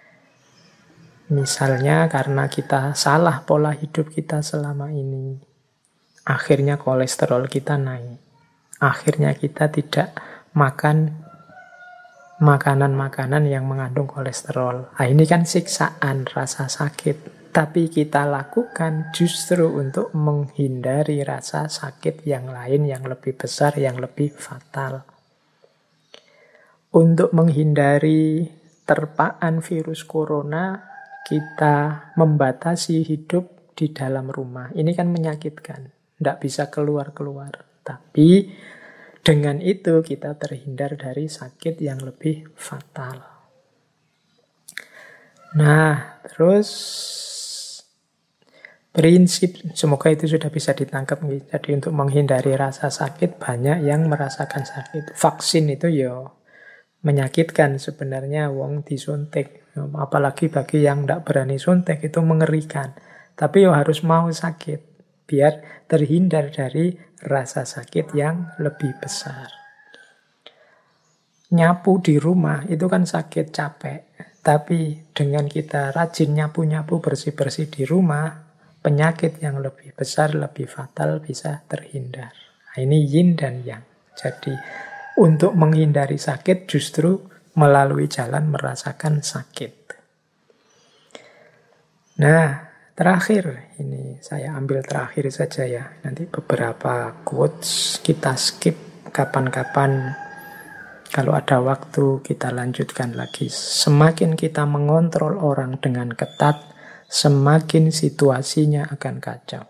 Misalnya karena kita salah pola hidup kita selama ini. Akhirnya kolesterol kita naik. Akhirnya kita tidak makan makanan-makanan yang mengandung kolesterol. Nah, ini kan siksaan, rasa sakit. Tapi kita lakukan justru untuk menghindari rasa sakit yang lain, yang lebih besar, yang lebih fatal. Untuk menghindari terpaan virus corona, kita membatasi hidup di dalam rumah. Ini kan menyakitkan. Tidak bisa keluar-keluar. Tapi dengan itu kita terhindar dari sakit yang lebih fatal. Nah, terus prinsip, semoga itu sudah bisa ditangkap. Jadi untuk menghindari rasa sakit, banyak yang merasakan sakit. Vaksin itu ya menyakitkan sebenarnya, wong disuntik. Apalagi bagi yang tidak berani suntik, itu mengerikan. Tapi ya harus mau sakit, biar terhindar dari rasa sakit yang lebih besar. Nyapu di rumah itu kan sakit, capek. Tapi dengan kita rajin nyapu-nyapu, bersih-bersih di rumah, penyakit yang lebih besar, lebih fatal bisa terhindar. Nah, ini yin dan yang. Jadi untuk menghindari sakit justru melalui jalan merasakan sakit. Nah, terakhir, ini saya ambil terakhir saja ya. Nanti beberapa quotes kita skip, kapan-kapan kalau ada waktu kita lanjutkan lagi. Semakin kita mengontrol orang dengan ketat, semakin situasinya akan kacau.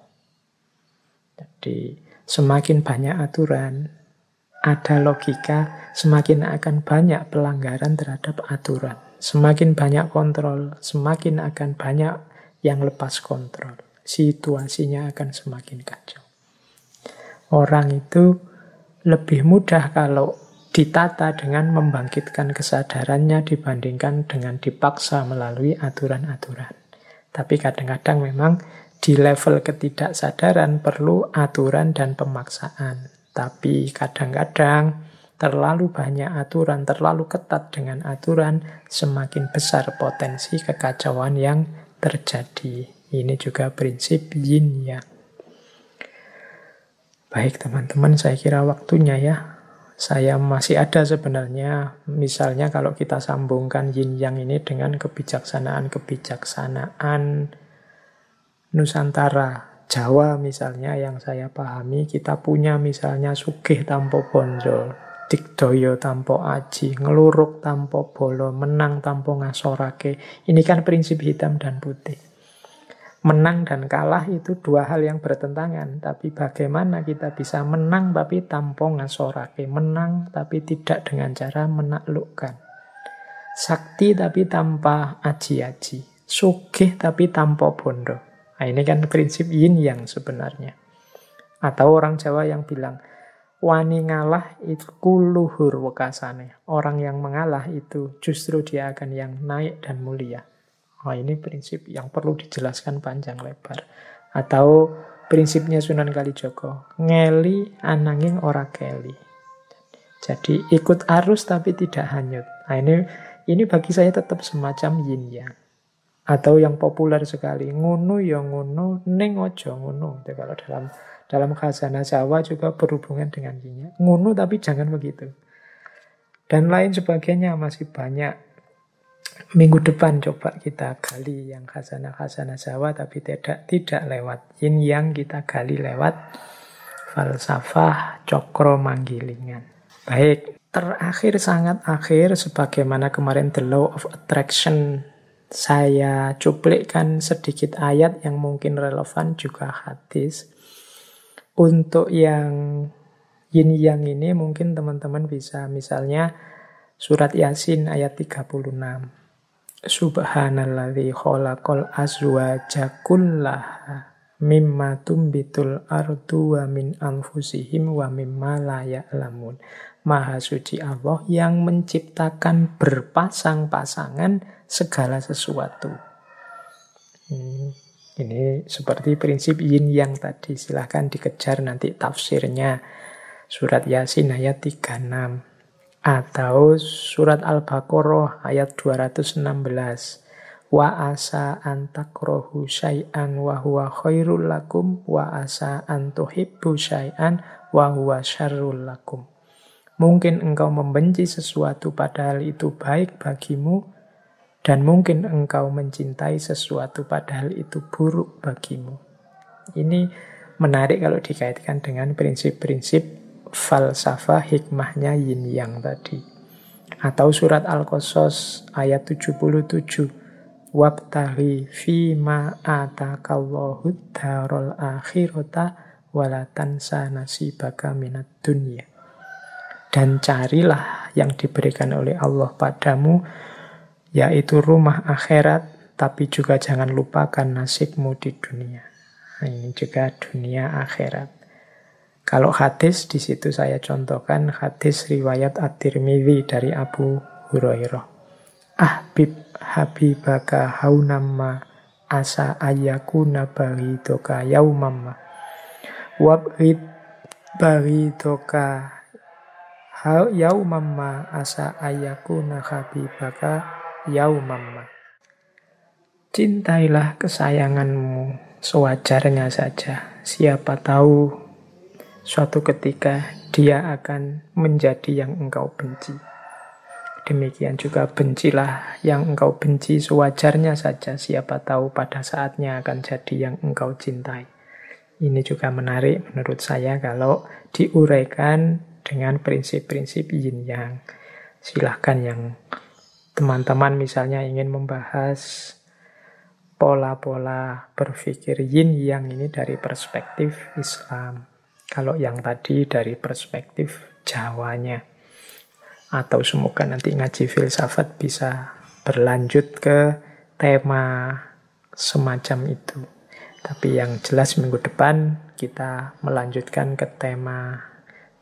Jadi semakin banyak aturan, ada logika, semakin akan banyak pelanggaran terhadap aturan. Semakin banyak kontrol, semakin akan banyak yang lepas kontrol. Situasinya akan semakin kacau. Orang itu lebih mudah kalau ditata dengan membangkitkan kesadarannya dibandingkan dengan dipaksa melalui aturan-aturan. Tapi kadang-kadang memang di level ketidaksadaran perlu aturan dan pemaksaan. Tapi kadang-kadang terlalu banyak aturan, terlalu ketat dengan aturan, semakin besar potensi kekacauan yang terjadi. Ini juga prinsip yin yang. Baik teman-teman, saya kira waktunya ya. Saya masih ada sebenarnya, misalnya kalau kita sambungkan yin yang ini dengan kebijaksanaan Nusantara, Jawa misalnya yang saya pahami, kita punya misalnya sugih tanpa bonjol, digdaya tanpa aji, ngeluruk tanpa bolo, menang tanpa ngasorake. Ini kan prinsip hitam dan putih. Menang dan kalah itu dua hal yang bertentangan. Tapi bagaimana kita bisa menang tapi tanpa ngasorake. Menang tapi tidak dengan cara menaklukkan. Sakti tapi tanpa aji-aji. Sugih tapi tanpa bondo. Nah, ini kan prinsip yin yang sebenarnya. Atau orang Jawa yang bilang, wani ngalah itu luhur wekasane. Orang yang mengalah itu justru dia akan yang naik dan mulia. Oh, ini prinsip yang perlu dijelaskan panjang lebar. Atau prinsipnya Sunan Kalijaga, ngeli ananging ora keli. Jadi ikut arus tapi tidak hanyut. Nah, ini bagi saya tetap semacam yin yang. Atau yang populer sekali, ngunu ya ngunu, ning ojo ngunu. Itu kalau dalam khazanah Jawa juga berhubungan dengan yin yang. Ngunu tapi jangan begitu. Dan lain sebagainya masih banyak. Minggu depan coba kita gali yang khazanah-khazanah Jawa, tapi tidak lewat yin yang, kita gali lewat falsafah Cokro Manggilingan. Baik, terakhir sangat akhir, sebagaimana kemarin The Law of Attraction, saya cuplikkan sedikit ayat yang mungkin relevan, juga hadis. Untuk yang yin yang ini mungkin teman-teman bisa misalnya surat Yasin ayat 36. Subhanalladzi khalaqal azwaja kullaha mimma tumbitul ardu wa min anfusihim wa mimma la ya'lamun. Maha suci Allah yang menciptakan berpasang-pasangan segala sesuatu. Ini seperti prinsip yin yang tadi. Silahkan dikejar nanti tafsirnya. Surat Yasin ayat 36. Atau surat Al-Baqarah ayat 216. Wa asa antakrohu syai'an wa huwa khairul lakum wa asa antuhibbu syai'an wa huwa syarrul lakum. Mungkin engkau membenci sesuatu padahal itu baik bagimu, dan mungkin engkau mencintai sesuatu padahal itu buruk bagimu. Ini menarik kalau dikaitkan dengan prinsip-prinsip falsafah hikmahnya yin yang tadi. Atau surat Al-Qasas ayat 77. Wabtaghi fima atakallahu darul akhirata walatansa nasibaka minad dunya. Dan carilah yang diberikan oleh Allah padamu, yaitu rumah akhirat, tapi juga jangan lupakan nasibmu di dunia. Nah, ini juga dunia akhirat. Kalau hadis, di situ saya contohkan hadis riwayat At-Tirmidzi dari Abu Hurairah. Habibaka haunamma asa ayyakuna baghidoka yaumamma. Wabghid baghidoka yaumamma asa ayyakuna habibaka yaumamma. Cintailah kesayanganmu sewajarnya saja. Siapa tahu suatu ketika dia akan menjadi yang engkau benci. Demikian juga bencilah yang engkau benci sewajarnya saja. Siapa tahu pada saatnya akan jadi yang engkau cintai. Ini juga menarik menurut saya kalau diuraikan dengan prinsip-prinsip yin yang. Silahkan yang teman-teman misalnya ingin membahas pola-pola berpikir yin yang ini dari perspektif Islam. Kalau yang tadi dari perspektif Jawanya. Atau semoga nanti ngaji filsafat bisa berlanjut ke tema semacam itu. Tapi yang jelas minggu depan kita melanjutkan ke tema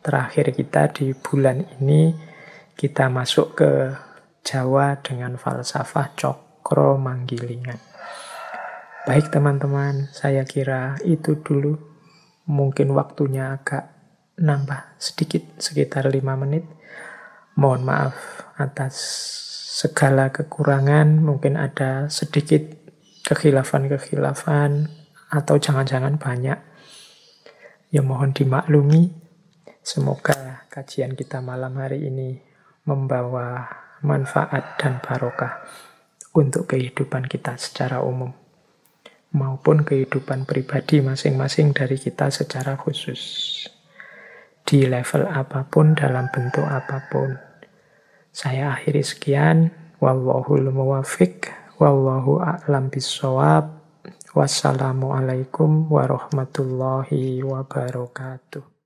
terakhir kita di bulan ini, kita masuk ke Jawa dengan falsafah Cokro Manggilingan. Baik teman-teman, saya kira itu dulu. Mungkin waktunya agak nambah sedikit, sekitar 5 menit. Mohon maaf atas segala kekurangan, mungkin ada sedikit kekhilafan-kekhilafan, atau jangan-jangan banyak. Ya mohon dimaklumi. Semoga kajian kita malam hari ini membawa manfaat dan barokah untuk kehidupan kita secara umum, maupun kehidupan pribadi masing-masing dari kita secara khusus. Di level apapun, dalam bentuk apapun. Saya akhiri sekian. Wallahul muwaffiq. Wallahu a'lam bissawab. Wassalamualaikum warahmatullahi wabarakatuh.